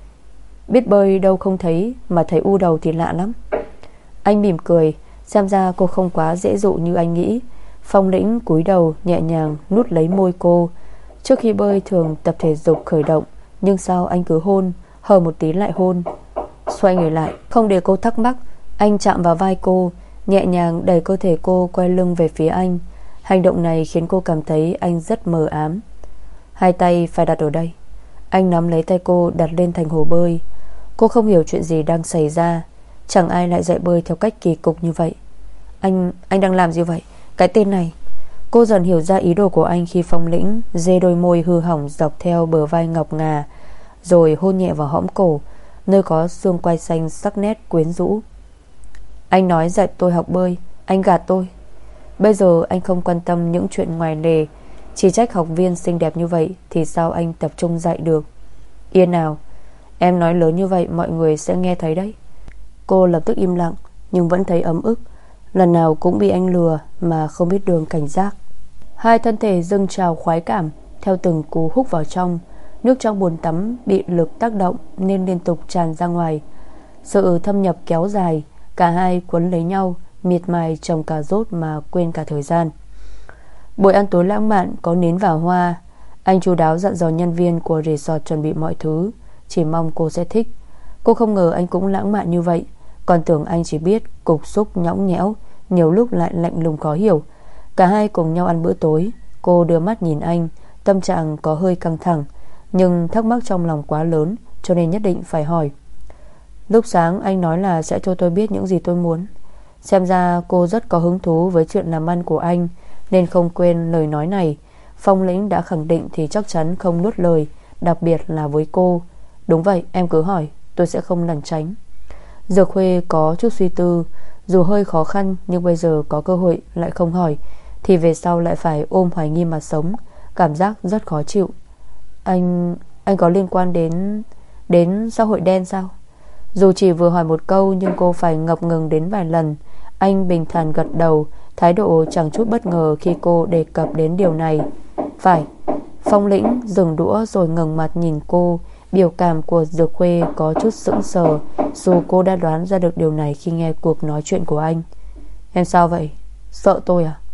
Biết bơi đâu không thấy, mà thấy u đầu thì lạ lắm. Anh mỉm cười. Xem ra cô không quá dễ dụ như anh nghĩ. Phong Lĩnh cúi đầu nhẹ nhàng nút lấy môi cô. Trước khi bơi thường tập thể dục khởi động, nhưng sao anh cứ hôn, hờ một tí lại hôn. Xoay người lại, không để cô thắc mắc, anh chạm vào vai cô, nhẹ nhàng đẩy cơ thể cô quay lưng về phía anh. Hành động này khiến cô cảm thấy anh rất mờ ám. Hai tay phải đặt ở đây. Anh nắm lấy tay cô đặt lên thành hồ bơi. Cô không hiểu chuyện gì đang xảy ra. Chẳng ai lại dạy bơi theo cách kỳ cục như vậy. Anh, anh đang làm gì vậy? Cái tên này. Cô dần hiểu ra ý đồ của anh khi Phong Lĩnh dê đôi môi hư hỏng dọc theo bờ vai ngọc ngà, rồi hôn nhẹ vào hõm cổ, nơi có xương quai xanh sắc nét quyến rũ. Anh nói dạy tôi học bơi, anh gạt tôi. Bây giờ anh không quan tâm những chuyện ngoài lề, chỉ trách học viên xinh đẹp như vậy thì sao anh tập trung dạy được. Yên nào, em nói lớn như vậy mọi người sẽ nghe thấy đấy. Cô lập tức im lặng, nhưng vẫn thấy ấm ức. Lần nào cũng bị anh lừa mà không biết đường cảnh giác. Hai thân thể dâng trào khoái cảm theo từng cú húc vào trong. Nước trong bồn tắm bị lực tác động nên liên tục tràn ra ngoài. Sự thâm nhập kéo dài, cả hai quấn lấy nhau, miệt mài trồng cà rốt mà quên cả thời gian. Buổi ăn tối lãng mạn có nến và hoa. Anh chu đáo dặn dò nhân viên của resort chuẩn bị mọi thứ, chỉ mong cô sẽ thích. Cô không ngờ anh cũng lãng mạn như vậy, còn tưởng anh chỉ biết cục xúc nhõng nhẽo, nhiều lúc lại lạnh lùng khó hiểu. Cả hai cùng nhau ăn bữa tối. Cô đưa mắt nhìn anh, tâm trạng có hơi căng thẳng, nhưng thắc mắc trong lòng quá lớn, cho nên nhất định phải hỏi. Lúc sáng anh nói là sẽ cho tôi biết những gì tôi muốn. Xem ra cô rất có hứng thú với chuyện làm ăn của anh, nên không quên lời nói này. Phong Lĩnh đã khẳng định thì chắc chắn không nuốt lời, đặc biệt là với cô. Đúng vậy, em cứ hỏi, tôi sẽ không lẩn tránh. Dược Khuê có chút suy tư. Dù hơi khó khăn, nhưng bây giờ có cơ hội lại không hỏi thì về sau lại phải ôm hoài nghi mà sống. Cảm giác rất khó chịu. Anh... anh có liên quan đến... đến xã hội đen sao? Dù chỉ vừa hỏi một câu, nhưng cô phải ngập ngừng đến vài lần. Anh bình thản gật đầu, thái độ chẳng chút bất ngờ khi cô đề cập đến điều này. Phải. Phong Lĩnh dừng đũa rồi ngẩng mặt nhìn cô. Biểu cảm của Dược Khuê có chút sững sờ, dù cô đã đoán ra được điều này khi nghe cuộc nói chuyện của anh. Em sao vậy? Sợ tôi à?